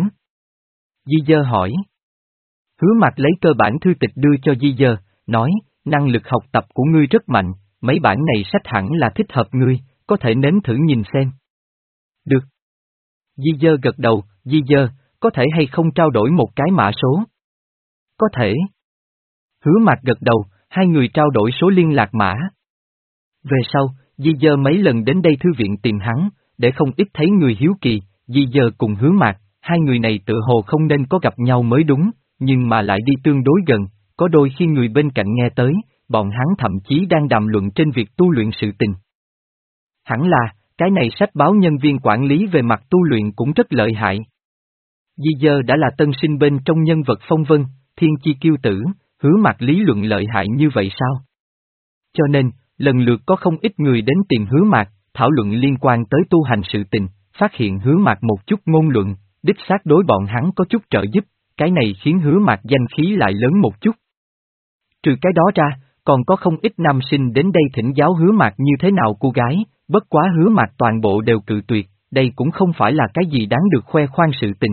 Di Dơ hỏi. Hứa Mạc lấy cơ bản thư tịch đưa cho Di Dơ, nói, năng lực học tập của ngươi rất mạnh, mấy bản này sách hẳn là thích hợp ngươi, có thể nếm thử nhìn xem. Được. Di Dơ gật đầu, Di Dơ, có thể hay không trao đổi một cái mã số? Có thể. Hứa Mạc gật đầu, hai người trao đổi số liên lạc mã. Về sau, Di Dơ mấy lần đến đây thư viện tìm hắn, để không ít thấy người hiếu kỳ, Di Dơ cùng Hứa Mạc, hai người này tự hồ không nên có gặp nhau mới đúng, nhưng mà lại đi tương đối gần, có đôi khi người bên cạnh nghe tới, bọn hắn thậm chí đang đàm luận trên việc tu luyện sự tình. Hẳn là, cái này sách báo nhân viên quản lý về mặt tu luyện cũng rất lợi hại. Di Dơ đã là tân sinh bên trong nhân vật phong vân, thiên chi kiêu tử, Hứa Mạc lý luận lợi hại như vậy sao? Cho nên, lần lượt có không ít người đến tìm Hứa Mạc, thảo luận liên quan tới tu hành sự tình, phát hiện Hứa Mạc một chút ngôn luận, đích xác đối bọn hắn có chút trợ giúp, cái này khiến Hứa Mạc danh khí lại lớn một chút. Trừ cái đó ra, còn có không ít nam sinh đến đây thỉnh giáo Hứa Mạc như thế nào cô gái, bất quá Hứa Mạc toàn bộ đều cự tuyệt, đây cũng không phải là cái gì đáng được khoe khoang sự tình.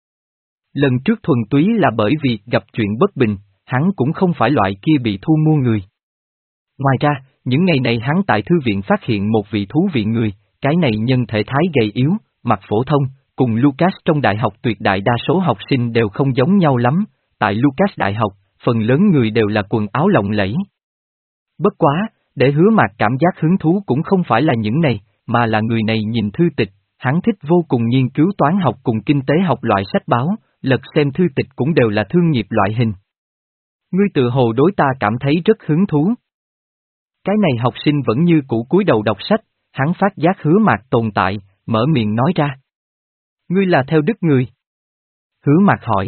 Lần trước thuần túy là bởi vì gặp chuyện bất bình, hắn cũng không phải loại kia bị thu mua người. Ngoài ra, những ngày này hắn tại thư viện phát hiện một vị thú vị người, cái này nhân thể thái gầy yếu, mặt phổ thông, cùng Lucas trong đại học tuyệt đại đa số học sinh đều không giống nhau lắm, tại Lucas đại học, phần lớn người đều là quần áo lộng lẫy. Bất quá, để Hứa Mạc cảm giác hứng thú cũng không phải là những này, mà là người này nhìn thư tịch, hắn thích vô cùng nghiên cứu toán học cùng kinh tế học loại sách báo, lật xem thư tịch cũng đều là thương nghiệp loại hình. Ngươi tự hồ đối ta cảm thấy rất hứng thú. Cái này học sinh vẫn như cũ cúi đầu đọc sách, hắn phát giác Hứa Mạc tồn tại, mở miệng nói ra. Ngươi là theo đức người. Hứa Mạc hỏi.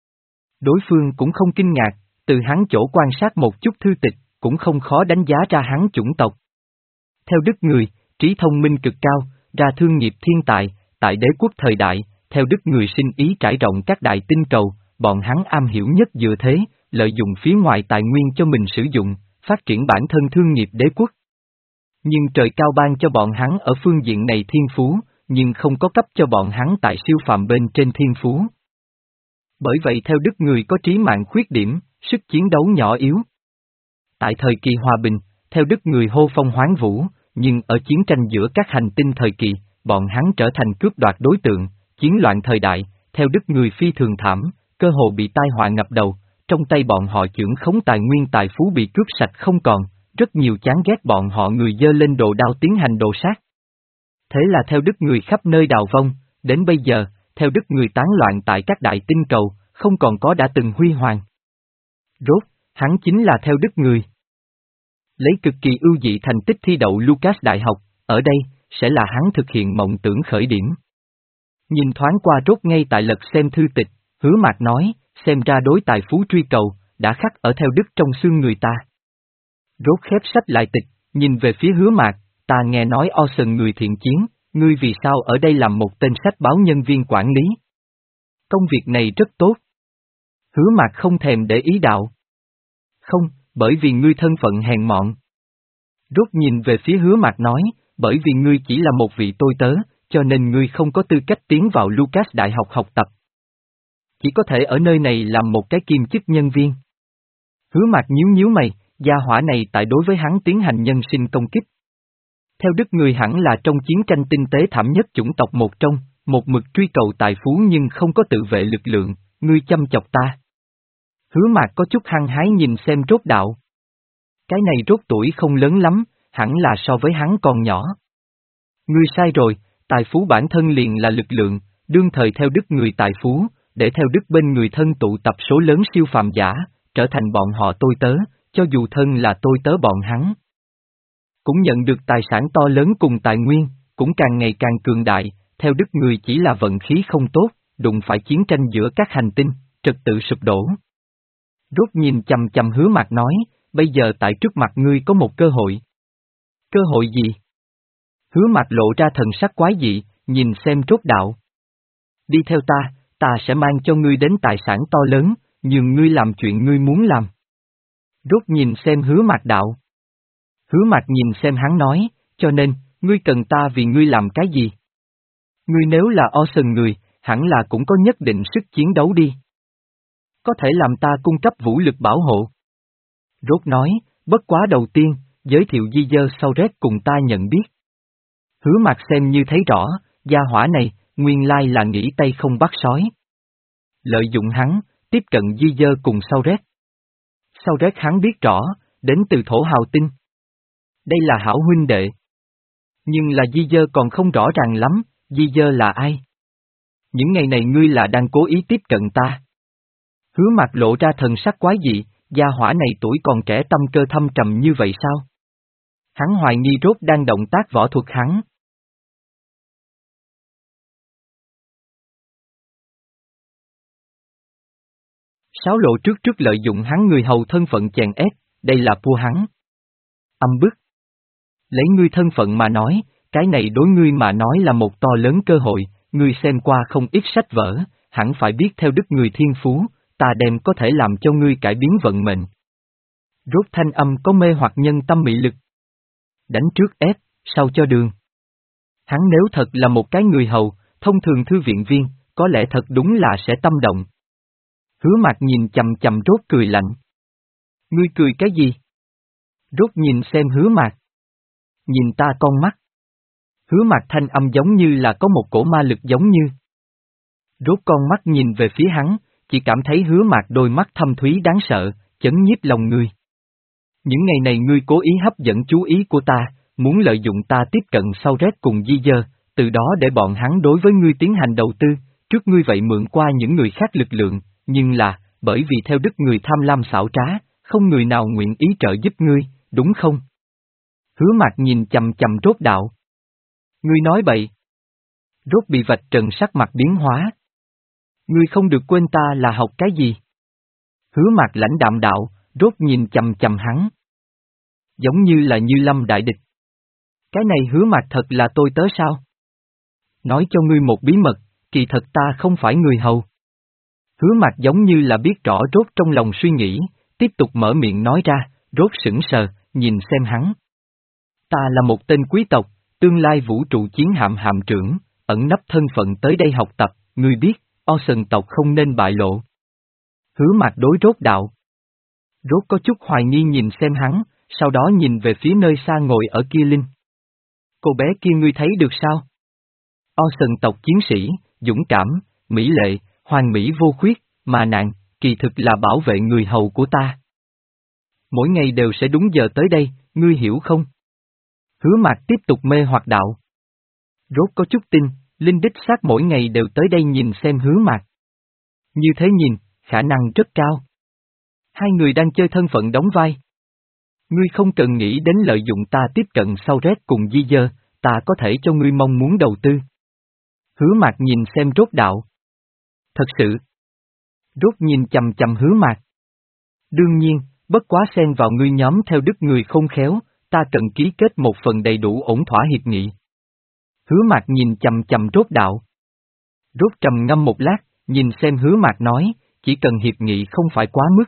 Đối phương cũng không kinh ngạc, từ hắn chỗ quan sát một chút thư tịch, cũng không khó đánh giá ra hắn chủng tộc. Theo đức người, trí thông minh cực cao, ra thương nghiệp thiên tài, tại đế quốc thời đại, theo đức người sinh ý trải rộng các đại tinh cầu, bọn hắn am hiểu nhất dựa thế, lợi dụng phía ngoài tài nguyên cho mình sử dụng, phát triển bản thân thương nghiệp đế quốc. Nhưng trời cao ban cho bọn hắn ở phương diện này thiên phú, nhưng không có cấp cho bọn hắn tại siêu phàm bên trên thiên phú. Bởi vậy theo đức người có trí mạng khuyết điểm, sức chiến đấu nhỏ yếu. Tại thời kỳ hòa bình, theo đức người hô phong hoán vũ, nhưng ở chiến tranh giữa các hành tinh thời kỳ, bọn hắn trở thành cướp đoạt đối tượng, chiến loạn thời đại, theo đức người phi thường thảm, cơ hồ bị tai họa ngập đầu, trong tay bọn họ chưởng khống tài nguyên tài phú bị cướp sạch không còn, rất nhiều chán ghét bọn họ người giơ lên đồ đao tiến hành đồ sát. Thế là theo đức người khắp nơi đào vong, đến bây giờ, theo đức người tán loạn tại các đại tinh cầu, không còn có đã từng huy hoàng. Rốt, hắn chính là theo đức người. Lấy cực kỳ ưu dị thành tích thi đậu Lucas Đại học, ở đây, sẽ là hắn thực hiện mộng tưởng khởi điểm. Nhìn thoáng qua Rốt ngay tại lật xem thư tịch, Hứa Mạc nói, xem ra đối tài phú truy cầu, đã khắc ở theo đức trong xương người ta. Rốt khép sách lại tịch, nhìn về phía Hứa Mạc, ta nghe nói Orson người thiện chiến, ngươi vì sao ở đây làm một tên sách báo nhân viên quản lý? Công việc này rất tốt. Hứa Mạc không thèm để ý đạo. Không, bởi vì ngươi thân phận hèn mọn. Rốt nhìn về phía Hứa Mạc nói, bởi vì ngươi chỉ là một vị tôi tớ, cho nên ngươi không có tư cách tiến vào Lucas Đại học học tập. Chỉ có thể ở nơi này làm một cái kiêm chức nhân viên. Hứa Mạc nhíu nhíu mày, gia hỏa này tại đối với hắn tiến hành nhân sinh công kích. Theo đức người hẳn là trong chiến tranh tinh tế thảm nhất chủng tộc một trong, một mực truy cầu tài phú nhưng không có tự vệ lực lượng, ngươi chăm chọc ta. Hứa Mạc có chút hăng hái nhìn xem Rốt đạo. Cái này Rốt tuổi không lớn lắm, hẳn là so với hắn còn nhỏ. Ngươi sai rồi, tài phú bản thân liền là lực lượng, đương thời theo đức người tài phú, để theo đức bên người thân tụ tập số lớn siêu phàm giả, trở thành bọn họ tôi tớ, cho dù thân là tôi tớ bọn hắn. Cũng nhận được tài sản to lớn cùng tài nguyên, cũng càng ngày càng cường đại, theo đức người chỉ là vận khí không tốt, đụng phải chiến tranh giữa các hành tinh, trật tự sụp đổ. Rốt nhìn chằm chằm Hứa Mạc nói, bây giờ tại trước mặt ngươi có một cơ hội. Cơ hội gì? Hứa Mạc lộ ra thần sắc quái dị, nhìn xem Rốt đạo. Đi theo ta, ta sẽ mang cho ngươi đến tài sản to lớn, nhường ngươi làm chuyện ngươi muốn làm. Rốt nhìn xem Hứa Mạc đạo. Hứa Mạc nhìn xem hắn nói, cho nên, ngươi cần ta vì ngươi làm cái gì? Ngươi nếu là Orson người, hẳn là cũng có nhất định sức chiến đấu đi. Có thể làm ta cung cấp vũ lực bảo hộ. Rốt nói, bất quá đầu tiên, giới thiệu Di Dơ sau rét cùng ta nhận biết. Hứa Mạc xem như thấy rõ, gia hỏa này, nguyên lai là nghĩ tay không bắt sói. Lợi dụng hắn, tiếp cận Di Dơ cùng sau rét. Sau rét hắn biết rõ, đến từ thổ hào tinh. Đây là hảo huynh đệ. Nhưng là Di Dơ còn không rõ ràng lắm, Di Dơ là ai? Những ngày này ngươi là đang cố ý tiếp cận ta. Hứa Mạc lộ ra thần sắc quái dị, gia hỏa này tuổi còn trẻ tâm cơ thâm trầm như vậy sao? Hắn hoài nghi Rốt đang động tác võ thuật hắn. Sáo lộ trước trước lợi dụng hắn người hầu thân phận chèn ép, đây là vua hắn. Âm bức. Lấy ngươi thân phận mà nói, cái này đối ngươi mà nói là một to lớn cơ hội, ngươi xem qua không ít sách vở, hẳn phải biết theo đức người thiên phú, ta đem có thể làm cho ngươi cải biến vận mệnh. Rốt thanh âm có mê hoặc nhân tâm mị lực. Đánh trước ép, sau cho đường. Hắn nếu thật là một cái người hầu, thông thường thư viện viên, có lẽ thật đúng là sẽ tâm động. Hứa Mạc nhìn chằm chằm Rốt cười lạnh. Ngươi cười cái gì? Rốt nhìn xem Hứa Mạc. Nhìn ta con mắt. Hứa Mạc thanh âm giống như là có một cổ ma lực giống như. Rốt con mắt nhìn về phía hắn, chỉ cảm thấy Hứa Mạc đôi mắt thâm thúy đáng sợ, chấn nhiếp lòng người. Những ngày này ngươi cố ý hấp dẫn chú ý của ta, muốn lợi dụng ta tiếp cận sau rét cùng Di Dơ, từ đó để bọn hắn đối với ngươi tiến hành đầu tư, trước ngươi vậy mượn qua những người khác lực lượng, nhưng là, bởi vì theo đức người tham lam xảo trá, không người nào nguyện ý trợ giúp ngươi, đúng không? Hứa Mạc nhìn chằm chằm Rốt đạo. Ngươi nói bậy. Rốt bị vạch trần sắc mặt biến hóa. Ngươi không được quên ta là học cái gì? Hứa Mạc lãnh đạm đạo, Rốt nhìn chằm chằm hắn. Giống như là Như Lâm đại địch. Cái này Hứa Mạc thật là tôi tớ sao? Nói cho ngươi một bí mật, kỳ thật ta không phải người hầu. Hứa Mạc giống như là biết rõ Rốt trong lòng suy nghĩ, tiếp tục mở miệng nói ra, Rốt sững sờ, nhìn xem hắn. Ta là một tên quý tộc, tương lai vũ trụ chiến hạm hạm trưởng, ẩn nấp thân phận tới đây học tập, ngươi biết, Orson tộc không nên bại lộ. Hứa Mạc đối Rốt đạo. Rốt có chút hoài nghi nhìn xem hắn, sau đó nhìn về phía nơi xa ngồi ở kia Linh. Cô bé kia ngươi thấy được sao? Orson tộc chiến sĩ, dũng cảm, mỹ lệ, hoàn mỹ vô khuyết, mà nạn, kỳ thực là bảo vệ người hầu của ta. Mỗi ngày đều sẽ đúng giờ tới đây, ngươi hiểu không? Hứa Mạc tiếp tục mê hoặc đạo. Rốt có chút tin, Linh đích xác mỗi ngày đều tới đây nhìn xem Hứa Mạc. Như thế nhìn, khả năng rất cao. Hai người đang chơi thân phận đóng vai. Ngươi không cần nghĩ đến lợi dụng ta tiếp cận sau rét cùng di dơ, ta có thể cho ngươi mong muốn đầu tư. Hứa Mạc nhìn xem Rốt đạo. Thật sự. Rốt nhìn chằm chằm Hứa Mạc. Đương nhiên, bất quá xen vào ngươi nhóm theo đức người khôn khéo, ta cần ký kết một phần đầy đủ ổn thỏa hiệp nghị. Hứa Mạc nhìn chằm chằm Rốt đạo. Rốt trầm ngâm một lát, nhìn xem Hứa Mạc nói, chỉ cần hiệp nghị không phải quá mức.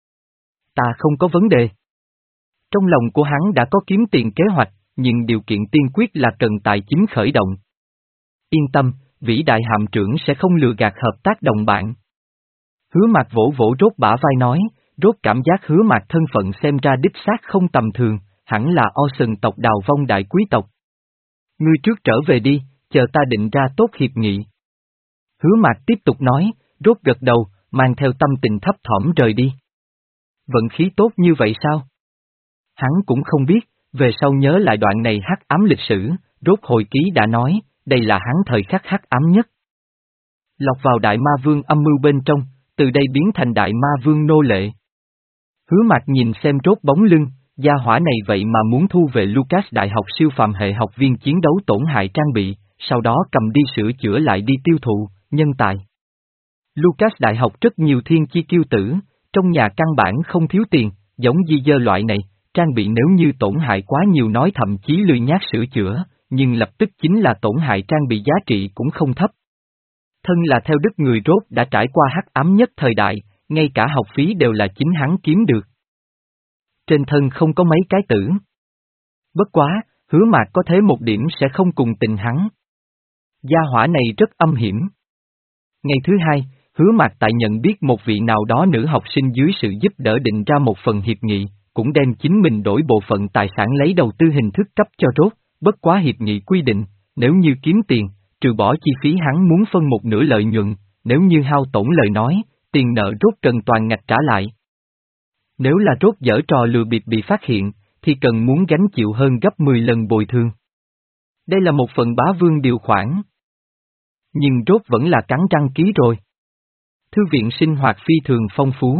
Ta không có vấn đề. Trong lòng của hắn đã có kiếm tiền kế hoạch, nhưng điều kiện tiên quyết là cần tài chính khởi động. Yên tâm, vĩ đại hạm trưởng sẽ không lừa gạt hợp tác đồng bạn. Hứa Mạc vỗ vỗ Rốt bả vai nói, Rốt cảm giác Hứa Mạc thân phận xem ra đích xác không tầm thường, hẳn là Ocean tộc Đào Vong đại quý tộc. Ngươi trước trở về đi, chờ ta định ra tốt hiệp nghị. Hứa Mạc tiếp tục nói, Rốt gật đầu, mang theo tâm tình thấp thỏm rời đi. Vận khí tốt như vậy sao? Hắn cũng không biết, về sau nhớ lại đoạn này hắc ám lịch sử, Rốt hồi ký đã nói, đây là hắn thời khắc hắc ám nhất. Lọc vào đại ma vương âm mưu bên trong, từ đây biến thành đại ma vương nô lệ. Hứa Mạc nhìn xem Rốt bóng lưng, gia hỏa này vậy mà muốn thu về Lucas đại học siêu phàm hệ học viên chiến đấu tổn hại trang bị, sau đó cầm đi sửa chữa lại đi tiêu thụ, nhân tài. Lucas đại học rất nhiều thiên chi kiêu tử, trong nhà căn bản không thiếu tiền, giống di dơ loại này, trang bị nếu như tổn hại quá nhiều nói thậm chí lười nhác sửa chữa, nhưng lập tức chính là tổn hại trang bị giá trị cũng không thấp. Thân là theo đức người Rốt đã trải qua hắc ám nhất thời đại, ngay cả học phí đều là chính hắn kiếm được. Trên thân không có mấy cái tử. Bất quá, Hứa Mạc có thế một điểm sẽ không cùng tình hắn. Gia hỏa này rất âm hiểm. Ngày thứ hai, Hứa Mạc tại nhận biết một vị nào đó nữ học sinh dưới sự giúp đỡ định ra một phần hiệp nghị, cũng đem chính mình đổi bộ phận tài sản lấy đầu tư hình thức cấp cho Rốt, bất quá hiệp nghị quy định, nếu như kiếm tiền, trừ bỏ chi phí hắn muốn phân một nửa lợi nhuận, nếu như hao tổn lời nói, tiền nợ Rốt cần toàn ngạch trả lại. Nếu là Rốt giở trò lừa bịp bị phát hiện, thì cần muốn gánh chịu hơn gấp mười lần bồi thường. Đây là một phần bá vương điều khoản. Nhưng Rốt vẫn là cắn răng ký rồi. Thư viện sinh hoạt phi thường phong phú.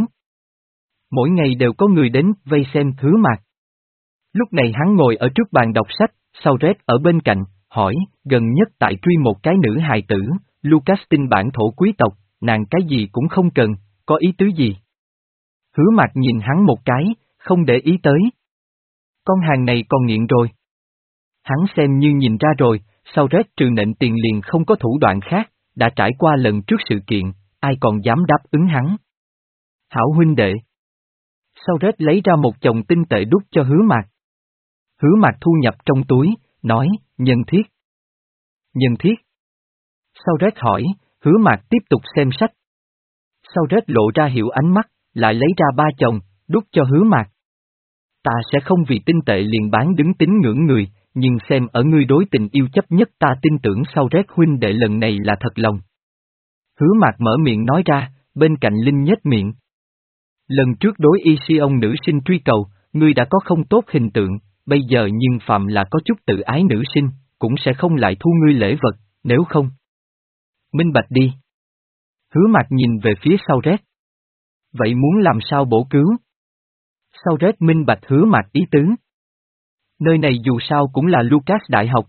Mỗi ngày đều có người đến vây xem Hứa Mạc. Lúc này hắn ngồi ở trước bàn đọc sách, sau rét ở bên cạnh, hỏi, gần nhất tại truy một cái nữ hài tử, Lucas tin bản thổ quý tộc, nàng cái gì cũng không cần, có ý tứ gì? Hứa Mạc nhìn hắn một cái, không để ý tới. Con hàng này còn nghiện rồi. Hắn xem như nhìn ra rồi, sau rét trừ nện tiền liền không có thủ đoạn khác, đã trải qua lần trước sự kiện, ai còn dám đáp ứng hắn. Hảo huynh đệ. Sau rét lấy ra một chồng tinh tệ đút cho Hứa Mạc. Hứa Mạc thu nhập trong túi, nói, nhân thiết. Nhân thiết. Sau rét hỏi, Hứa Mạc tiếp tục xem sách. Sau rét lộ ra hiểu ánh mắt, lại lấy ra ba chồng, đút cho Hứa Mạc. Ta sẽ không vì tinh tệ liền bán đứng tín ngưỡng người, nhưng xem ở ngươi đối tình yêu chấp nhất ta tin tưởng sau rét huynh đệ lần này là thật lòng. Hứa Mạc mở miệng nói ra, bên cạnh Linh nhếch miệng. Lần trước đối y si ông nữ sinh truy cầu, ngươi đã có không tốt hình tượng, bây giờ nhưng phạm là có chút tự ái nữ sinh, cũng sẽ không lại thu ngươi lễ vật, nếu không. Minh bạch đi. Hứa Mạc nhìn về phía sau rét. Vậy muốn làm sao bổ cứu? Sau rét minh bạch Hứa Mạc ý tứ. Nơi này dù sao cũng là Lucas Đại học.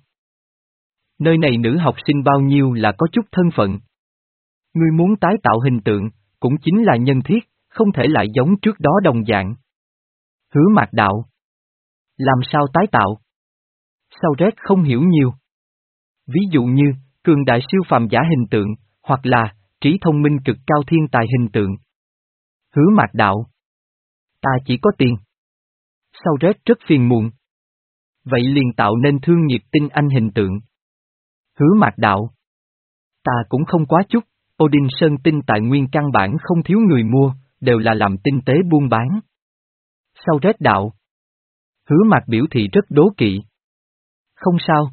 Nơi này nữ học sinh bao nhiêu là có chút thân phận. Ngươi muốn tái tạo hình tượng, cũng chính là nhân thiết, không thể lại giống trước đó đồng dạng. Hứa Mạc đạo. Làm sao tái tạo? Sau rét không hiểu nhiều. Ví dụ như, cường đại siêu phàm giả hình tượng, hoặc là, trí thông minh cực cao thiên tài hình tượng. Hứa Mạc đạo. Ta chỉ có tiền. Sau rét rất phiền muộn. Vậy liền tạo nên thương nghiệp tinh anh hình tượng. Hứa Mạc đạo. Ta cũng không quá chút, Odin Sơn tinh tài nguyên căn bản không thiếu người mua, đều là làm tinh tế buôn bán. Sau rét đạo. Hứa Mạc biểu thị rất đố kỵ. Không sao.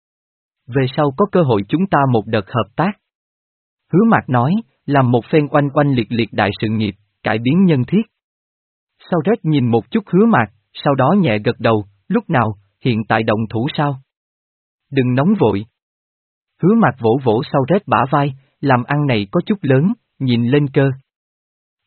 Về sau có cơ hội chúng ta một đợt hợp tác. Hứa Mạc nói, làm một phen oanh oanh liệt liệt đại sự nghiệp, cải biến nhân thiết. Sau rét nhìn một chút Hứa Mạc, sau đó nhẹ gật đầu, lúc nào, hiện tại động thủ sao? Đừng nóng vội. Hứa Mạc vỗ vỗ sau rét bả vai, làm ăn này có chút lớn, nhìn lên cơ.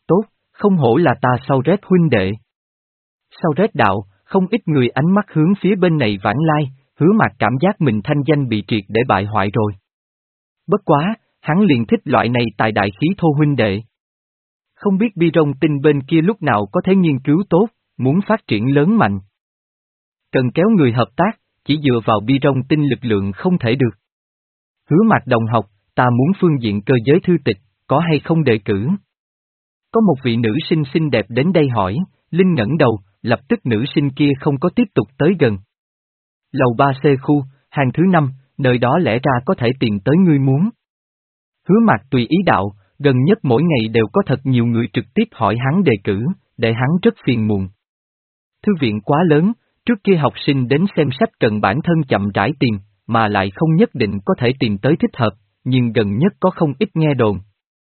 Không hổ là ta sau rét huynh đệ. Sau rét đạo, không ít người ánh mắt hướng phía bên này vãng lai, Hứa Mạc cảm giác mình thanh danh bị triệt để bại hoại rồi. Bất quá, hắn liền thích loại này tài đại khí thô huynh đệ. Không biết bi rong tinh bên kia lúc nào có thể nghiên cứu tốt, muốn phát triển lớn mạnh. Cần kéo người hợp tác, chỉ dựa vào bi rong tinh lực lượng không thể được. Hứa Mạc đồng học, ta muốn phương diện cơ giới thư tịch, có hay không đề cử? Có một vị nữ sinh xinh đẹp đến đây hỏi, Linh ngẩng đầu, lập tức nữ sinh kia không có tiếp tục tới gần. Lầu ba C khu, hàng thứ năm, nơi đó lẽ ra có thể tìm tới ngươi muốn. Hứa Mạc tùy ý đạo, gần nhất mỗi ngày đều có thật nhiều người trực tiếp hỏi hắn đề cử, để hắn rất phiền muộn. Thư viện quá lớn, trước kia học sinh đến xem sách cần bản thân chậm rãi tìm, mà lại không nhất định có thể tìm tới thích hợp, nhưng gần nhất có không ít nghe đồn.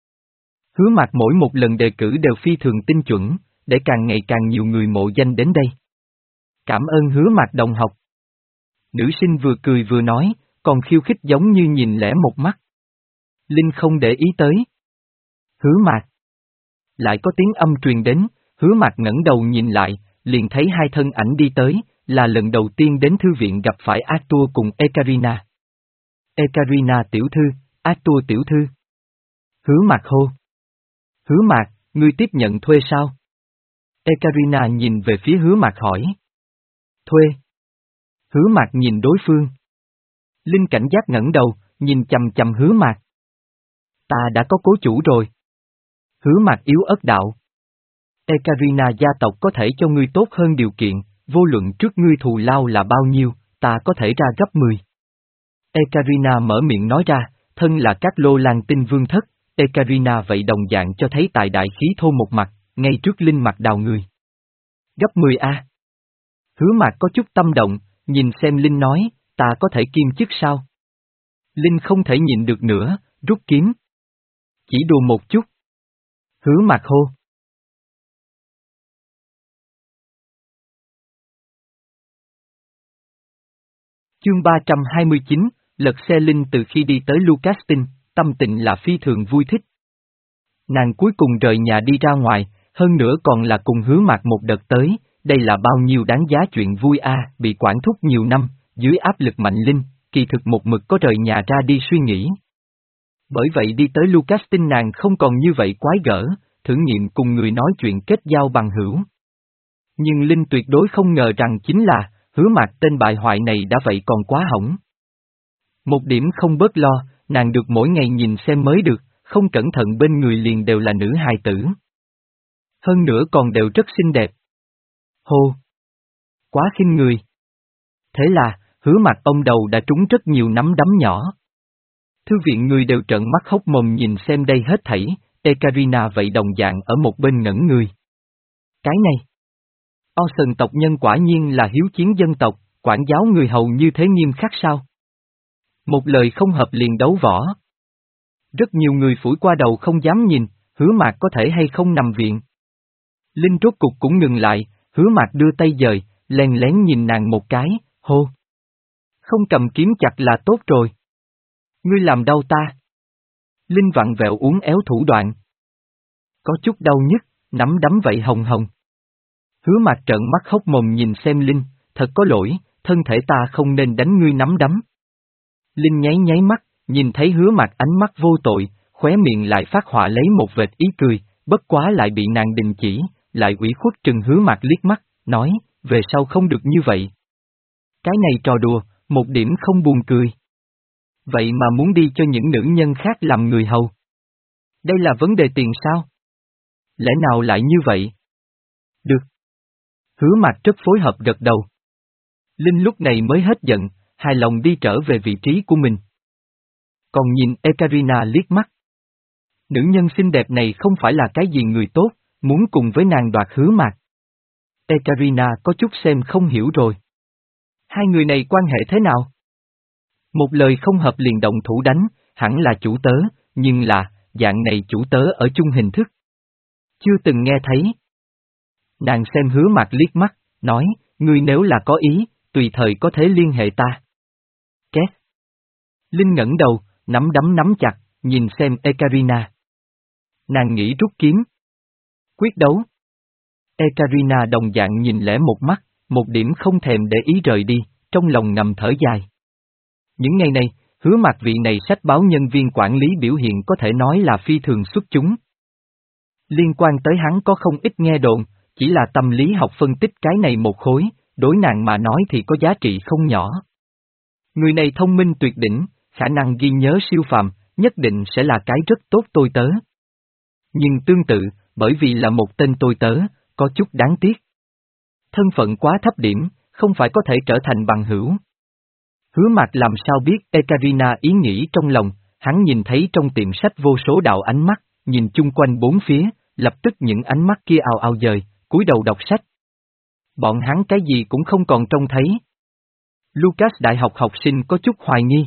Hứa Mạc mỗi một lần đề cử đều phi thường tinh chuẩn, để càng ngày càng nhiều người mộ danh đến đây. Cảm ơn Hứa Mạc đồng học. Nữ sinh vừa cười vừa nói, còn khiêu khích giống như nhìn lẻ một mắt. Linh không để ý tới. Hứa Mạc. Lại có tiếng âm truyền đến, Hứa Mạc ngẩng đầu nhìn lại, liền thấy hai thân ảnh đi tới, là lần đầu tiên đến thư viện gặp phải Arthur cùng Ekaterina. Ekaterina tiểu thư, Arthur tiểu thư. Hứa Mạc hô. Hứa Mạc, ngươi tiếp nhận thuê sao? Ekaterina nhìn về phía Hứa Mạc hỏi. Thuê. Hứa Mạc nhìn đối phương. Linh cảnh giác ngẩng đầu, nhìn chằm chằm Hứa Mạc. Ta đã có cố chủ rồi. Hứa Mạc yếu ớt đạo. Ekaterina gia tộc có thể cho ngươi tốt hơn điều kiện, vô luận trước ngươi thù lao là bao nhiêu, ta có thể ra gấp mười. Ekaterina mở miệng nói ra, thân là các lô lan tinh vương thất, Ekaterina vậy đồng dạng cho thấy tài đại khí thô một mặt, ngay trước Linh mặt đào người. Gấp mười a. Hứa Mạc có chút tâm động, nhìn xem Linh nói, ta có thể kiêm chức sao? Linh không thể nhịn được nữa, rút kiếm. Chỉ đùa một chút. Hứa Mạc hô. Chương ba trăm hai mươi chín, lật xe. Linh từ khi đi tới Lucastin, tâm tình là phi thường vui thích. Nàng cuối cùng rời nhà đi ra ngoài, hơn nữa còn là cùng Hứa Mạc một đợt tới, đây là bao nhiêu đáng giá chuyện vui a. Bị quản thúc nhiều năm, dưới áp lực mạnh Linh, kỳ thực một mực có rời nhà ra đi suy nghĩ. Bởi vậy đi tới Lucastin nàng không còn như vậy quái gở, thử nghiệm cùng người nói chuyện kết giao bằng hữu. Nhưng Linh tuyệt đối không ngờ rằng chính là, Hứa Mạc tên bại hoại này đã vậy còn quá hỏng. Một điểm không bớt lo, nàng được mỗi ngày nhìn xem mới được, không cẩn thận bên người liền đều là nữ hài tử. Hơn nữa còn đều rất xinh đẹp. Hô! Quá khinh người. Thế là, Hứa Mạc ông đầu đã trúng rất nhiều nắm đấm nhỏ. Thư viện người đều trợn mắt hốc mồm nhìn xem đây hết thảy, Ekaterina vậy đồng dạng ở một bên ngẩn người. Cái này! Orson tộc nhân quả nhiên là hiếu chiến dân tộc, quản giáo người hầu như thế nghiêm khắc sao? Một lời không hợp liền đấu võ. Rất nhiều người phủi qua đầu không dám nhìn, Hứa Mạc có thể hay không nằm viện. Linh rốt cục cũng ngừng lại, Hứa Mạc đưa tay dời, len lén nhìn nàng một cái, hô. Không cầm kiếm chặt là tốt rồi. Ngươi làm đau ta. Linh vặn vẹo uốn éo thủ đoạn. Có chút đau nhức, nắm đấm vậy hồng hồng. Hứa Mạc trợn mắt hốc mồm nhìn xem Linh, thật có lỗi, thân thể ta không nên đánh ngươi nắm đấm. Linh nháy nháy mắt, nhìn thấy Hứa Mạc ánh mắt vô tội, khóe miệng lại phát họa lấy một vệt ý cười, bất quá lại bị nàng đình chỉ, lại ủy khuất trừng Hứa Mạc liếc mắt, nói, về sau không được như vậy. Cái này trò đùa, một điểm không buồn cười. Vậy mà muốn đi cho những nữ nhân khác làm người hầu. Đây là vấn đề tiền sao? Lẽ nào lại như vậy? Được. Hứa Mạc rất phối hợp gật đầu. Linh lúc này mới hết giận, hài lòng đi trở về vị trí của mình. Còn nhìn Ekaterina liếc mắt. Nữ nhân xinh đẹp này không phải là cái gì người tốt, muốn cùng với nàng đoạt Hứa Mạc. Ekaterina có chút xem không hiểu rồi. Hai người này quan hệ thế nào? Một lời không hợp liền động thủ đánh, hẳn là chủ tớ, nhưng là, dạng này chủ tớ ở chung hình thức. Chưa từng nghe thấy. Nàng xem Hứa Mạc liếc mắt, nói, ngươi nếu là có ý, tùy thời có thể liên hệ ta. Két. Linh ngẩng đầu, nắm đấm nắm chặt, nhìn xem Ekaterina. Nàng nghĩ rút kiếm. Quyết đấu. Ekaterina đồng dạng nhìn lẽ một mắt, một điểm không thèm để ý rời đi, trong lòng ngầm thở dài. Những ngày này, Hứa Mạc vị này sách báo nhân viên quản lý biểu hiện có thể nói là phi thường xuất chúng. Liên quan tới hắn có không ít nghe đồn, chỉ là tâm lý học phân tích cái này một khối, đối nàng mà nói thì có giá trị không nhỏ. Người này thông minh tuyệt đỉnh, khả năng ghi nhớ siêu phàm, nhất định sẽ là cái rất tốt tôi tớ. Nhưng tương tự, bởi vì là một tên tôi tớ, có chút đáng tiếc. Thân phận quá thấp điểm, không phải có thể trở thành bằng hữu. Hứa Mạc làm sao biết Ekaterina ý nghĩ trong lòng, hắn nhìn thấy trong tiệm sách vô số đạo ánh mắt, nhìn chung quanh bốn phía, lập tức những ánh mắt kia ào ào dời, cúi đầu đọc sách. Bọn hắn cái gì cũng không còn trông thấy. Lucas đại học học sinh có chút hoài nghi.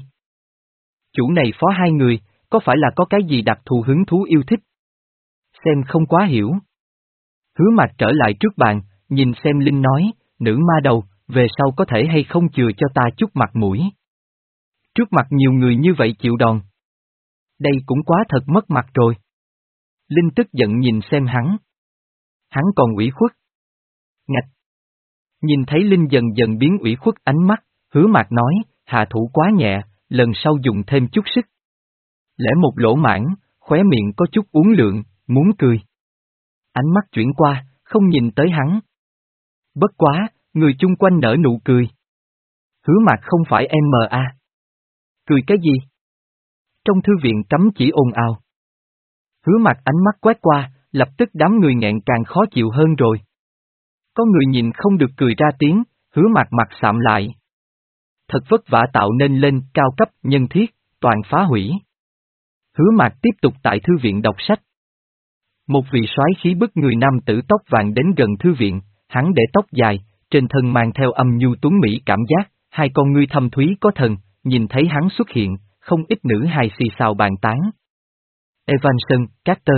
Chủ này phó hai người, có phải là có cái gì đặc thù hứng thú yêu thích? Xem không quá hiểu. Hứa Mạc trở lại trước bàn, nhìn xem Linh nói, nữ ma đầu, về sau có thể hay không chừa cho ta chút mặt mũi. Trước mặt nhiều người như vậy chịu đòn. Đây cũng quá thật mất mặt rồi. Linh tức giận nhìn xem hắn. Hắn còn ủy khuất. Ngạch. Nhìn thấy Linh dần dần biến ủy khuất ánh mắt, Hứa Mạc nói, hạ thủ quá nhẹ, lần sau dùng thêm chút sức. Lẽ một lỗ mãn, khóe miệng có chút uốn lượn, muốn cười. Ánh mắt chuyển qua, không nhìn tới hắn. Bất quá, người chung quanh nở nụ cười. Hứa Mạc không phải em mờ a. Cười cái gì? Trong thư viện cấm chỉ ồn ào. Hứa Mạc ánh mắt quét qua, lập tức đám người nghẹn càng khó chịu hơn rồi. Có người nhìn không được cười ra tiếng, Hứa Mạc mặt sạm lại. Thật vất vả tạo nên lên cao cấp nhân thiết, toàn phá hủy. Hứa Mạc tiếp tục tại thư viện đọc sách. Một vị soái khí bức người nam tử tóc vàng đến gần thư viện, hắn để tóc dài, trên thân mang theo âm nhu tuấn mỹ cảm giác, hai con ngươi thâm thúy có thần, nhìn thấy hắn xuất hiện, không ít nữ hài xì xào bàn tán. Evanson, Carter.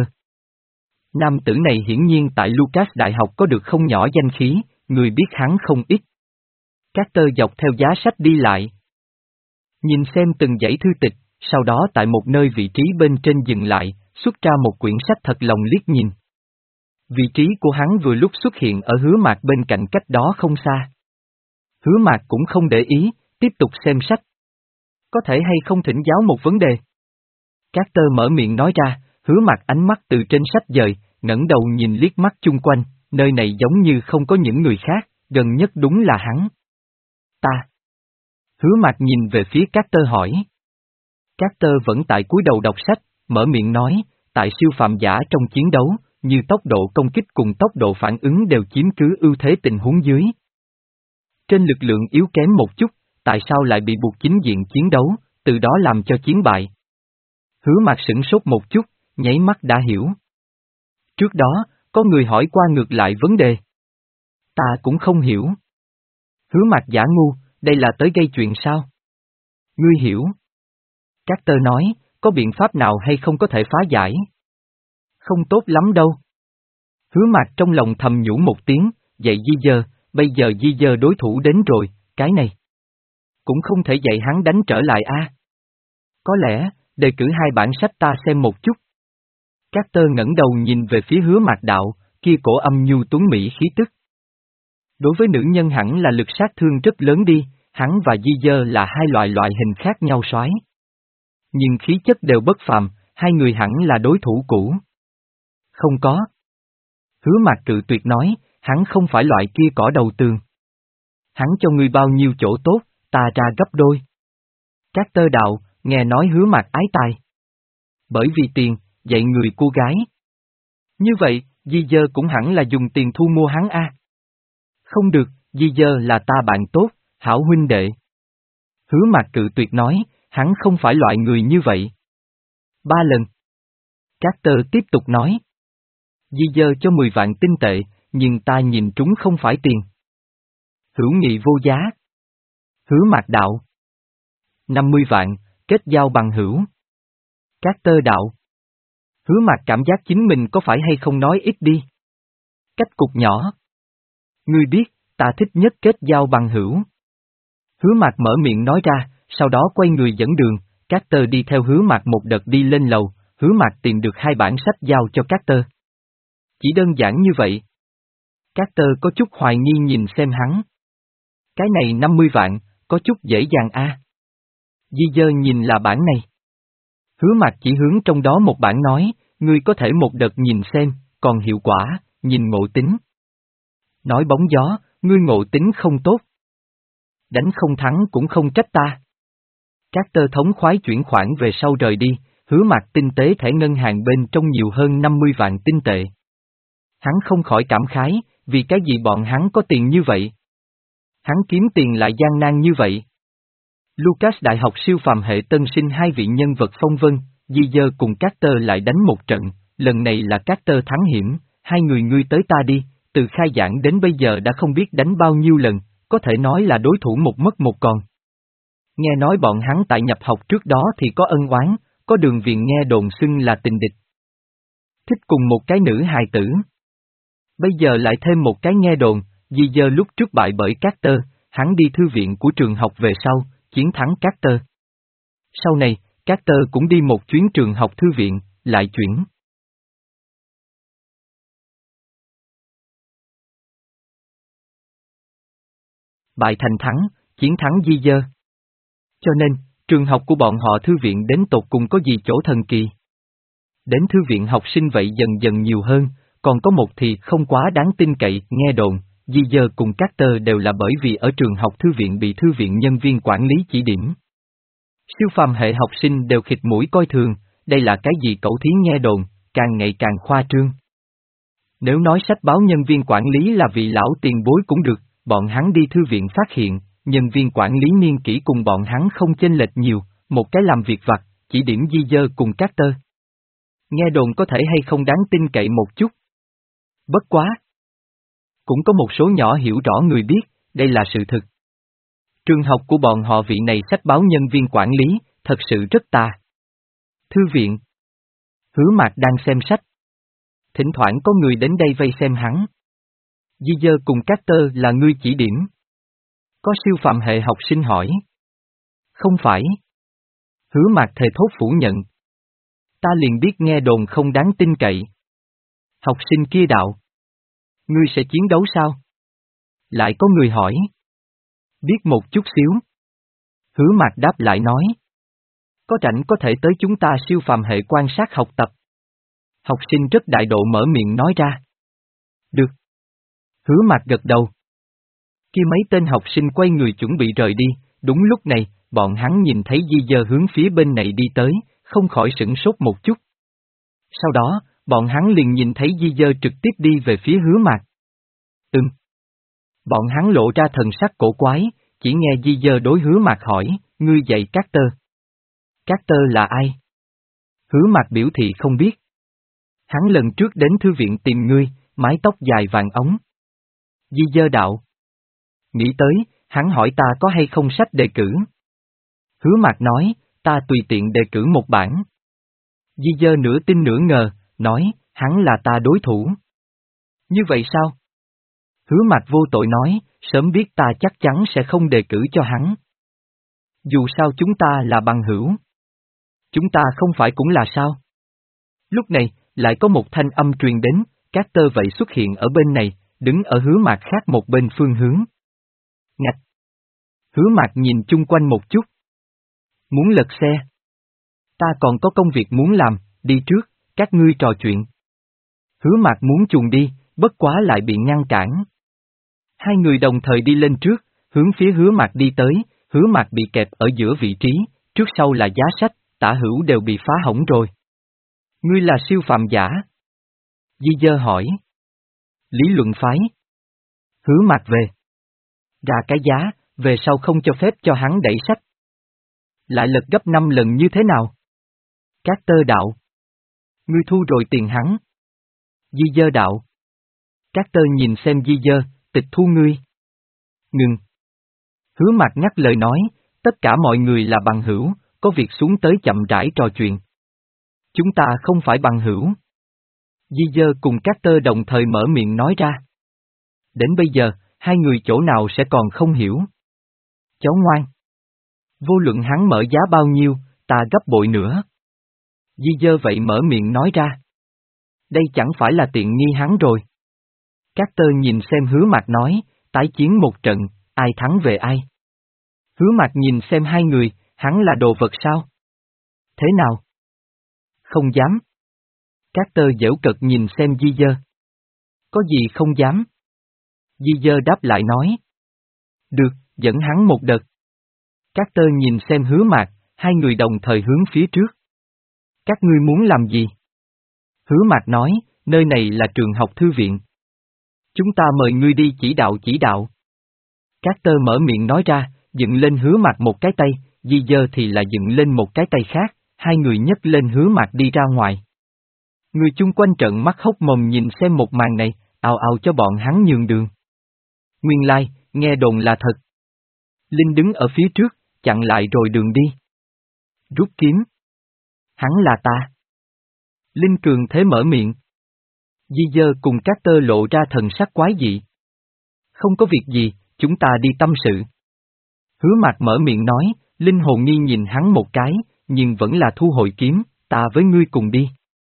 Nam tử này hiển nhiên tại Lucas Đại học có được không nhỏ danh khí, người biết hắn không ít. Carter dọc theo giá sách đi lại. Nhìn xem từng dãy thư tịch, sau đó tại một nơi vị trí bên trên dừng lại, xuất ra một quyển sách thật lòng liếc nhìn. Vị trí của hắn vừa lúc xuất hiện ở Hứa Mạc bên cạnh cách đó không xa. Hứa Mạc cũng không để ý, tiếp tục xem sách. Có thể hay không thỉnh giáo một vấn đề? Carter mở miệng nói ra, Hứa Mạc ánh mắt từ trên sách dời, ngẩng đầu nhìn liếc mắt chung quanh, nơi này giống như không có những người khác, gần nhất đúng là hắn. Ta. Hứa Mạc nhìn về phía Carter hỏi. Carter vẫn tại cúi đầu đọc sách, mở miệng nói, tại siêu phàm giả trong chiến đấu, như tốc độ công kích cùng tốc độ phản ứng đều chiếm cứ ưu thế tình huống dưới. Trên lực lượng yếu kém một chút, tại sao lại bị buộc chính diện chiến đấu, từ đó làm cho chiến bại? Hứa Mạc sửng sốt một chút, nháy mắt đã hiểu. Trước đó, có người hỏi qua ngược lại vấn đề. Ta cũng không hiểu. Hứa Mạc giả ngu, đây là tới gây chuyện sao? Ngươi hiểu. Carter nói, có biện pháp nào hay không có thể phá giải? Không tốt lắm đâu. Hứa Mạc trong lòng thầm nhủ một tiếng, dạy Di Dơ, bây giờ Di Dơ đối thủ đến rồi, cái này. Cũng không thể dạy hắn đánh trở lại a. À? Có lẽ, đề cử hai bản sách ta xem một chút. Carter ngẩng đầu nhìn về phía Hứa Mạc đạo, kia cổ âm nhu tuấn mỹ khí tức. Đối với nữ nhân hẳn là lực sát thương rất lớn đi, hắn và Di Dơ là hai loại loại hình khác nhau soái. Nhưng khí chất đều bất phàm, hai người hẳn là đối thủ cũ. Không có. Hứa Mạc cự tuyệt nói, hắn không phải loại kia cỏ đầu tường. Hắn cho ngươi bao nhiêu chỗ tốt, ta ra gấp đôi. Carter đạo, nghe nói Hứa Mạc ái tài. Bởi vì tiền, dạy người cô gái. Như vậy, Di Dơ cũng hẳn là dùng tiền thu mua hắn a. Không được, Di Dơ là ta bạn tốt, hảo huynh đệ. Hứa Mạc cự tuyệt nói, hắn không phải loại người như vậy. Ba lần. Carter tiếp tục nói. Di Dơ cho mười vạn tinh tệ, nhưng ta nhìn trúng không phải tiền. Hữu nghị vô giá. Hứa Mạc đạo. năm mươi vạn, kết giao bằng hữu. Carter đạo. Hứa Mạc cảm giác chính mình có phải hay không nói ít đi. Cách cục nhỏ. Ngươi biết, ta thích nhất kết giao bằng hữu. Hứa Mạc mở miệng nói ra, sau đó quay người dẫn đường, Carter đi theo Hứa Mạc một đợt đi lên lầu, Hứa Mạc tìm được hai bản sách giao cho Carter. Chỉ đơn giản như vậy. Carter có chút hoài nghi nhìn xem hắn. Cái này năm mươi vạn, có chút dễ dàng a. Di dơ nhìn là bản này. Hứa Mạc chỉ hướng trong đó một bản nói, ngươi có thể một đợt nhìn xem, còn hiệu quả, nhìn ngộ tính. Nói bóng gió, ngươi ngộ tính không tốt. Đánh không thắng cũng không trách ta. Carter thống khoái chuyển khoản về sau rời đi, Hứa Mạc tinh tế thẻ ngân hàng bên trong nhiều hơn năm mươi vạn tinh tệ. Hắn không khỏi cảm khái, vì cái gì bọn hắn có tiền như vậy? Hắn kiếm tiền lại gian nan như vậy. Lucas đại học siêu phàm hệ tân sinh hai vị nhân vật phong vân, Di Dơ cùng Carter lại đánh một trận, lần này là Carter thắng hiểm, hai người ngươi tới ta đi, từ khai giảng đến bây giờ đã không biết đánh bao nhiêu lần, có thể nói là đối thủ một mất một còn. Nghe nói bọn hắn tại nhập học trước đó thì có ân oán, có đường viền nghe đồn xưng là tình địch. Thích cùng một cái nữ hài tử. Bây giờ lại thêm một cái nghe đồn, Di Dơ lúc trước bại bởi Carter, hắn đi thư viện của trường học về sau, chiến thắng Carter. Sau này, Carter cũng đi một chuyến trường học thư viện, lại chuyển. Bại thành thắng, chiến thắng Di Dơ. Cho nên, trường học của bọn họ thư viện đến tột cùng có gì chỗ thần kỳ. Đến thư viện học sinh vậy dần dần nhiều hơn, còn có một thì không quá đáng tin cậy, nghe đồn, Di Dơ cùng Carter đều là bởi vì ở trường học thư viện bị thư viện nhân viên quản lý chỉ điểm. Siêu phàm hệ học sinh đều khịt mũi coi thường, đây là cái gì cẩu thí nghe đồn, càng ngày càng khoa trương. Nếu nói sách báo nhân viên quản lý là vị lão tiền bối cũng được, bọn hắn đi thư viện phát hiện, nhân viên quản lý niên kỷ cùng bọn hắn không chênh lệch nhiều, một cái làm việc vặt, chỉ điểm Di Dơ cùng Carter. Nghe đồn có thể hay không đáng tin cậy một chút. Bất quá. Cũng có một số nhỏ hiểu rõ người biết, đây là sự thực. Trường học của bọn họ vị này sách báo nhân viên quản lý, thật sự rất tà. Thư viện. Hứa Mạc đang xem sách. Thỉnh thoảng có người đến đây vây xem hắn. Di Dơ cùng Carter là ngươi chỉ điểm. Có siêu phàm hệ học sinh hỏi. Không phải. Hứa Mạc thề thốt phủ nhận. Ta liền biết nghe đồn không đáng tin cậy. Học sinh kia đạo. Ngươi sẽ chiến đấu sao? Lại có người hỏi. Biết một chút xíu. Hứa Mạc đáp lại nói. Có rảnh có thể tới chúng ta siêu phàm hệ quan sát học tập. Học sinh rất đại độ mở miệng nói ra. Được. Hứa Mạc gật đầu. Khi mấy tên học sinh quay người chuẩn bị rời đi, đúng lúc này, bọn hắn nhìn thấy Di Dơ hướng phía bên này đi tới, không khỏi sửng sốt một chút. Sau đó, bọn hắn liền nhìn thấy Di Dơ trực tiếp đi về phía Hứa Mạc. Ừm. Bọn hắn lộ ra thần sắc cổ quái, chỉ nghe Di Dơ đối Hứa Mạc hỏi, ngươi dạy Carter. Carter là ai? Hứa Mạc biểu thị không biết. Hắn lần trước đến thư viện tìm ngươi, mái tóc dài vàng ống. Di Dơ đạo. Nghĩ tới, hắn hỏi ta có hay không sách đề cử. Hứa Mạc nói, ta tùy tiện đề cử một bản. Di Dơ nửa tin nửa ngờ, nói, hắn là ta đối thủ. Như vậy sao? Hứa Mạc vô tội nói, sớm biết ta chắc chắn sẽ không đề cử cho hắn. Dù sao chúng ta là bằng hữu. Chúng ta không phải cũng là sao? Lúc này, lại có một thanh âm truyền đến, Carter vậy xuất hiện ở bên này, đứng ở Hứa Mạc khác một bên phương hướng. Ngạch! Hứa Mạc nhìn chung quanh một chút. Muốn lật xe. Ta còn có công việc muốn làm, đi trước, các ngươi trò chuyện. Hứa Mạc muốn chuồn đi, bất quá lại bị ngăn cản. Hai người đồng thời đi lên trước, hướng phía Hứa Mạc đi tới, Hứa Mạc bị kẹp ở giữa vị trí, trước sau là giá sách, tả hữu đều bị phá hỏng rồi. Ngươi là siêu phàm giả? Di Dơ hỏi. Lý luận phái. Hứa Mạc về. Ra cái giá, về sau không cho phép cho hắn đẩy sách. Lại lật gấp năm lần như thế nào? Carter đạo. Ngươi thu rồi tiền hắn. Di Dơ đạo. Carter nhìn xem Di Dơ, tịch thu ngươi. Ngừng. Hứa Mạc ngắt lời nói, tất cả mọi người là bằng hữu, có việc xuống tới chậm rãi trò chuyện. Chúng ta không phải bằng hữu. Di Dơ cùng Carter đồng thời mở miệng nói ra. Đến bây giờ, hai người chỗ nào sẽ còn không hiểu. Cháu ngoan. Vô luận hắn mở giá bao nhiêu, ta gấp bội nữa. Di Dơ vậy mở miệng nói ra. Đây chẳng phải là tiện nghi hắn rồi. Carter nhìn xem Hứa Mạc nói, tái chiến một trận, ai thắng về ai. Hứa Mạc nhìn xem hai người, hắn là đồ vật sao? Thế nào? Không dám. Carter giễu cợt nhìn xem Di Dơ. Có gì không dám? Di Dơ đáp lại nói. Được, dẫn hắn một đợt. Carter nhìn xem Hứa Mạc, hai người đồng thời hướng phía trước. Các ngươi muốn làm gì? Hứa Mạc nói, nơi này là trường học thư viện. Chúng ta mời ngươi đi chỉ đạo chỉ đạo. Carter mở miệng nói ra, dựng lên Hứa Mạc một cái tay, Di Dơ thì là dựng lên một cái tay khác, hai người nhấc lên Hứa Mạc đi ra ngoài. Người chung quanh trợn mắt hốc mồm nhìn xem một màn này, ào ào cho bọn hắn nhường đường. Nguyên lai, like, nghe đồn là thật. Linh đứng ở phía trước, chặn lại rồi đường đi. Rút kiếm. Hắn là ta. Linh cường thế mở miệng. Di Dơ cùng Carter lộ ra thần sắc quái dị. Không có việc gì, chúng ta đi tâm sự. Hứa Mạc mở miệng nói, Linh hồn nghi nhìn hắn một cái, nhưng vẫn là thu hồi kiếm, ta với ngươi cùng đi.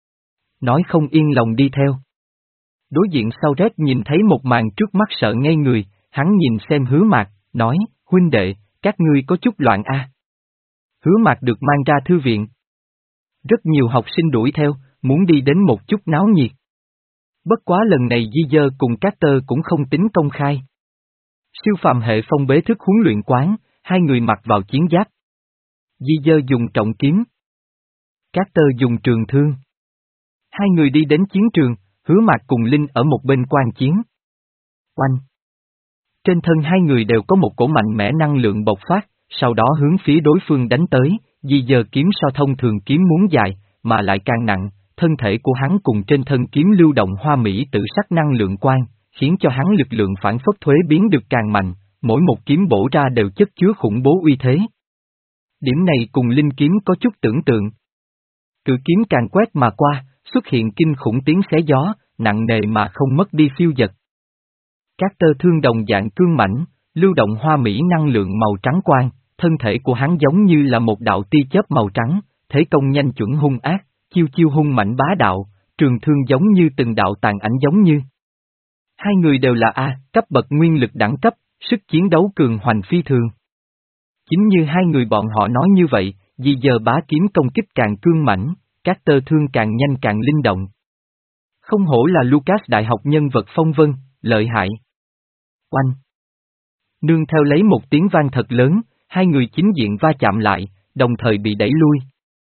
Nói không yên lòng đi theo. Đối diện sau rét nhìn thấy một màn trước mắt sợ ngây người, hắn nhìn xem Hứa Mạc, nói, huynh đệ, các ngươi có chút loạn a. À. Hứa Mạc được mang ra thư viện. Rất nhiều học sinh đuổi theo, muốn đi đến một chút náo nhiệt. Bất quá lần này Di Dơ cùng Carter cũng không tính công khai. Siêu phàm hệ phong bế thức huấn luyện quán, hai người mặc vào chiến giáp. Di Dơ dùng trọng kiếm. Carter dùng trường thương. Hai người đi đến chiến trường, Hứa Mạc cùng Linh ở một bên quan chiến. Oanh! Trên thân hai người đều có một cổ mạnh mẽ năng lượng bộc phát, sau đó hướng phía đối phương đánh tới, Di Dơ kiếm so thông thường kiếm muốn dài, mà lại càng nặng, thân thể của hắn cùng trên thân kiếm lưu động hoa mỹ tự sắc năng lượng quang, khiến cho hắn lực lượng phản phất thuế biến được càng mạnh, mỗi một kiếm bổ ra đều chất chứa khủng bố uy thế. Điểm này cùng linh kiếm có chút tưởng tượng. Cự kiếm càng quét mà qua, xuất hiện kinh khủng tiếng xé gió, nặng nề mà không mất đi phiêu dật. Các tơ thương đồng dạng cương mãnh, lưu động hoa mỹ năng lượng màu trắng quang, thân thể của hắn giống như là một đạo tia chớp màu trắng, thế công nhanh chuẩn hung ác, chiêu chiêu hung mãnh bá đạo, trường thương giống như từng đạo tàn ảnh giống như. Hai người đều là A, cấp bậc nguyên lực đẳng cấp, sức chiến đấu cường hoành phi thường. Chính như hai người bọn họ nói như vậy, Di Dơ bá kiếm công kích càng cương mãnh, các tơ thương càng nhanh càng linh động. Không hổ là Lucas đại học nhân vật phong vân, lợi hại. Oanh! Nương theo lấy một tiếng vang thật lớn, hai người chính diện va chạm lại, đồng thời bị đẩy lui.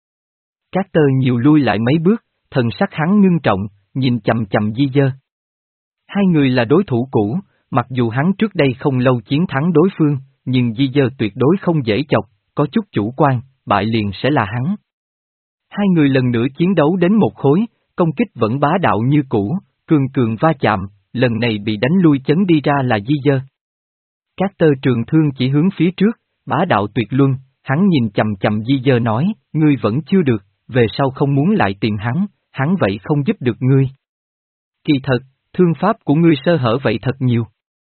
Các tơ nhiều lui lại mấy bước, thần sắc hắn ngưng trọng, nhìn chầm chầm Di Dơ. Hai người là đối thủ cũ, mặc dù hắn trước đây không lâu chiến thắng đối phương, nhưng Di Dơ tuyệt đối không dễ chọc, có chút chủ quan, bại liền sẽ là hắn. Hai người lần nữa chiến đấu đến một khối, công kích vẫn bá đạo như cũ, cường cường va chạm, lần này bị đánh lui chấn đi ra là Di Dơ. Các tơ trường thương chỉ hướng phía trước, bá đạo tuyệt luân, hắn nhìn chầm chầm Di Dơ nói, ngươi vẫn chưa được, về sau không muốn lại tìm hắn, hắn vậy không giúp được ngươi. Kỳ thật, thương pháp của ngươi sơ hở vậy thật nhiều.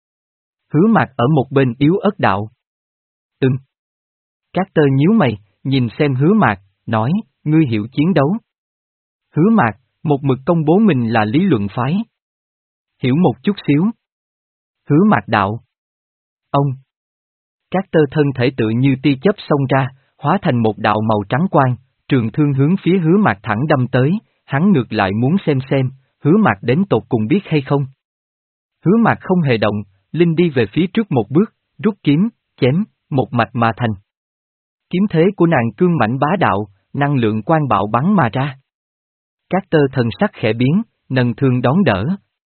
Hứa Mạc ở một bên yếu ớt đạo. Ừm. Các tơ nhíu mày, nhìn xem Hứa Mạc, nói, ngươi hiểu chiến đấu. Hứa Mạc, một mực công bố mình là lý luận phái. Hiểu một chút xíu. Hứa Mạc đạo. Ông. Các tơ thân thể tự như tia chớp xông ra, hóa thành một đạo màu trắng quang, trường thương hướng phía Hứa Mạc thẳng đâm tới, hắn ngược lại muốn xem xem, Hứa Mạc đến tột cùng biết hay không. Hứa Mạc không hề động, Linh đi về phía trước một bước, rút kiếm, chém, một mạch mà thành. Kiếm thế của nàng cương mãnh bá đạo, năng lượng quang bạo bắn mà ra. Các tơ thần sắc khẽ biến, nâng thương đón đỡ.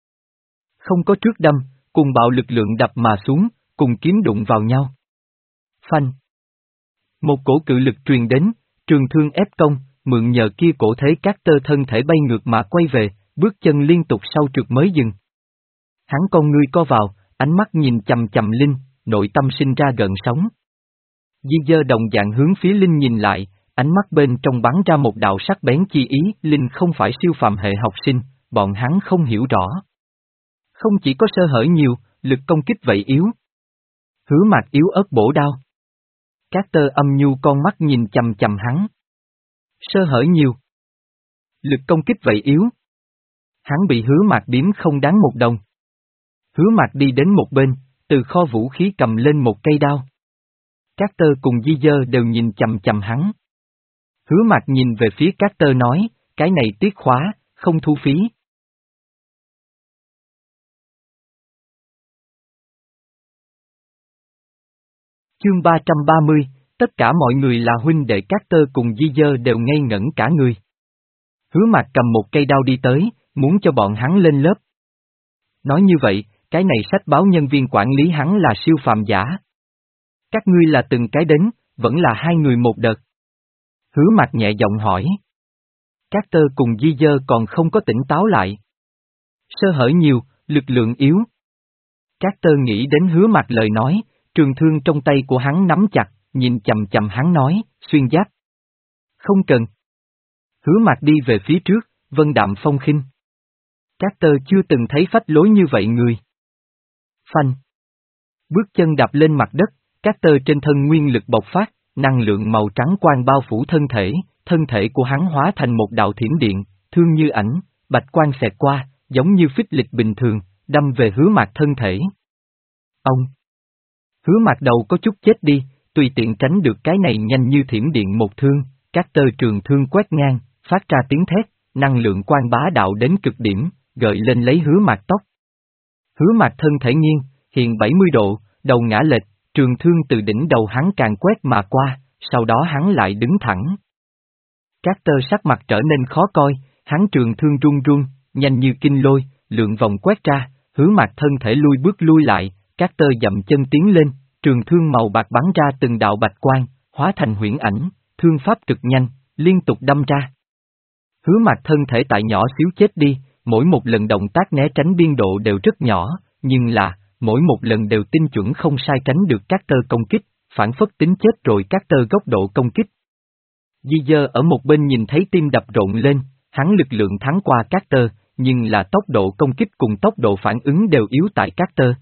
Không có trước đâm, cùng bạo lực lượng đập mà xuống, cùng kiếm đụng vào nhau. Phanh. Một cổ cự lực truyền đến, trường thương ép công, mượn nhờ kia cổ thế các tơ thân thể bay ngược mà quay về, bước chân liên tục sau trượt mới dừng. Hắn con ngươi co vào, ánh mắt nhìn chầm chầm Linh, nội tâm sinh ra gợn sóng. Di Dơ đồng dạng hướng phía Linh nhìn lại, ánh mắt bên trong bắn ra một đạo sắc bén chi ý, Linh không phải siêu phàm hệ học sinh, bọn hắn không hiểu rõ. Không chỉ có sơ hở nhiều, lực công kích vậy yếu. Hứa Mạc yếu ớt bổ đao. Các tơ âm nhu con mắt nhìn chầm chầm hắn. Sơ hở nhiều. Lực công kích vậy yếu. Hắn bị Hứa Mạc biếm không đáng một đồng. Hứa Mạc đi đến một bên, từ kho vũ khí cầm lên một cây đao. Carter cùng Di Dơ đều nhìn chằm chằm hắn. Hứa Mạc nhìn về phía Carter nói, cái này tiết khóa, không thu phí. Chương ba trăm ba mươi, tất cả mọi người là huynh đệ. Carter cùng Di Dơ đều ngây ngẩn cả người. Hứa Mạc cầm một cây đao đi tới, muốn cho bọn hắn lên lớp. Nói như vậy, cái này sách báo nhân viên quản lý hắn là siêu phàm giả. Các ngươi là từng cái đến, vẫn là hai người một đợt. Hứa Mạc nhẹ giọng hỏi. Carter cùng Di Dơ còn không có tỉnh táo lại. Sơ hở nhiều, lực lượng yếu. Carter nghĩ đến Hứa Mạc lời nói, trường thương trong tay của hắn nắm chặt, nhìn chầm chầm hắn nói, xuyên giáp. Không cần. Hứa Mạc đi về phía trước, vân đạm phong khinh. Carter chưa từng thấy phách lối như vậy người. Phanh. Bước chân đạp lên mặt đất, Carter trên thân nguyên lực bộc phát, năng lượng màu trắng quang bao phủ thân thể, thân thể của hắn hóa thành một đạo thiểm điện, thương như ảnh, bạch quang xẹt qua, giống như phích lịch bình thường, đâm về Hứa Mạc thân thể. Ông! Hứa Mạc đầu có chút chết đi, tùy tiện tránh được cái này nhanh như thiểm điện một thương, Carter trường thương quét ngang, phát ra tiếng thét, năng lượng quang bá đạo đến cực điểm, gợi lên lấy Hứa Mạc tóc. Hứa Mạc thân thể nghiêng, hiện bảy mươi độ, đầu ngã lệch, trường thương từ đỉnh đầu hắn càng quét mà qua, sau đó hắn lại đứng thẳng. Carter sắc mặt trở nên khó coi, hắn trường thương run run, nhanh như kinh lôi, lượng vòng quét ra, Hứa Mạc thân thể lui bước lui lại, Carter dậm chân tiến lên, trường thương màu bạc bắn ra từng đạo bạch quang, hóa thành huyễn ảnh, thương pháp cực nhanh, liên tục đâm ra. Hứa Mạc thân thể tại nhỏ xíu chết đi, mỗi một lần động tác né tránh biên độ đều rất nhỏ, nhưng là, mỗi một lần đều tinh chuẩn không sai tránh được Carter công kích, phản phất tính chết rồi Carter góc độ công kích. Di Dơ ở một bên nhìn thấy tim đập rộn lên, hắn lực lượng thắng qua Carter, nhưng là tốc độ công kích cùng tốc độ phản ứng đều yếu tại Carter.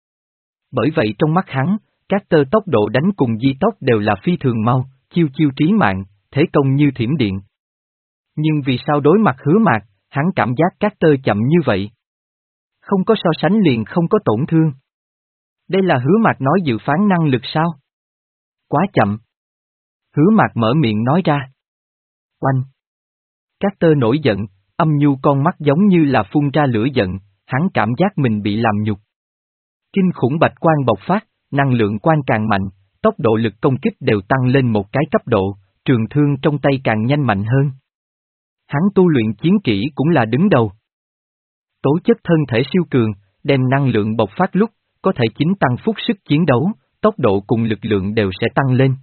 Bởi vậy trong mắt hắn, Carter tốc độ đánh cùng di tốc đều là phi thường mau, chiêu chiêu trí mạng, thế công như thiểm điện. Nhưng vì sao đối mặt Hứa Mạc, hắn cảm giác Carter chậm như vậy? Không có so sánh liền không có tổn thương. Đây là Hứa Mạc nói dự phán năng lực sao? Quá chậm. Hứa Mạc mở miệng nói ra. Oanh. Carter nổi giận, âm nhu con mắt giống như là phun ra lửa giận, hắn cảm giác mình bị làm nhục. Kinh khủng bạch quang bộc phát, năng lượng quang càng mạnh, tốc độ lực công kích đều tăng lên một cái cấp độ, trường thương trong tay càng nhanh mạnh hơn. Hắn tu luyện chiến kỹ cũng là đứng đầu. Tố chất thân thể siêu cường, đem năng lượng bộc phát lúc, có thể chính tăng phúc sức chiến đấu, tốc độ cùng lực lượng đều sẽ tăng lên.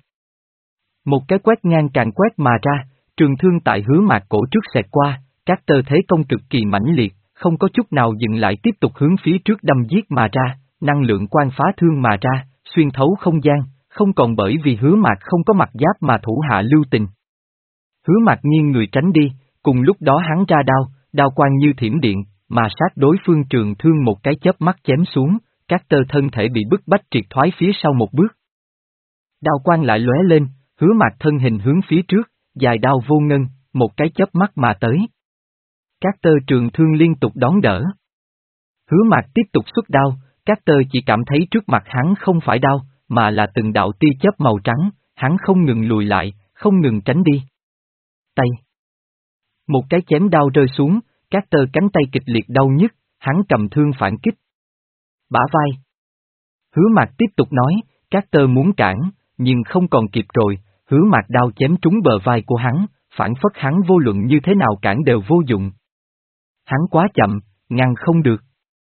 Một cái quét ngang càng quét mà ra, trường thương tại Hứa Mạc cổ trước xẹt qua, Carter thế công cực kỳ mãnh liệt, không có chút nào dừng lại tiếp tục hướng phía trước đâm giết mà ra, năng lượng quang phá thương mà ra, xuyên thấu không gian, không còn bởi vì Hứa Mạc không có mặt giáp mà thủ hạ lưu tình. Hứa Mạc nghiêng người tránh đi, cùng lúc đó hắn ra đao, đao quang như thiểm điện, mà sát đối phương trường thương một cái chớp mắt chém xuống, Carter thân thể bị bức bách triệt thoái phía sau một bước. Đao quang lại lóe lên, Hứa Mạc thân hình hướng phía trước, dài đao vô ngân, một cái chớp mắt mà tới. Carter trường thương liên tục đón đỡ. Hứa Mạc tiếp tục xuất đao, Carter chỉ cảm thấy trước mặt hắn không phải đao, mà là từng đạo tia chớp màu trắng, hắn không ngừng lùi lại, không ngừng tránh đi. Tay. Một cái chém đao rơi xuống, Carter cánh tay kịch liệt đau nhức, hắn cầm thương phản kích. Bả vai. Hứa Mạc tiếp tục nói, Carter muốn cản, nhưng không còn kịp rồi, Hứa Mạc đao chém trúng bờ vai của hắn, phản phất hắn vô luận như thế nào cản đều vô dụng. Hắn quá chậm, ngăn không được.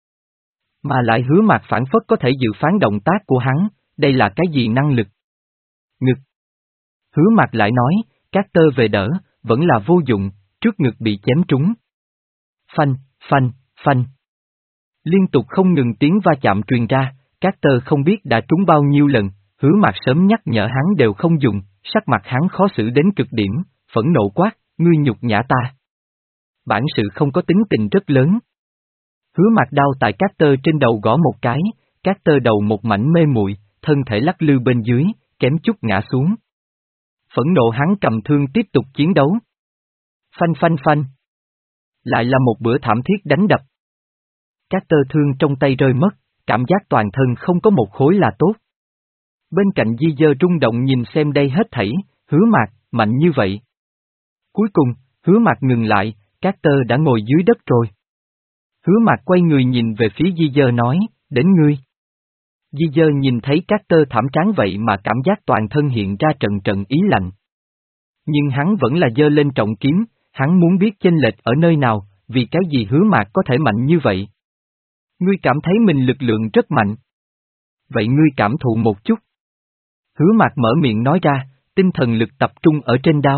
Mà lại Hứa Mạc phản phất có thể dự phán động tác của hắn, đây là cái gì năng lực? Ngực. Hứa Mạc lại nói, Carter về đỡ, vẫn là vô dụng, trước ngực bị chém trúng. Phanh, phanh, phanh. Liên tục không ngừng tiếng va chạm truyền ra, Carter không biết đã trúng bao nhiêu lần, Hứa Mạc sớm nhắc nhở hắn đều không dùng, sắc mặt hắn khó xử đến cực điểm, phẫn nộ quát, ngươi nhục nhã ta. Bản sự không có tính tình rất lớn. Hứa Mạc đao tại Carter trên đầu gõ một cái, Carter đầu một mảnh mê muội, thân thể lắc lư bên dưới, kém chút ngã xuống. Phẫn nộ hắn cầm thương tiếp tục chiến đấu. Phanh phanh phanh. Lại là một bữa thảm thiết đánh đập. Các tơ thương trong tay rơi mất, cảm giác toàn thân không có một khối là tốt. Bên cạnh Di Dơ rung động nhìn xem đây hết thảy, Hứa Mạc, mạnh như vậy. Cuối cùng, Hứa Mạc ngừng lại, các tơ đã ngồi dưới đất rồi. Hứa Mạc quay người nhìn về phía Di Dơ nói, đến ngươi. Di Dơ nhìn thấy các tơ thảm tráng vậy mà cảm giác toàn thân hiện ra trận trận ý lạnh. Nhưng hắn vẫn là giơ lên trọng kiếm, hắn muốn biết chênh lệch ở nơi nào, vì cái gì Hứa Mạc có thể mạnh như vậy. Ngươi cảm thấy mình lực lượng rất mạnh. Vậy ngươi cảm thụ một chút. Hứa Mạc mở miệng nói ra, tinh thần lực tập trung ở trên đao.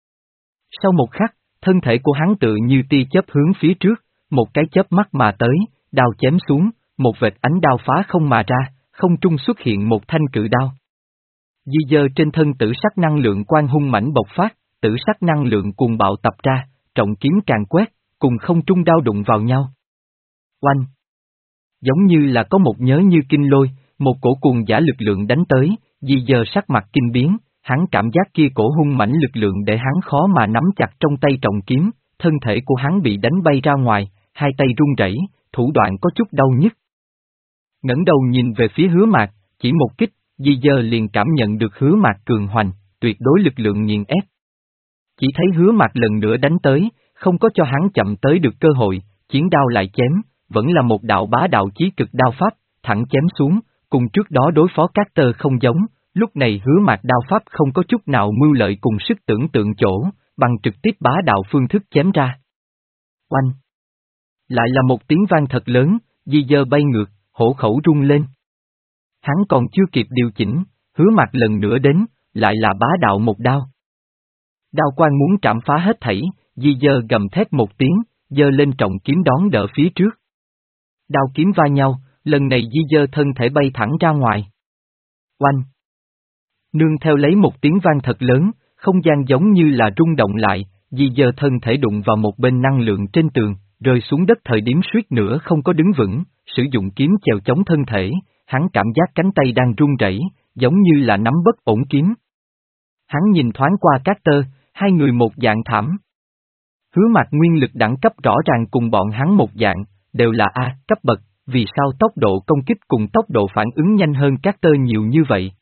Sau một khắc, thân thể của hắn tự như tia chớp hướng phía trước, một cái chớp mắt mà tới, đao chém xuống, một vệt ánh đao phá không mà ra, không trung xuất hiện một thanh cự đao. Di Dơ trên thân tử sắc năng lượng quang hung mãnh bộc phát, tử sắc năng lượng cuồng bạo tập ra, trọng kiếm càng quét, cùng không trung đao đụng vào nhau. Oanh! Giống như là có một nhớ như kinh lôi, một cổ cuồng giả lực lượng đánh tới, Di Dơ sắc mặt kinh biến, hắn cảm giác kia cổ hung mãnh lực lượng để hắn khó mà nắm chặt trong tay trọng kiếm, thân thể của hắn bị đánh bay ra ngoài, hai tay run rẩy, thủ đoạn có chút đau nhức. Ngẩng đầu nhìn về phía Hứa Mạc, chỉ một kích, Di Dơ liền cảm nhận được Hứa Mạc cường hoành, tuyệt đối lực lượng nghiền ép. Chỉ thấy Hứa Mạc lần nữa đánh tới, không có cho hắn chậm tới được cơ hội, chiến đao lại chém, vẫn là một đạo bá đạo chí cực đao pháp, thẳng chém xuống, cùng trước đó đối phó các tơ không giống, lúc này Hứa Mạc đao pháp không có chút nào mưu lợi cùng sức tưởng tượng chỗ, bằng trực tiếp bá đạo phương thức chém ra. Oanh! Lại là một tiếng vang thật lớn, Di Dơ bay ngược, hổ khẩu rung lên. Hắn còn chưa kịp điều chỉnh, Hứa Mạc lần nữa đến, lại là bá đạo một đao. Đao quang muốn trảm phá hết thảy, Di Dơ gầm thét một tiếng, giơ lên trọng kiếm đón đỡ phía trước. Đao kiếm va nhau, lần này Di Dơ thân thể bay thẳng ra ngoài. Oanh! Nương theo lấy một tiếng vang thật lớn, không gian giống như là rung động lại, Di Dơ thân thể đụng vào một bên năng lượng trên tường, rơi xuống đất thời điểm suýt nữa không có đứng vững, sử dụng kiếm chèo chống thân thể, hắn cảm giác cánh tay đang run rẩy, giống như là nắm bất ổn kiếm. Hắn nhìn thoáng qua các tơ, hai người một dạng thảm. Hứa Mạc nguyên lực đẳng cấp rõ ràng cùng bọn hắn một dạng, đều là A cấp bậc, vì sao tốc độ công kích cùng tốc độ phản ứng nhanh hơn các tơ nhiều như vậy?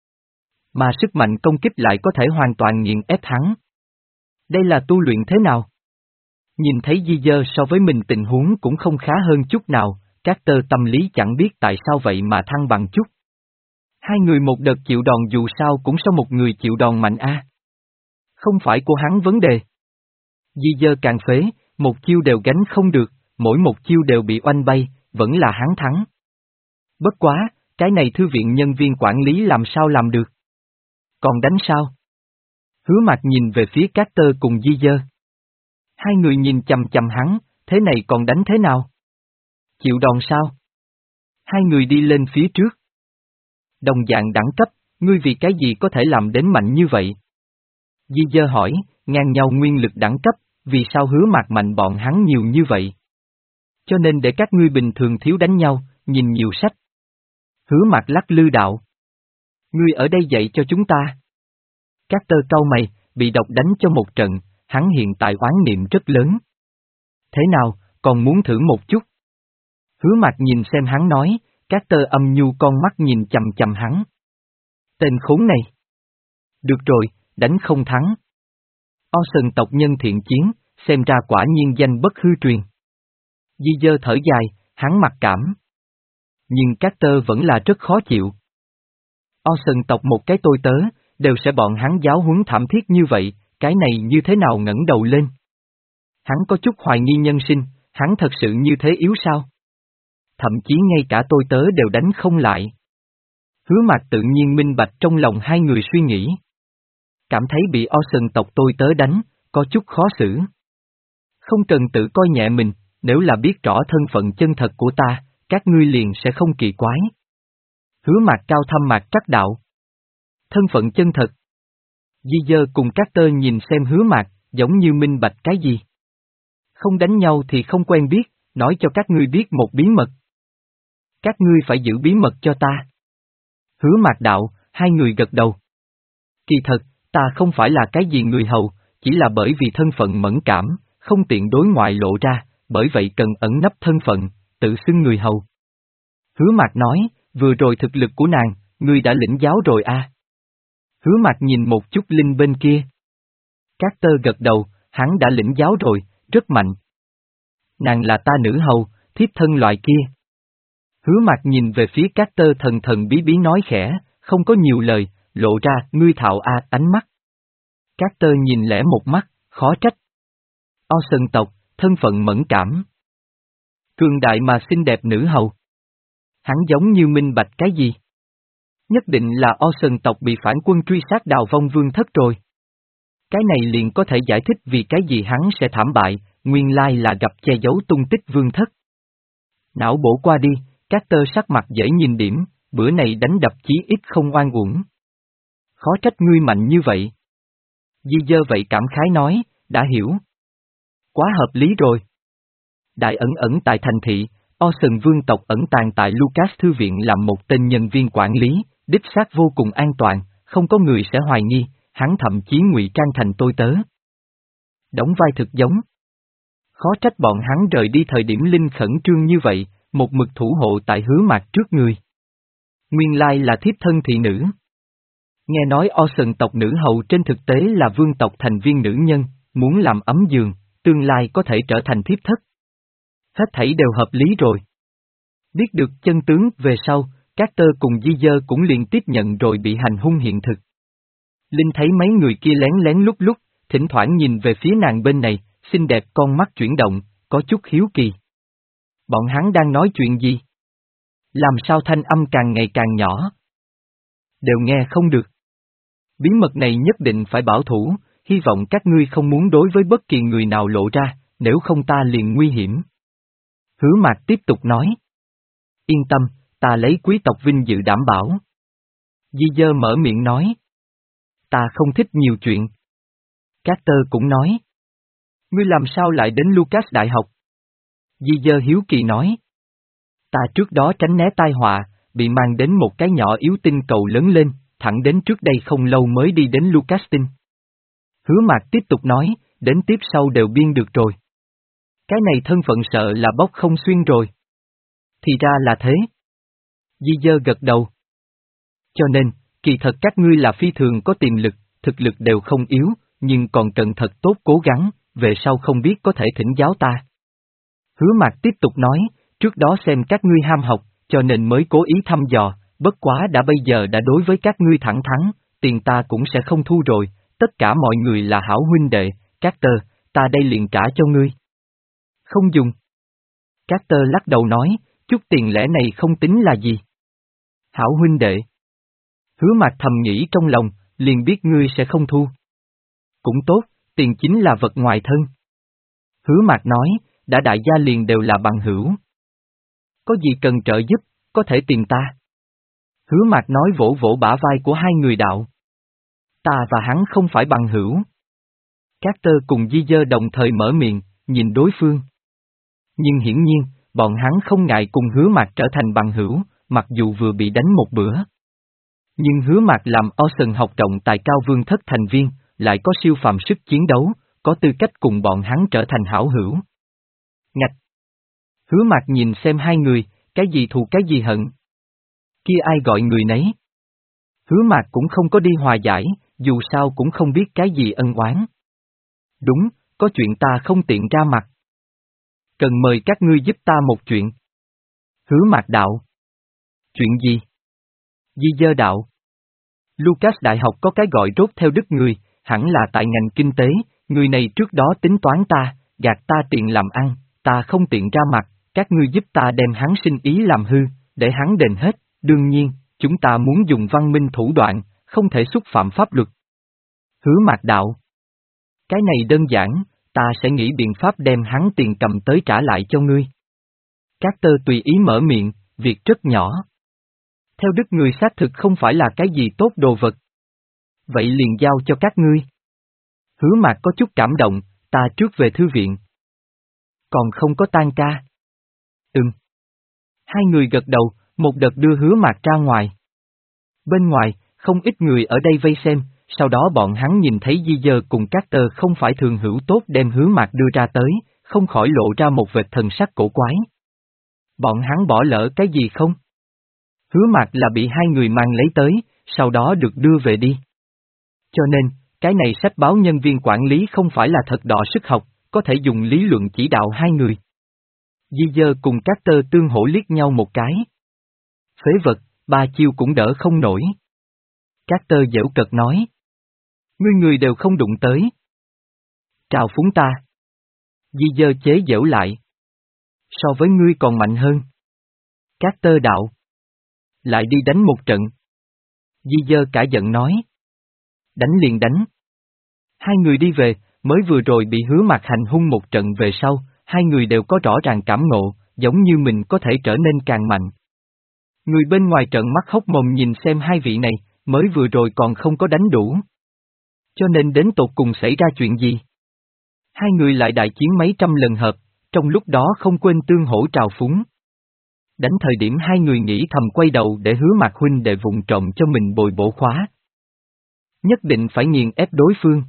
Mà sức mạnh công kích lại có thể hoàn toàn nghiền ép hắn. Đây là tu luyện thế nào? Nhìn thấy Di Dơ so với mình tình huống cũng không khá hơn chút nào, các tơ tâm lý chẳng biết tại sao vậy mà thăng bằng chút. Hai người một đợt chịu đòn dù sao cũng so một người chịu đòn mạnh a. Không phải của hắn vấn đề. Di Dơ càng phế, một chiêu đều gánh không được, mỗi một chiêu đều bị oanh bay, vẫn là hắn thắng. Bất quá, cái này thư viện nhân viên quản lý làm sao làm được? Còn đánh sao? Hứa Mạc nhìn về phía các tơ cùng Di Dơ. Hai người nhìn chằm chằm hắn, thế này còn đánh thế nào? Chịu đòn sao? Hai người đi lên phía trước. Đồng dạng đẳng cấp, ngươi vì cái gì có thể làm đến mạnh như vậy? Di Dơ hỏi, ngang nhau nguyên lực đẳng cấp, vì sao Hứa Mạc mạnh bọn hắn nhiều như vậy? Cho nên để các ngươi bình thường thiếu đánh nhau, nhìn nhiều sách. Hứa Mạc lắc lư đạo. Ngươi ở đây dạy cho chúng ta. Các tơ cau mày, bị độc đánh cho một trận, hắn hiện tại oán niệm rất lớn. Thế nào, còn muốn thử một chút? Hứa Mạc nhìn xem hắn nói, các tơ âm nhu con mắt nhìn chằm chằm hắn. Tên khốn này. Được rồi, đánh không thắng. O Sơn tộc nhân thiện chiến, xem ra quả nhiên danh bất hư truyền. Di Dơ thở dài, hắn mặc cảm. Nhưng các tơ vẫn là rất khó chịu. O Sơn tộc một cái tôi tớ, đều sẽ bọn hắn giáo huấn thảm thiết như vậy, cái này như thế nào ngẩng đầu lên? Hắn có chút hoài nghi nhân sinh, hắn thật sự như thế yếu sao? Thậm chí ngay cả tôi tớ đều đánh không lại. Hứa Mạc tự nhiên minh bạch trong lòng hai người suy nghĩ. Cảm thấy bị O Sơn tộc tôi tớ đánh, có chút khó xử. Không cần tự coi nhẹ mình, nếu là biết rõ thân phận chân thật của ta, các ngươi liền sẽ không kỳ quái. Hứa Mạc cao thâm mạc trắc đạo. Thân phận chân thật. Di Dơ cùng các tơ nhìn xem Hứa Mạc, giống như minh bạch cái gì. Không đánh nhau thì không quen biết, nói cho các ngươi biết một bí mật. Các ngươi phải giữ bí mật cho ta. Hứa Mạc đạo, hai người gật đầu. Kỳ thật, ta không phải là cái gì người hầu, chỉ là bởi vì thân phận mẫn cảm, không tiện đối ngoại lộ ra, bởi vậy cần ẩn nấp thân phận, tự xưng người hầu. Hứa Mạc nói, vừa rồi thực lực của nàng, ngươi đã lĩnh giáo rồi à? Hứa Mạc nhìn một chút Linh bên kia. Cát Tơ gật đầu, hắn đã lĩnh giáo rồi, rất mạnh. Nàng là ta nữ hầu, thiếp thân loại kia. Hứa Mạc nhìn về phía Cát Tơ thần thần bí bí nói khẽ, không có nhiều lời, lộ ra, ngươi thạo a à, ánh mắt. Cát Tơ nhìn lẽ một mắt, khó trách. O Sơn tộc, thân phận mẫn cảm. Cường đại mà xinh đẹp nữ hầu. Hắn giống như minh bạch cái gì? Nhất định là O Sơn tộc bị phản quân truy sát Đào Vong Vương thất rồi. Cái này liền có thể giải thích vì cái gì hắn sẽ thảm bại, nguyên lai là gặp che giấu tung tích vương thất. Não bổ qua đi, Cát Tơ sắc mặt dễ nhìn điểm, bữa này đánh đập chí ít không oan uổng. Khó trách ngươi mạnh như vậy. Di Dơ vậy cảm khái nói, đã hiểu. Quá hợp lý rồi. Đại ẩn ẩn tại thành thị, O Sơn vương tộc ẩn tàng tại Lucas Thư viện làm một tên nhân viên quản lý, đích xác vô cùng an toàn, không có người sẽ hoài nghi, hắn thậm chí ngụy trang thành tôi tớ. Đóng vai thực giống. Khó trách bọn hắn rời đi thời điểm Linh khẩn trương như vậy, một mực thủ hộ tại Hứa Mạc trước người. Nguyên lai là thiếp thân thị nữ. Nghe nói O Sơn tộc nữ hầu trên thực tế là vương tộc thành viên nữ nhân, muốn làm ấm giường, tương lai có thể trở thành thiếp thất. Hết thảy đều hợp lý rồi. Biết được chân tướng về sau, Cát Tơ cùng Di Dơ cũng liền tiếp nhận rồi bị hành hung hiện thực. Linh thấy mấy người kia lén lén lúc lúc, thỉnh thoảng nhìn về phía nàng bên này, xinh đẹp con mắt chuyển động, có chút hiếu kỳ. Bọn hắn đang nói chuyện gì? Làm sao thanh âm càng ngày càng nhỏ? Đều nghe không được. Bí mật này nhất định phải bảo thủ, hy vọng các ngươi không muốn đối với bất kỳ người nào lộ ra, nếu không ta liền nguy hiểm. Hứa Mạc tiếp tục nói. Yên tâm, ta lấy quý tộc vinh dự đảm bảo. Di Dơ mở miệng nói. Ta không thích nhiều chuyện. Cát Tơ cũng nói. Ngươi làm sao lại đến Lucas Đại học? Di Dơ hiếu kỳ nói. Ta trước đó tránh né tai họa, bị mang đến một cái nhỏ yếu tinh cầu lớn lên, thẳng đến trước đây không lâu mới đi đến Lucastin. Hứa Mạc tiếp tục nói, đến tiếp sau đều biên được rồi. Cái này thân phận sợ là bóc không xuyên rồi. Thì ra là thế. Di Dơ gật đầu. Cho nên, kỳ thật các ngươi là phi thường có tiềm lực, thực lực đều không yếu, nhưng còn cần thật tốt cố gắng, về sau không biết có thể thỉnh giáo ta. Hứa Mạc tiếp tục nói, trước đó xem các ngươi ham học, cho nên mới cố ý thăm dò, bất quá đã bây giờ đã đối với các ngươi thẳng thắn, tiền ta cũng sẽ không thu rồi, tất cả mọi người là hảo huynh đệ, Cát Tơ, ta đây liền trả cho ngươi. Không dùng. Cát Tơ lắc đầu nói, chút tiền lẻ này không tính là gì. Hảo huynh đệ. Hứa Mạc thầm nghĩ trong lòng, liền biết ngươi sẽ không thu. Cũng tốt, tiền chính là vật ngoài thân. Hứa Mạc nói, đã đại gia liền đều là bằng hữu. Có gì cần trợ giúp, có thể tìm ta. Hứa Mạc nói vỗ vỗ bả vai của hai người đạo. Ta và hắn không phải bằng hữu. Cát Tơ cùng Di Dơ đồng thời mở miệng, nhìn đối phương. Nhưng hiển nhiên, bọn hắn không ngại cùng Hứa Mạc trở thành bằng hữu, mặc dù vừa bị đánh một bữa. Nhưng Hứa Mạc làm Ocean học rộng tài cao vương thất thành viên, lại có siêu phàm sức chiến đấu, có tư cách cùng bọn hắn trở thành hảo hữu. Ngạch! Hứa Mạc nhìn xem hai người, cái gì thù cái gì hận. Kia ai gọi người nấy? Hứa Mạc cũng không có đi hòa giải, dù sao cũng không biết cái gì ân oán. Đúng, có chuyện ta không tiện ra mặt. Cần mời các ngươi giúp ta một chuyện. Hứa Mạc đạo. Chuyện gì? Di Dơ đạo. Lucas Đại học có cái gọi rốt theo đức người, hẳn là tại ngành kinh tế, người này trước đó tính toán ta, gạt ta tiền làm ăn, ta không tiện ra mặt, các ngươi giúp ta đem hắn sinh ý làm hư, để hắn đền hết, đương nhiên, chúng ta muốn dùng văn minh thủ đoạn, không thể xúc phạm pháp luật. Hứa Mạc đạo. Cái này đơn giản, ta sẽ nghĩ biện pháp đem hắn tiền cầm tới trả lại cho ngươi. Cát Tơ tùy ý mở miệng, việc rất nhỏ. Theo đức người xác thực không phải là cái gì tốt đồ vật. Vậy liền giao cho các ngươi. Hứa Mạc có chút cảm động, ta trước về thư viện. Còn không có tan ca. Ừm. Hai người gật đầu, một đợt đưa Hứa Mạc ra ngoài. Bên ngoài, không ít người ở đây vây xem, sau đó bọn hắn nhìn thấy Di Dơ cùng Carter không phải thường hữu tốt đem Hứa Mạc đưa ra tới, không khỏi lộ ra một vệt thần sắc cổ quái. Bọn hắn bỏ lỡ cái gì không? Hứa Mạc là bị hai người mang lấy tới, sau đó được đưa về đi. Cho nên, cái này sách báo nhân viên quản lý không phải là thật đọ sức học, có thể dùng lý luận chỉ đạo hai người. Di Dơ cùng Carter tương hỗ liếc nhau một cái. Phế vật, ba chiêu cũng đỡ không nổi. Carter giễu cợt nói. Ngươi người đều không đụng tới. Trào phúng ta. Di Dơ chế giễu lại. So với ngươi còn mạnh hơn. Carter đạo. Lại đi đánh một trận. Di Dơ cả giận nói. Đánh liền đánh. Hai người đi về, mới vừa rồi bị Hứa Mạc hành hung một trận về sau, hai người đều có rõ ràng cảm ngộ, giống như mình có thể trở nên càng mạnh. Người bên ngoài trợn mắt hốc mồm nhìn xem hai vị này, mới vừa rồi còn không có đánh đủ. Cho nên đến tột cùng xảy ra chuyện gì? Hai người lại đại chiến mấy trăm lần hợp, trong lúc đó không quên tương hỗ trào phúng. Đánh thời điểm hai người nghĩ thầm quay đầu để Hứa Mạc huynh đệ vụng trộm cho mình bồi bổ khóa. Nhất định phải nghiền ép đối phương.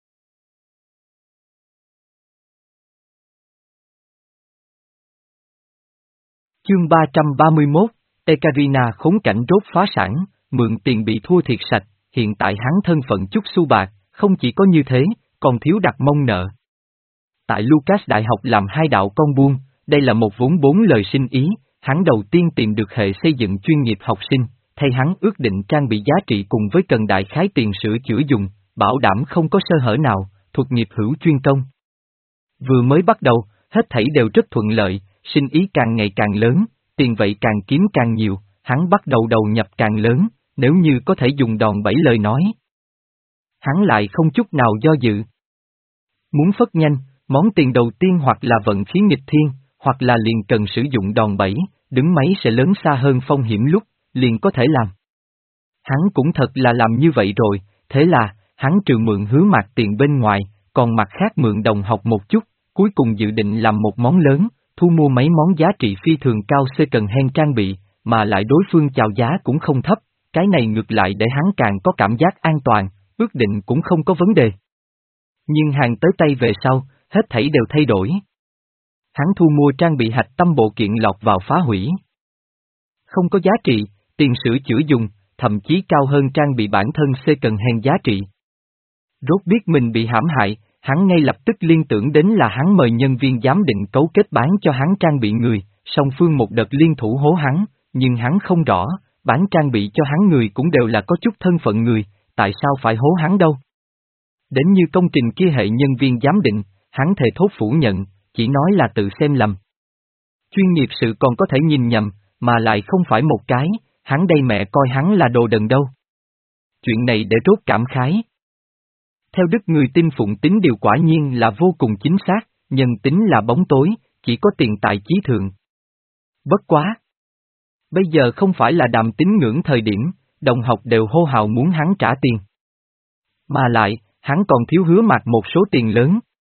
Chương ba trăm ba mươi mốt, Ekaterina khốn cảnh rốt phá sản, mượn tiền bị thua thiệt sạch, hiện tại hắn thân phận chút xu bạc, không chỉ có như thế, còn thiếu đặt mông nợ. Tại Lucas Đại học làm hai đạo con buôn, đây là một vốn bốn lời sinh ý, hắn đầu tiên tìm được hệ xây dựng chuyên nghiệp học sinh, thay hắn ước định trang bị giá trị cùng với cần đại khái tiền sửa chữa dùng, bảo đảm không có sơ hở nào, thuộc nghiệp hữu chuyên công. Vừa mới bắt đầu, hết thảy đều rất thuận lợi, sinh ý càng ngày càng lớn, tiền vậy càng kiếm càng nhiều, hắn bắt đầu đầu nhập càng lớn, nếu như có thể dùng đòn bẩy lời nói. Hắn lại không chút nào do dự. Muốn phất nhanh, món tiền đầu tiên hoặc là vận khí nghịch thiên, hoặc là liền cần sử dụng đòn bẩy, đứng máy sẽ lớn xa hơn phong hiểm lúc, liền có thể làm. Hắn cũng thật là làm như vậy rồi, thế là, hắn trừ mượn Hứa Mạc tiền bên ngoài, còn mặt khác mượn đồng học một chút, cuối cùng dự định làm một món lớn, thu mua mấy món giá trị phi thường cao second hand trang bị, mà lại đối phương chào giá cũng không thấp, cái này ngược lại để hắn càng có cảm giác an toàn, ước định cũng không có vấn đề. Nhưng hàng tới tay về sau, hết thảy đều thay đổi. Hắn thu mua trang bị hạch tâm bộ kiện lọt vào phá hủy. Không có giá trị, tiền sửa chữa dùng, thậm chí cao hơn trang bị bản thân second hand giá trị. Rốt biết mình bị hãm hại, hắn ngay lập tức liên tưởng đến là hắn mời nhân viên giám định cấu kết bán cho hắn trang bị người, song phương một đợt liên thủ hố hắn, nhưng hắn không rõ, bán trang bị cho hắn người cũng đều là có chút thân phận người, tại sao phải hố hắn đâu. Đến như công trình kia hệ nhân viên giám định, hắn thề thốt phủ nhận, chỉ nói là tự xem lầm. Chuyên nghiệp sự còn có thể nhìn nhầm, mà lại không phải một cái, hắn đây mẹ coi hắn là đồ đần đâu. Chuyện này để rốt cảm khái. Theo đức người tin phụng tính điều quả nhiên là vô cùng chính xác, nhân tính là bóng tối, chỉ có tiền tài chí thượng. Bất quá! Bây giờ không phải là đàm tín ngưỡng thời điểm, đồng học đều hô hào muốn hắn trả tiền. Mà lại, hắn còn thiếu Hứa Mạc một số tiền lớn.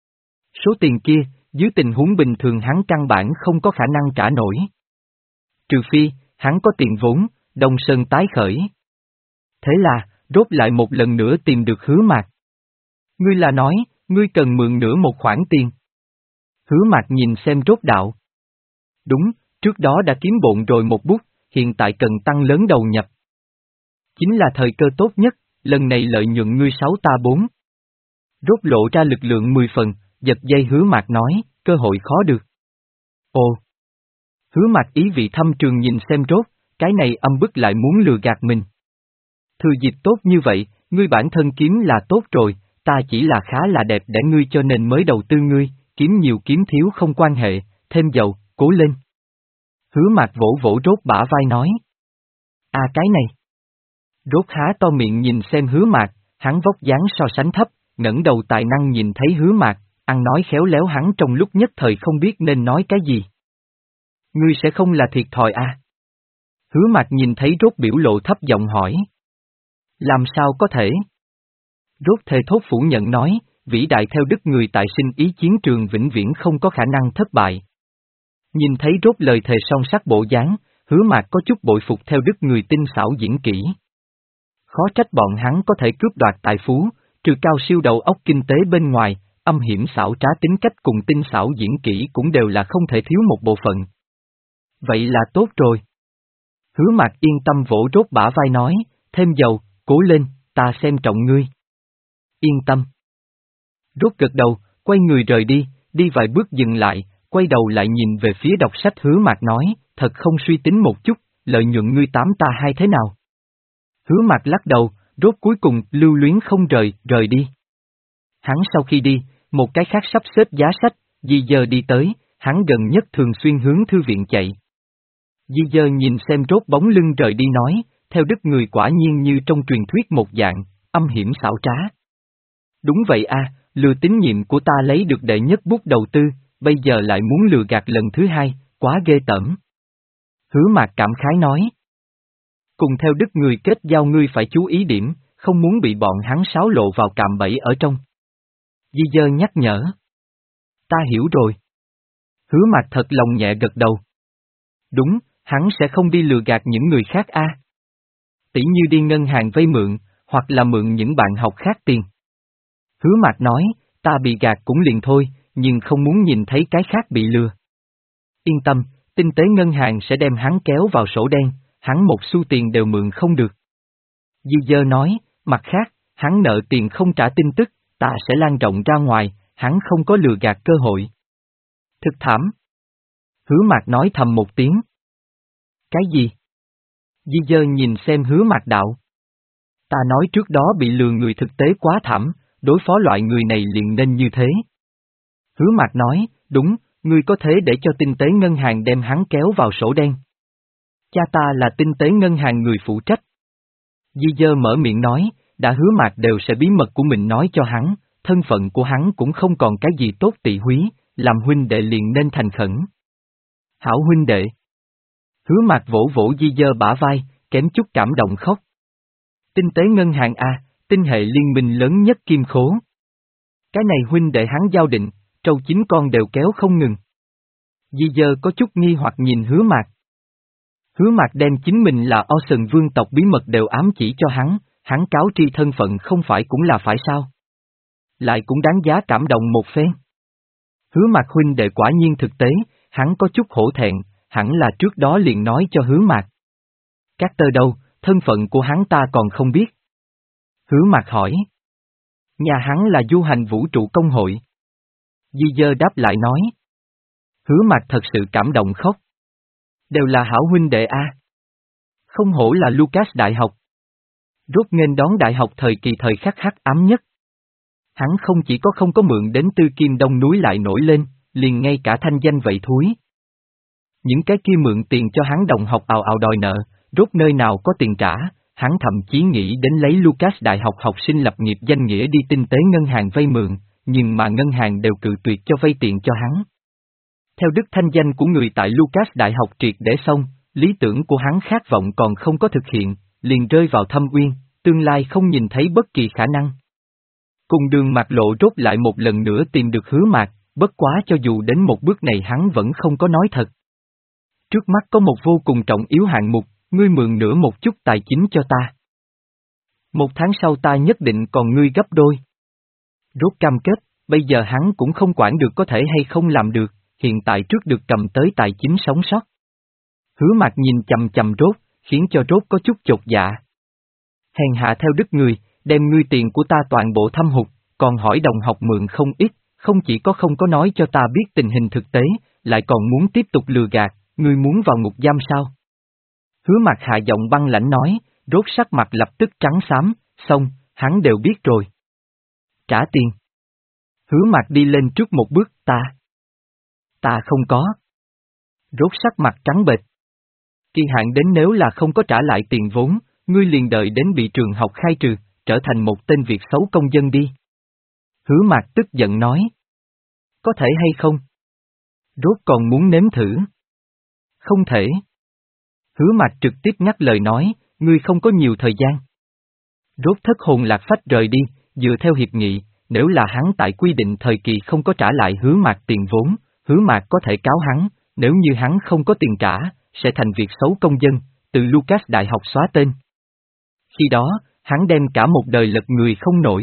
Số tiền kia, dưới tình huống bình thường hắn căn bản không có khả năng trả nổi. Trừ phi, hắn có tiền vốn, Đông Sơn tái khởi. Thế là, rốt lại một lần nữa tìm được Hứa Mạc. Ngươi là nói, ngươi cần mượn nửa một khoản tiền. Hứa Mạc nhìn xem rốt đạo. Đúng, trước đó đã kiếm bộn rồi một bút, hiện tại cần tăng lớn đầu nhập. Chính là thời cơ tốt nhất, lần này lợi nhuận ngươi sáu ta bốn. Rốt lộ ra lực lượng mười phần, giật dây Hứa Mạc nói, cơ hội khó được. Ồ! Hứa Mạc ý vị thâm trường nhìn xem rốt, cái này âm bức lại muốn lừa gạt mình. Thừa dịp tốt như vậy, ngươi bản thân kiếm là tốt rồi, ta chỉ là khá là đẹp để ngươi cho nên mới đầu tư ngươi, kiếm nhiều kiếm thiếu không quan hệ, thêm dầu, cố lên. Hứa Mạc vỗ vỗ rốt bả vai nói. À cái này. Rốt há to miệng nhìn xem Hứa Mạc, hắn vóc dáng so sánh thấp, ngẩng đầu tài năng nhìn thấy Hứa Mạc, ăn nói khéo léo hắn trong lúc nhất thời không biết nên nói cái gì. Ngươi sẽ không là thiệt thòi à? Hứa Mạc nhìn thấy rốt biểu lộ thấp giọng hỏi. Làm sao có thể? Rốt thề thốt phủ nhận nói, vĩ đại theo đức người tại sinh ý chiến trường vĩnh viễn không có khả năng thất bại. Nhìn thấy rốt lời thề song sắc bộ dáng, Hứa Mạc có chút bội phục theo đức người tinh xảo diễn kỹ. Khó trách bọn hắn có thể cướp đoạt tài phú, trừ cao siêu đầu óc kinh tế bên ngoài, âm hiểm xảo trá tính cách cùng tinh xảo diễn kỹ cũng đều là không thể thiếu một bộ phận. Vậy là tốt rồi. Hứa Mạc yên tâm vỗ rốt bả vai nói, thêm dầu, cố lên, ta xem trọng ngươi. Yên tâm. Rốt gật đầu, quay người rời đi, đi vài bước dừng lại, quay đầu lại nhìn về phía đọc sách Hứa Mạc nói, thật không suy tính một chút, lợi nhuận ngươi tám ta hai thế nào? Hứa Mạc lắc đầu, rốt cuối cùng lưu luyến không rời, rời đi. Hắn sau khi đi, một cái khác sắp xếp giá sách, Di Dơ đi tới, hắn gần nhất thường xuyên hướng thư viện chạy. Di Dơ nhìn xem rốt bóng lưng rời đi nói, theo đức người quả nhiên như trong truyền thuyết một dạng, âm hiểm xảo trá. Đúng vậy a, lừa tín nhiệm của ta lấy được đệ nhất bút đầu tư, bây giờ lại muốn lừa gạt lần thứ hai, quá ghê tởm. Hứa Mạc cảm khái nói. Cùng theo đức người kết giao ngươi phải chú ý điểm, không muốn bị bọn hắn sáo lộ vào cạm bẫy ở trong. Di Dơ nhắc nhở. Ta hiểu rồi. Hứa Mạc thật lòng nhẹ gật đầu. Đúng, hắn sẽ không đi lừa gạt những người khác a. Tỉ như đi ngân hàng vay mượn, hoặc là mượn những bạn học khác tiền. Hứa Mạc nói, ta bị gạt cũng liền thôi, nhưng không muốn nhìn thấy cái khác bị lừa. Yên tâm, tinh tế ngân hàng sẽ đem hắn kéo vào sổ đen, hắn một xu tiền đều mượn không được. Di Dơ nói, mặt khác, hắn nợ tiền không trả tin tức, ta sẽ lan rộng ra ngoài, hắn không có lừa gạt cơ hội. Thực thảm. Hứa Mạc nói thầm một tiếng. Cái gì? Di Dơ nhìn xem Hứa Mạc đạo. Ta nói trước đó bị lừa người thực tế quá thảm, đối phó loại người này liền nên như thế. Hứa Mạc nói, đúng, ngươi có thế để cho tinh tế ngân hàng đem hắn kéo vào sổ đen. Cha ta là tinh tế ngân hàng người phụ trách. Di Dơ mở miệng nói, đã Hứa Mạc đều sẽ bí mật của mình nói cho hắn, thân phận của hắn cũng không còn cái gì tốt tị húy, làm huynh đệ liền nên thành khẩn. Hảo huynh đệ. Hứa Mạc vỗ vỗ Di Dơ bả vai, kém chút cảm động khóc. Tinh tế ngân hàng A, tinh hệ liên minh lớn nhất kim khố. Cái này huynh đệ hắn giao định, trâu chín con đều kéo không ngừng. Di Dơ có chút nghi hoặc nhìn Hứa Mạc. Hứa Mạc đem chính mình là Ocean vương tộc bí mật đều ám chỉ cho hắn, hắn cáo tri thân phận không phải cũng là phải sao? Lại cũng đáng giá cảm động một phen. Hứa Mạc huynh đệ quả nhiên thực tế, hắn có chút hổ thẹn, hẳn là trước đó liền nói cho Hứa Mạc. Các tơ đâu, thân phận của hắn ta còn không biết. Hứa Mạc hỏi. Nhà hắn là du hành vũ trụ công hội. Di Dơ đáp lại nói. Hứa Mạc thật sự cảm động khóc. Đều là hảo huynh đệ a. Không hổ là Lucas Đại học. Rốt nghênh đón đại học thời kỳ thời khắc hắc ám nhất. Hắn không chỉ có không có mượn đến tư kim đông núi lại nổi lên, liền ngay cả thanh danh vậy thúi. Những cái kia mượn tiền cho hắn đồng học ào ào đòi nợ, rốt nơi nào có tiền trả, hắn thậm chí nghĩ đến lấy Lucas Đại học học sinh lập nghiệp danh nghĩa đi tinh tế ngân hàng vay mượn, nhưng mà ngân hàng đều cự tuyệt cho vay tiền cho hắn. Theo đức thanh danh của người tại Lucas Đại học triệt để xong, lý tưởng của hắn khát vọng còn không có thực hiện, liền rơi vào thâm uyên, tương lai không nhìn thấy bất kỳ khả năng. Cùng đường Mạc Lộ rốt lại một lần nữa tìm được Hứa Mạc, bất quá cho dù đến một bước này hắn vẫn không có nói thật. Trước mắt có một vô cùng trọng yếu hạng mục, ngươi mượn nửa một chút tài chính cho ta. Một tháng sau ta nhất định còn ngươi gấp đôi. Rốt cam kết, bây giờ hắn cũng không quản được có thể hay không làm được, hiện tại trước được cầm tới tài chính sống sót. Hứa Mạc nhìn chằm chằm Rốt, khiến cho Rốt có chút chột dạ. Hèn hạ theo đức người, đem ngươi tiền của ta toàn bộ thâm hụt, còn hỏi đồng học mượn không ít, không chỉ có không có nói cho ta biết tình hình thực tế, lại còn muốn tiếp tục lừa gạt, ngươi muốn vào ngục giam sao? Hứa Mạc hạ giọng băng lãnh nói, Rốt sắc mặt lập tức trắng xám, xong, hắn đều biết rồi. Trả tiền. Hứa Mạc đi lên trước một bước, ta. Ta không có. Rốt sắc mặt trắng bệch. Kỳ hạn đến nếu là không có trả lại tiền vốn, ngươi liền đợi đến bị trường học khai trừ, trở thành một tên Việt xấu công dân đi. Hứa Mạc tức giận nói. Có thể hay không? Rốt còn muốn nếm thử. Không thể. Hứa Mạc trực tiếp ngắt lời nói, ngươi không có nhiều thời gian. Rốt thất hồn lạc phách rời đi, dựa theo hiệp nghị, nếu là hắn tại quy định thời kỳ không có trả lại Hứa Mạc tiền vốn, Hứa Mạc có thể cáo hắn, nếu như hắn không có tiền trả, sẽ thành Việt xấu công dân, từ Lucas Đại học xóa tên. Khi đó, hắn đem cả một đời lật người không nổi.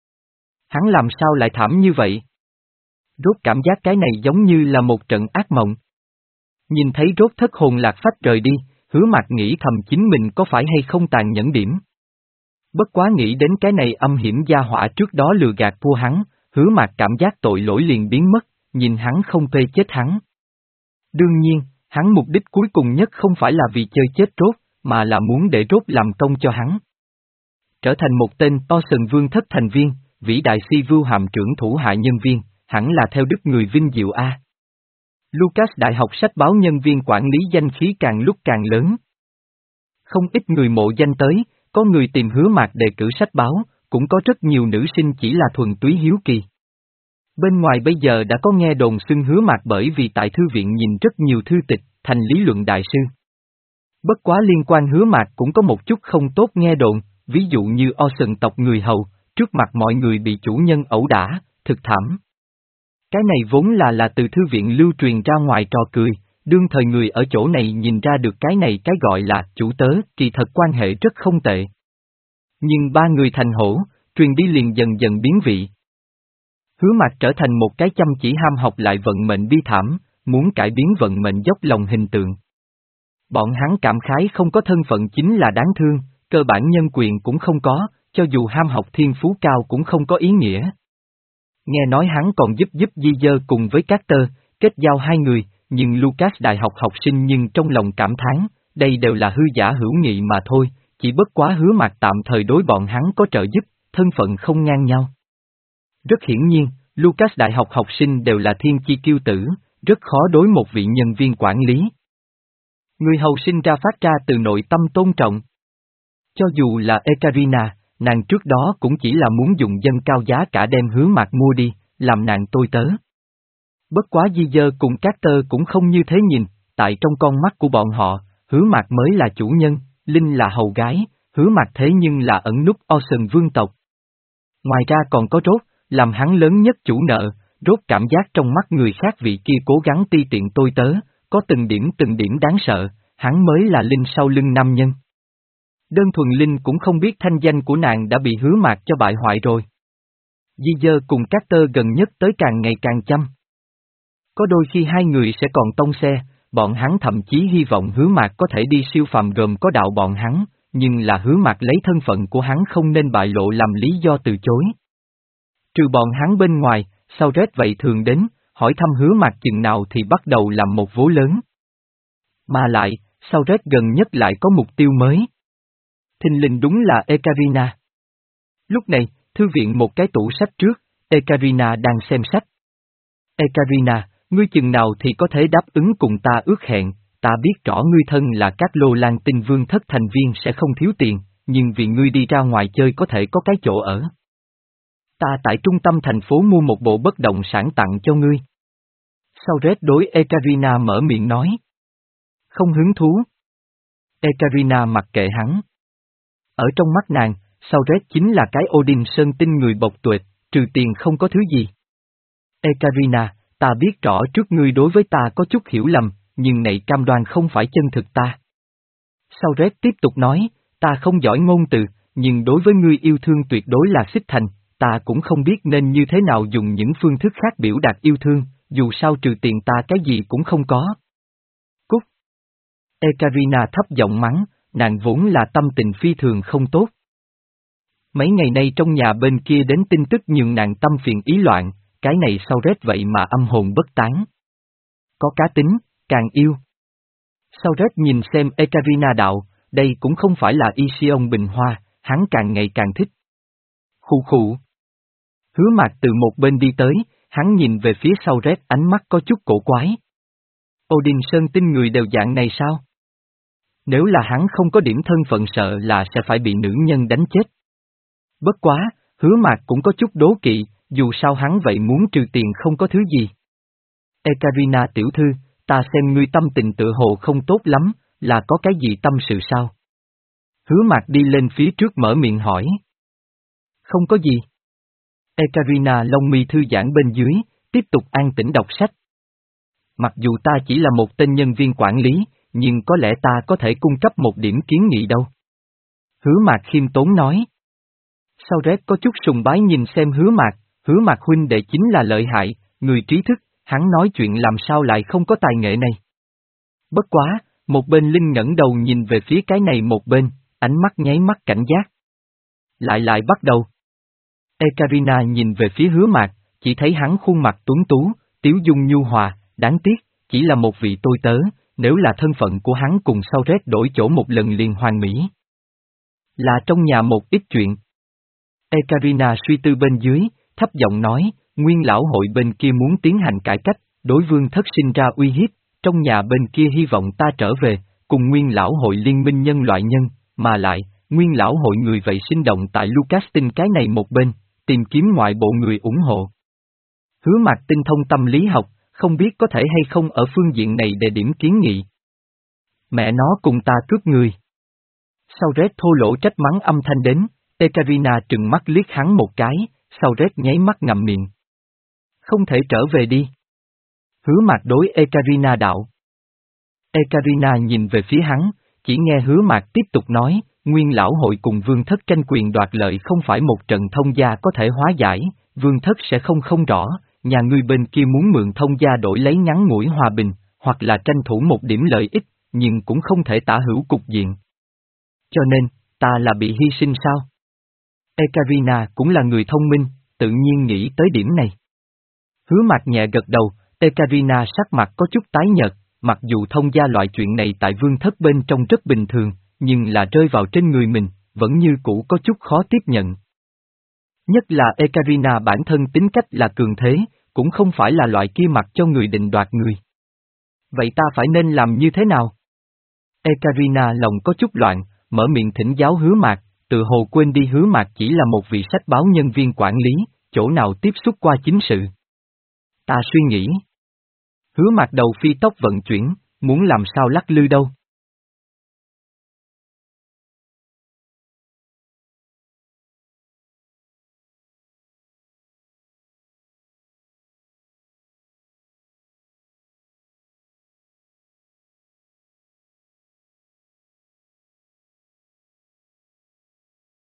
Hắn làm sao lại thảm như vậy? Rốt cảm giác cái này giống như là một trận ác mộng. Nhìn thấy Rốt thất hồn lạc phách rời đi, Hứa Mạc nghĩ thầm chính mình có phải hay không tàn nhẫn điểm. Bất quá nghĩ đến cái này âm hiểm gia hỏa trước đó lừa gạt vua hắn, Hứa Mạc cảm giác tội lỗi liền biến mất, nhìn hắn không phê chết hắn. Đương nhiên, hắn mục đích cuối cùng nhất không phải là vì chơi chết Rốt, mà là muốn để Rốt làm công cho hắn. Trở thành một tên to sừng vương thất thành viên, vĩ đại si vưu hàm trưởng thủ hạ nhân viên, hẳn là theo đức người vinh diệu A. Lucas đại học sách báo nhân viên quản lý danh khí càng lúc càng lớn. Không ít người mộ danh tới, có người tìm Hứa Mạc đề cử sách báo, cũng có rất nhiều nữ sinh chỉ là thuần túy hiếu kỳ. Bên ngoài bây giờ đã có nghe đồn xưng Hứa Mạc bởi vì tại thư viện nhìn rất nhiều thư tịch, thành lý luận đại sư. Bất quá liên quan Hứa Mạc cũng có một chút không tốt nghe đồn, ví dụ như Ocean tộc người hầu, trước mặt mọi người bị chủ nhân ẩu đả, thực thảm. Cái này vốn là là từ thư viện lưu truyền ra ngoài trò cười, đương thời người ở chỗ này nhìn ra được cái này cái gọi là chủ tớ, kỳ thật quan hệ rất không tệ. Nhưng ba người thành hổ, truyền đi liền dần dần biến vị. Hứa Mạc trở thành một cái chăm chỉ ham học lại vận mệnh bi thảm, muốn cải biến vận mệnh dốc lòng hình tượng. Bọn hắn cảm khái không có thân phận chính là đáng thương, cơ bản nhân quyền cũng không có, cho dù ham học thiên phú cao cũng không có ý nghĩa. Nghe nói hắn còn giúp giúp Di Dơ cùng với Carter, kết giao hai người, nhưng Lucas đại học học sinh nhưng trong lòng cảm thán, đây đều là hư giả hữu nghị mà thôi, chỉ bất quá Hứa Mạc tạm thời đối bọn hắn có trợ giúp, thân phận không ngang nhau. Rất hiển nhiên, Lucas đại học học sinh đều là thiên chi kiêu tử, rất khó đối một vị nhân viên quản lý. Người hầu sinh ra phát ra từ nội tâm tôn trọng. Cho dù là Ekaterina, nàng trước đó cũng chỉ là muốn dùng dân cao giá cả đem Hứa Mạc mua đi, làm nàng tôi tớ. Bất quá Di Dơ cùng Carter cũng không như thế nhìn, tại trong con mắt của bọn họ, Hứa Mạc mới là chủ nhân, Linh là hầu gái, Hứa Mạc thế nhưng là ẩn núp Ocean vương tộc. Ngoài ra còn có Rốt, làm hắn lớn nhất chủ nợ, Rốt cảm giác trong mắt người khác vị kia cố gắng ti tiện tôi tớ, có từng điểm từng điểm đáng sợ, hắn mới là Linh sau lưng nam nhân. Đơn thuần Linh cũng không biết thanh danh của nàng đã bị Hứa Mạc cho bại hoại rồi. Di Dơ cùng Carter gần nhất tới càng ngày càng chăm. Có đôi khi hai người sẽ còn tông xe, bọn hắn thậm chí hy vọng Hứa Mạc có thể đi siêu phàm gồm có đạo bọn hắn, nhưng là Hứa Mạc lấy thân phận của hắn không nên bại lộ làm lý do từ chối. Trừ bọn hắn bên ngoài, sau rét vậy thường đến, hỏi thăm Hứa Mạc chừng nào thì bắt đầu làm một vố lớn. Mà lại, sau rét gần nhất lại có mục tiêu mới. Thình lình đúng là Ekaterina. Lúc này, thư viện một cái tủ sách trước, Ekaterina đang xem sách. Ekaterina, ngươi chừng nào thì có thể đáp ứng cùng ta ước hẹn, ta biết rõ ngươi thân là các lô lan tinh vương thất thành viên sẽ không thiếu tiền, nhưng vì ngươi đi ra ngoài chơi có thể có cái chỗ ở. Ta tại trung tâm thành phố mua một bộ bất động sản tặng cho ngươi. Sau rét đối Ekaterina mở miệng nói. Không hứng thú. Ekaterina mặc kệ hắn. Ở trong mắt nàng, sau rét chính là cái Odin Sơn tinh người bộc tuệt, trừ tiền không có thứ gì. Ekaterina, ta biết rõ trước ngươi đối với ta có chút hiểu lầm, nhưng này cam đoan không phải chân thực ta. Sau rét tiếp tục nói, ta không giỏi ngôn từ, nhưng đối với ngươi yêu thương tuyệt đối là xích thành, ta cũng không biết nên như thế nào dùng những phương thức khác biểu đạt yêu thương, dù sao trừ tiền ta cái gì cũng không có. Cút! Ekaterina thấp giọng mắng, nàng vốn là tâm tình phi thường không tốt. Mấy ngày nay trong nhà bên kia đến tin tức nhường nàng tâm phiền ý loạn, cái này sau rét vậy mà âm hồn bất tán. Có cá tính, càng yêu. Sau rét nhìn xem Ekaterina đạo, đây cũng không phải là Ision bình hoa, hắn càng ngày càng thích. Khụ khụ. Hứa Mạc từ một bên đi tới, hắn nhìn về phía sau rét ánh mắt có chút cổ quái. Odin Sơn tinh người đều dạng này sao? Nếu là hắn không có điểm thân phận sợ là sẽ phải bị nữ nhân đánh chết. Bất quá, Hứa Mạc cũng có chút đố kỵ, dù sao hắn vậy muốn trừ tiền không có thứ gì. Ekaterina tiểu thư, ta xem ngươi tâm tình tự hồ không tốt lắm, là có cái gì tâm sự sao? Hứa Mạc đi lên phía trước mở miệng hỏi. Không có gì. Ekaterina lông mi thư giãn bên dưới, tiếp tục an tĩnh đọc sách. Mặc dù ta chỉ là một tên nhân viên quản lý, nhưng có lẽ ta có thể cung cấp một điểm kiến nghị đâu. Hứa Mạc khiêm tốn nói. Sau Red có chút sùng bái nhìn xem Hứa Mạc, Hứa Mạc huynh đệ chính là lợi hại, người trí thức, hắn nói chuyện làm sao lại không có tài nghệ này. Bất quá, một bên Linh ngẩng đầu nhìn về phía cái này một bên, ánh mắt nháy mắt cảnh giác. Lại lại bắt đầu. Ekaterina nhìn về phía Hứa Mạc, chỉ thấy hắn khuôn mặt tuấn tú, tiếu dung nhu hòa, đáng tiếc, chỉ là một vị tôi tớ, nếu là thân phận của hắn cùng sau Red đổi chỗ một lần liền hoàn mỹ. Là trong nhà một ít chuyện. Ekaterina suy tư bên dưới, thấp giọng nói, nguyên lão hội bên kia muốn tiến hành cải cách, đối vương thất sinh ra uy hiếp, trong nhà bên kia hy vọng ta trở về, cùng nguyên lão hội liên minh nhân loại nhân, mà lại, nguyên lão hội người vậy sinh động tại Lucastin cái này một bên, tìm kiếm ngoại bộ người ủng hộ. Hứa Mạc tinh thông tâm lý học, không biết có thể hay không ở phương diện này để điểm kiến nghị. Mẹ nó cùng ta cướp người. Sau Red thô lỗ trách mắng âm thanh đến, Ekaterina trừng mắt liếc hắn một cái, sau Red nháy mắt ngậm miệng. Không thể trở về đi. Hứa Mạc đối Ekaterina đạo. Ekaterina nhìn về phía hắn, chỉ nghe Hứa Mạc tiếp tục nói, nguyên lão hội cùng vương thất tranh quyền đoạt lợi không phải một trận thông gia có thể hóa giải, vương thất sẽ không không rõ, nhà ngươi bên kia muốn mượn thông gia đổi lấy ngắn ngủi hòa bình, hoặc là tranh thủ một điểm lợi ích, nhưng cũng không thể tả hữu cục diện. Cho nên, ta là bị hy sinh sao? Ekaterina cũng là người thông minh, tự nhiên nghĩ tới điểm này. Hứa Mạc nhẹ gật đầu, Ekaterina sắc mặt có chút tái nhợt, mặc dù thông gia loại chuyện này tại vương thất bên trong rất bình thường, nhưng là rơi vào trên người mình, vẫn như cũ có chút khó tiếp nhận. Nhất là Ekaterina bản thân tính cách là cường thế, cũng không phải là loại kia mặc cho người định đoạt người. Vậy ta phải nên làm như thế nào? Ekaterina lòng có chút loạn, mở miệng thỉnh giáo Hứa Mạc, tự hồ quên đi Hứa Mạc chỉ là một vị sách báo nhân viên quản lý, chỗ nào tiếp xúc qua chính sự. Ta suy nghĩ. Hứa Mạc đầu phi tốc vận chuyển, muốn làm sao lắc lư đâu.